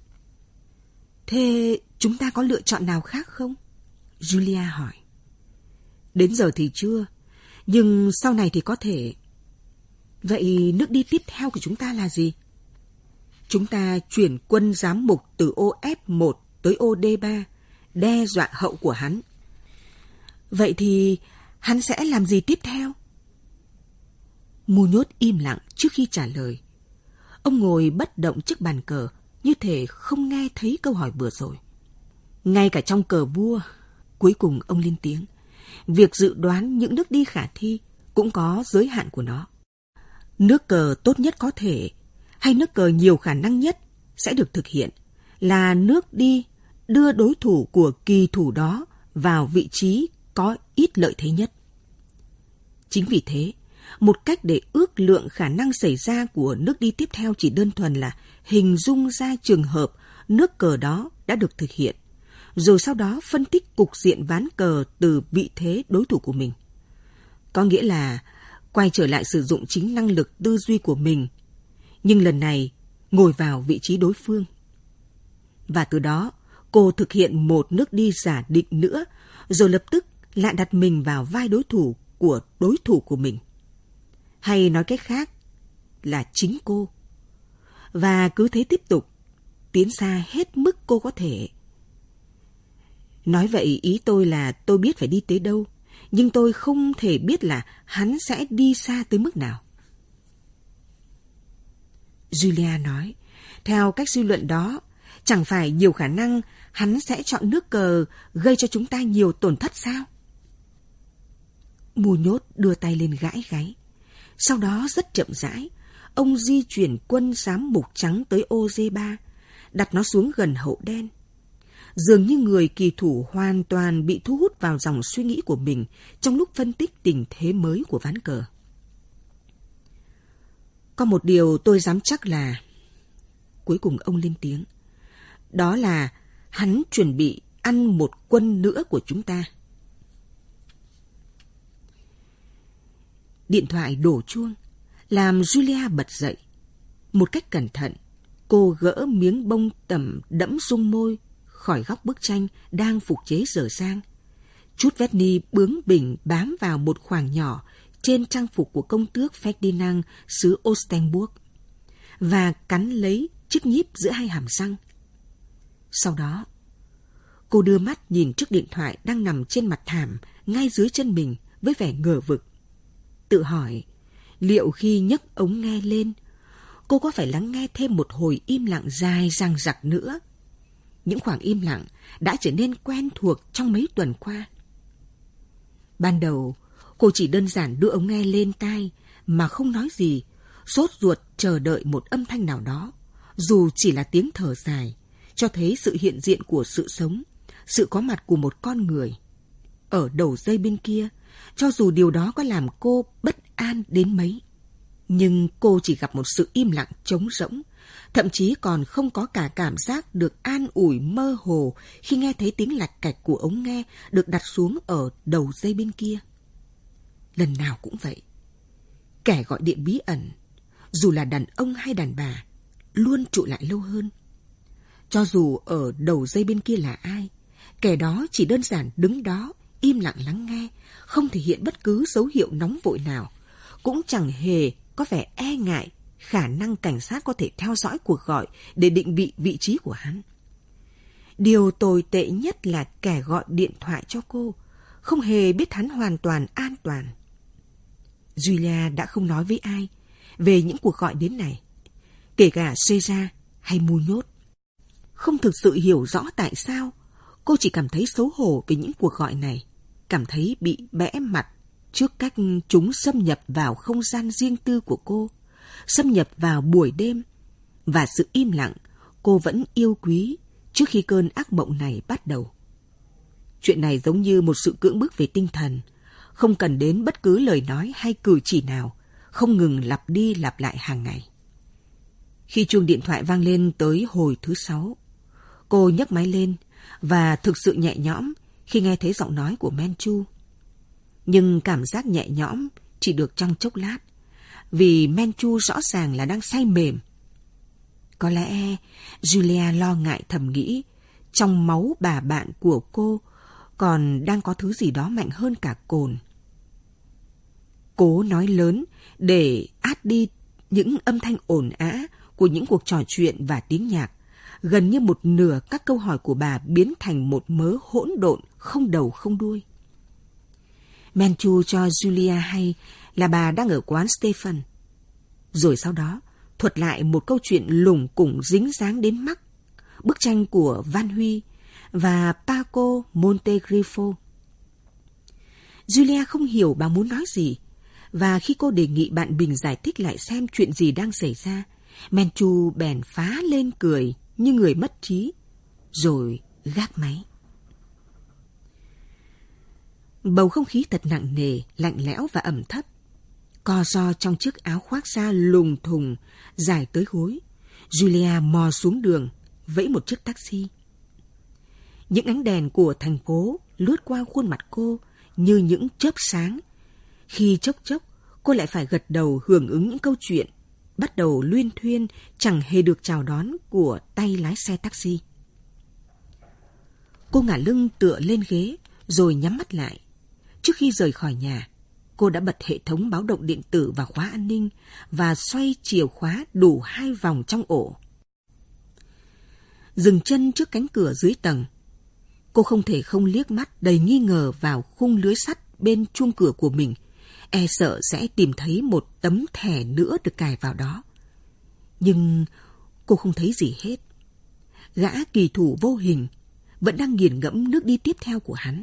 [SPEAKER 3] Thế chúng ta có lựa chọn nào khác không? Julia hỏi. Đến giờ thì chưa, nhưng sau này thì có thể. Vậy nước đi tiếp theo của chúng ta là gì? Chúng ta chuyển quân giám mục từ ô F1 tới ô D3, đe dọa hậu của hắn. Vậy thì hắn sẽ làm gì tiếp theo? Muñoz im lặng trước khi trả lời. Ông ngồi bất động trước bàn cờ, như thể không nghe thấy câu hỏi vừa rồi. Ngay cả trong cờ vua, cuối cùng ông lên tiếng, việc dự đoán những nước đi khả thi cũng có giới hạn của nó. Nước cờ tốt nhất có thể, hay nước cờ nhiều khả năng nhất sẽ được thực hiện, là nước đi đưa đối thủ của kỳ thủ đó vào vị trí có ít lợi thế nhất. Chính vì thế, một cách để ước lượng khả năng xảy ra của nước đi tiếp theo chỉ đơn thuần là hình dung ra trường hợp nước cờ đó đã được thực hiện, rồi sau đó phân tích cục diện ván cờ từ vị thế đối thủ của mình. Có nghĩa là quay trở lại sử dụng chính năng lực tư duy của mình, nhưng lần này ngồi vào vị trí đối phương. Và từ đó, cô thực hiện một nước đi giả định nữa, rồi lập tức lại đặt mình vào vai đối thủ của mình. Hay nói cách khác là chính cô. Và cứ thế tiếp tục, tiến xa hết mức cô có thể. Nói vậy ý tôi là tôi biết phải đi tới đâu, nhưng tôi không thể biết là hắn sẽ đi xa tới mức nào. Julia nói, theo cách suy luận đó, chẳng phải nhiều khả năng hắn sẽ chọn nước cờ gây cho chúng ta nhiều tổn thất sao? Muñoz đưa tay lên gãi gáy. Sau đó rất chậm rãi, ông di chuyển quân giám mục trắng tới ô D3, đặt nó xuống gần hậu đen. Dường như người kỳ thủ hoàn toàn bị thu hút vào dòng suy nghĩ của mình trong lúc phân tích tình thế mới của ván cờ. Có một điều tôi dám chắc là Cuối cùng ông lên tiếng. Đó là hắn chuẩn bị ăn một quân nữa của chúng ta. Điện thoại đổ chuông, làm Julia bật dậy. Một cách cẩn thận, cô gỡ miếng bông tẩm đẫm dung môi khỏi góc bức tranh đang phục chế dở dang. Chút verni bướng bỉnh bám vào một khoảng nhỏ trên trang phục của công tước Ferdinand xứ Oldenburg và cắn lấy chiếc nhíp giữa hai hàm răng. Sau đó, cô đưa mắt nhìn chiếc điện thoại đang nằm trên mặt thảm ngay dưới chân mình với vẻ ngờ vực. Tự hỏi, liệu khi nhấc ống nghe lên, cô có phải lắng nghe thêm một hồi im lặng dài dằng dặc nữa? Những khoảng im lặng đã trở nên quen thuộc trong mấy tuần qua. Ban đầu, cô chỉ đơn giản đưa ống nghe lên tai mà không nói gì, sốt ruột chờ đợi một âm thanh nào đó, dù chỉ là tiếng thở dài, cho thấy sự hiện diện của sự sống, sự có mặt của một con người. Ở đầu dây bên kia, cho dù điều đó có làm cô bất an đến mấy, nhưng cô chỉ gặp một sự im lặng trống rỗng, thậm chí còn không có cả cảm giác được an ủi mơ hồ khi nghe thấy tiếng lạch cạch của ống nghe được đặt xuống ở đầu dây bên kia. Lần nào cũng vậy. Kẻ gọi điện bí ẩn, dù là đàn ông hay đàn bà, luôn trụ lại lâu hơn. Cho dù ở đầu dây bên kia là ai, kẻ đó chỉ đơn giản đứng đó, im lặng lắng nghe, không thể hiện bất cứ dấu hiệu nóng vội nào, cũng chẳng hề có vẻ e ngại khả năng cảnh sát có thể theo dõi cuộc gọi để định vị vị trí của hắn. Điều tồi tệ nhất là kẻ gọi điện thoại cho cô không hề biết hắn hoàn toàn an toàn. Julia đã không nói với ai về những cuộc gọi đến này, kể cả Caesar hay Muñoz. Không thực sự hiểu rõ tại sao, cô chỉ cảm thấy xấu hổ về những cuộc gọi này, cảm thấy bị bẽ mặt trước cách chúng xâm nhập vào không gian riêng tư của cô, xâm nhập vào buổi đêm, và sự im lặng cô vẫn yêu quý trước khi cơn ác mộng này bắt đầu. Chuyện này giống như một sự cưỡng bức về tinh thần, không cần đến bất cứ lời nói hay cử chỉ nào, không ngừng lặp đi lặp lại hàng ngày. Khi chuông điện thoại vang lên tới hồi thứ 6, cô nhấc máy lên và thực sự nhẹ nhõm khi nghe thấy giọng nói của Manchu. Nhưng cảm giác nhẹ nhõm chỉ được trong chốc lát, vì Manchu rõ ràng là đang say mềm. Có lẽ Julia lo ngại thầm nghĩ, trong máu bà bạn của cô còn đang có thứ gì đó mạnh hơn cả cồn. Cố nói lớn để át đi những âm thanh ồn ào của những cuộc trò chuyện và tiếng nhạc. Gần như một nửa các câu hỏi của bà biến thành một mớ hỗn độn không đầu không đuôi. Manchu cho Julia hay là bà đang ở quán Stephen. Rồi sau đó thuật lại một câu chuyện lủng củng dính dáng đến mắt, bức tranh của Van Huy và Paco Montegrifo. Julia không hiểu bà muốn nói gì, và khi cô đề nghị bạn Bình giải thích lại xem chuyện gì đang xảy ra, Manchu bèn phá lên cười như người mất trí, rồi gác máy. Bầu không khí thật nặng nề, lạnh lẽo và ẩm thấp. Co ro trong chiếc áo khoác da lùng thùng, dài tới gối, Julia mò xuống đường, vẫy một chiếc taxi. Những ánh đèn của thành phố lướt qua khuôn mặt cô như những chớp sáng. Khi chốc chốc, cô lại phải gật đầu hưởng ứng những câu chuyện, bắt đầu luyên thuyên chẳng hề được chào đón của tay lái xe taxi. Cô ngả lưng tựa lên ghế rồi nhắm mắt lại. Trước khi rời khỏi nhà, cô đã bật hệ thống báo động điện tử và khóa an ninh và xoay chìa khóa đủ 2 vòng trong ổ. Dừng chân trước cánh cửa dưới tầng, cô không thể không liếc mắt đầy nghi ngờ vào khung lưới sắt bên chuông cửa của mình, e sợ sẽ tìm thấy một tấm thẻ nữa được cài vào đó. Nhưng cô không thấy gì hết. Gã kỳ thủ vô hình vẫn đang nghiền ngẫm nước đi tiếp theo của hắn.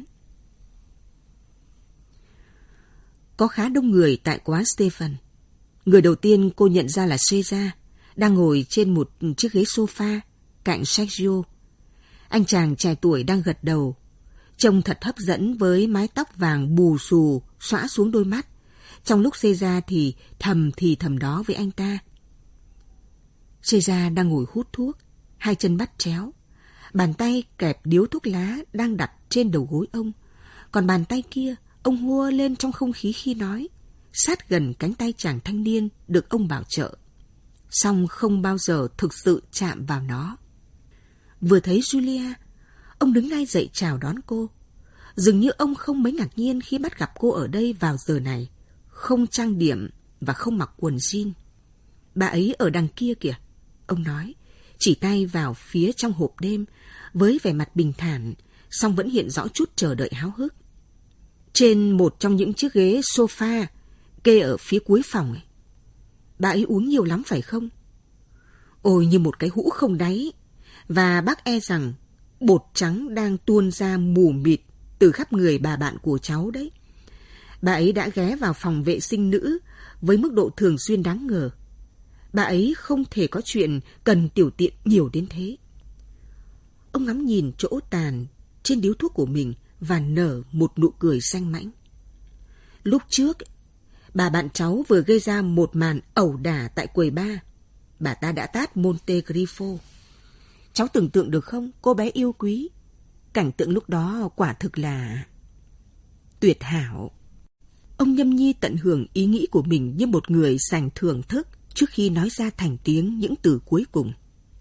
[SPEAKER 3] Có khá đông người tại quán Stephen. Người đầu tiên cô nhận ra là Caesar, đang ngồi trên một chiếc ghế sofa cạnh Sergio. Anh chàng trẻ tuổi đang gật đầu, trông thật hấp dẫn với mái tóc vàng bù xù xõa xuống đôi mắt, trong lúc Caesar thì thầm đó với anh ta. Caesar đang ngồi hút thuốc, hai chân bắt chéo. Bàn tay kẹp điếu thuốc lá đang đặt trên đầu gối ông. Còn bàn tay kia, ông hua lên trong không khí khi nói, sát gần cánh tay chàng thanh niên được ông bảo trợ. Song không bao giờ thực sự chạm vào nó. Vừa thấy Julia, ông đứng ngay dậy chào đón cô. Dường như ông không mấy ngạc nhiên khi bắt gặp cô ở đây vào giờ này, không trang điểm và không mặc quần jean. Bà ấy ở đằng kia kìa, ông nói, chỉ tay vào phía trong hộp đêm, với vẻ mặt bình thản, song vẫn hiện rõ chút chờ đợi háo hức. Trên một trong những chiếc ghế sofa kê ở phía cuối phòng ấy. Bà ấy uống nhiều lắm phải không? Ôi, như một cái hũ không đáy. Và bác e rằng bột trắng đang tuôn ra mù mịt từ khắp người bà bạn của cháu đấy. Bà ấy đã ghé vào phòng vệ sinh nữ với mức độ thường xuyên đáng ngờ. Bà ấy không thể có chuyện cần tiểu tiện nhiều đến thế. Ông ngắm nhìn chỗ tàn trên điếu thuốc của mình và nở một nụ cười danh mãnh. Lúc trước, bà bạn cháu vừa gây ra một màn ẩu đả tại quầy bar. Bà ta đã tát Montegrifo. Cháu tưởng tượng được không, cô bé yêu quý? Cảnh tượng lúc đó quả thực là tuyệt hảo. Ông nhâm nhi tận hưởng ý nghĩ của mình như một người sành thưởng thức trước khi nói ra thành tiếng những từ cuối cùng.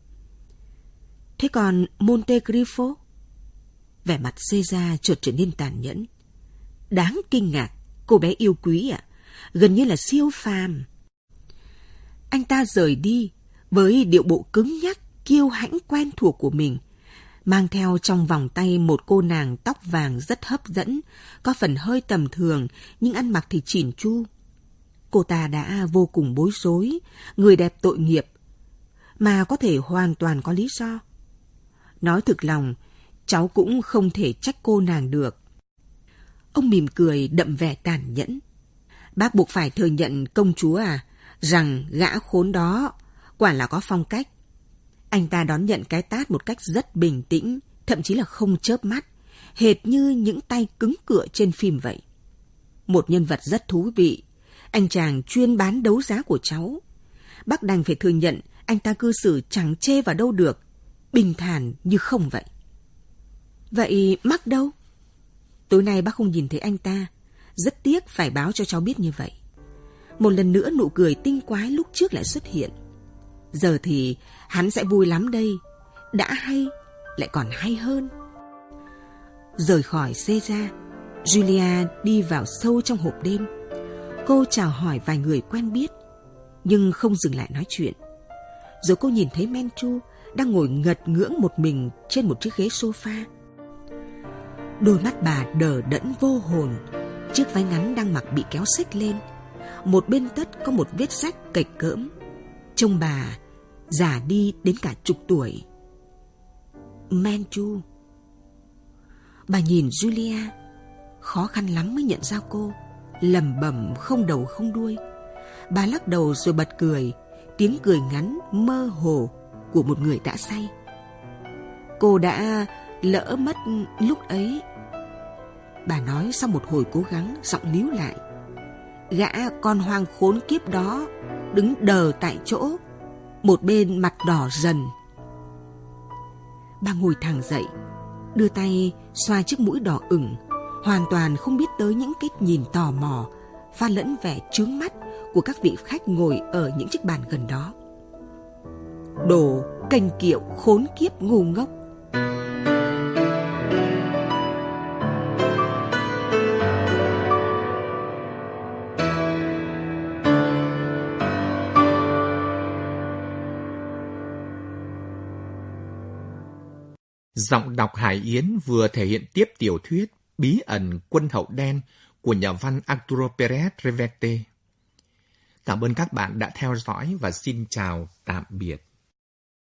[SPEAKER 3] Thế còn Montegrifo? Vẻ mặt Caesar chợt trở nên tàn nhẫn. Đáng kinh ngạc, cô bé yêu quý ạ, gần như là siêu phàm. Anh ta rời đi với điệu bộ cứng nhắc, kiêu hãnh quen thuộc của mình, mang theo trong vòng tay một cô nàng tóc vàng rất hấp dẫn, có phần hơi tầm thường nhưng ăn mặc thì chỉn chu. Cô ta đã vô cùng bối rối, người đẹp tội nghiệp, mà có thể hoàn toàn có lý do. Nói thực lòng, cháu cũng không thể trách cô nàng được. Ông mỉm cười đậm vẻ tàn nhẫn. Bác buộc phải thừa nhận, công chúa à, rằng gã khốn đó quả là có phong cách. Anh ta đón nhận cái tát một cách rất bình tĩnh, thậm chí là không chớp mắt, hệt như những tay cứng cựa trên phim vậy. Một nhân vật rất thú vị, anh chàng chuyên bán đấu giá của cháu. Bác đành phải thừa nhận anh ta cư xử chẳng chê vào đâu được, bình thản như không vậy. Vậy Mark đâu? Tối nay bác không nhìn thấy anh ta, rất tiếc phải báo cho cháu biết như vậy. Một lần nữa nụ cười tinh quái lúc trước lại xuất hiện. Giờ thì hắn sẽ vui lắm đây, đã hay lại còn hay hơn. Rời khỏi Caesar, Julia đi vào sâu trong hộp đêm. Cô chào hỏi vài người quen biết, nhưng không dừng lại nói chuyện. Rồi cô nhìn thấy Manchu đang ngồi ngật ngưỡng một mình trên một chiếc ghế sofa. Đôi mắt bà đờ đẫn vô hồn, chiếc váy ngắn đang mặc bị kéo xếch lên, một bên tất có một vết rách kệch cỡm. Trông bà già đi đến cả chục tuổi. Manchu. Bà nhìn Julia, khó khăn lắm mới nhận ra cô, lẩm bẩm không đầu không đuôi. Bà lắc đầu rồi bật cười, tiếng cười ngắn mơ hồ của một người đã say. Cô đã lỡ mất lúc ấy. Bà nói sau một hồi cố gắng, giọng líu lại. Gã con hoang khốn kiếp đó đứng đờ tại chỗ, một bên mặt đỏ dần. Bà ngồi thẳng dậy, đưa tay xoa chiếc mũi đỏ ửng, hoàn toàn không biết tới những cái nhìn tò mò pha lẫn vẻ chướng mắt của các vị khách ngồi ở những chiếc bàn gần đó. Đồ kênh kiệu khốn kiếp ngu ngốc.
[SPEAKER 2] Giọng đọc Hải Yến vừa thể hiện tiếp tiểu thuyết Bí ẩn quân hậu đen của nhà văn Arturo Pérez Reverte. Cảm ơn các bạn đã theo dõi và xin chào tạm biệt.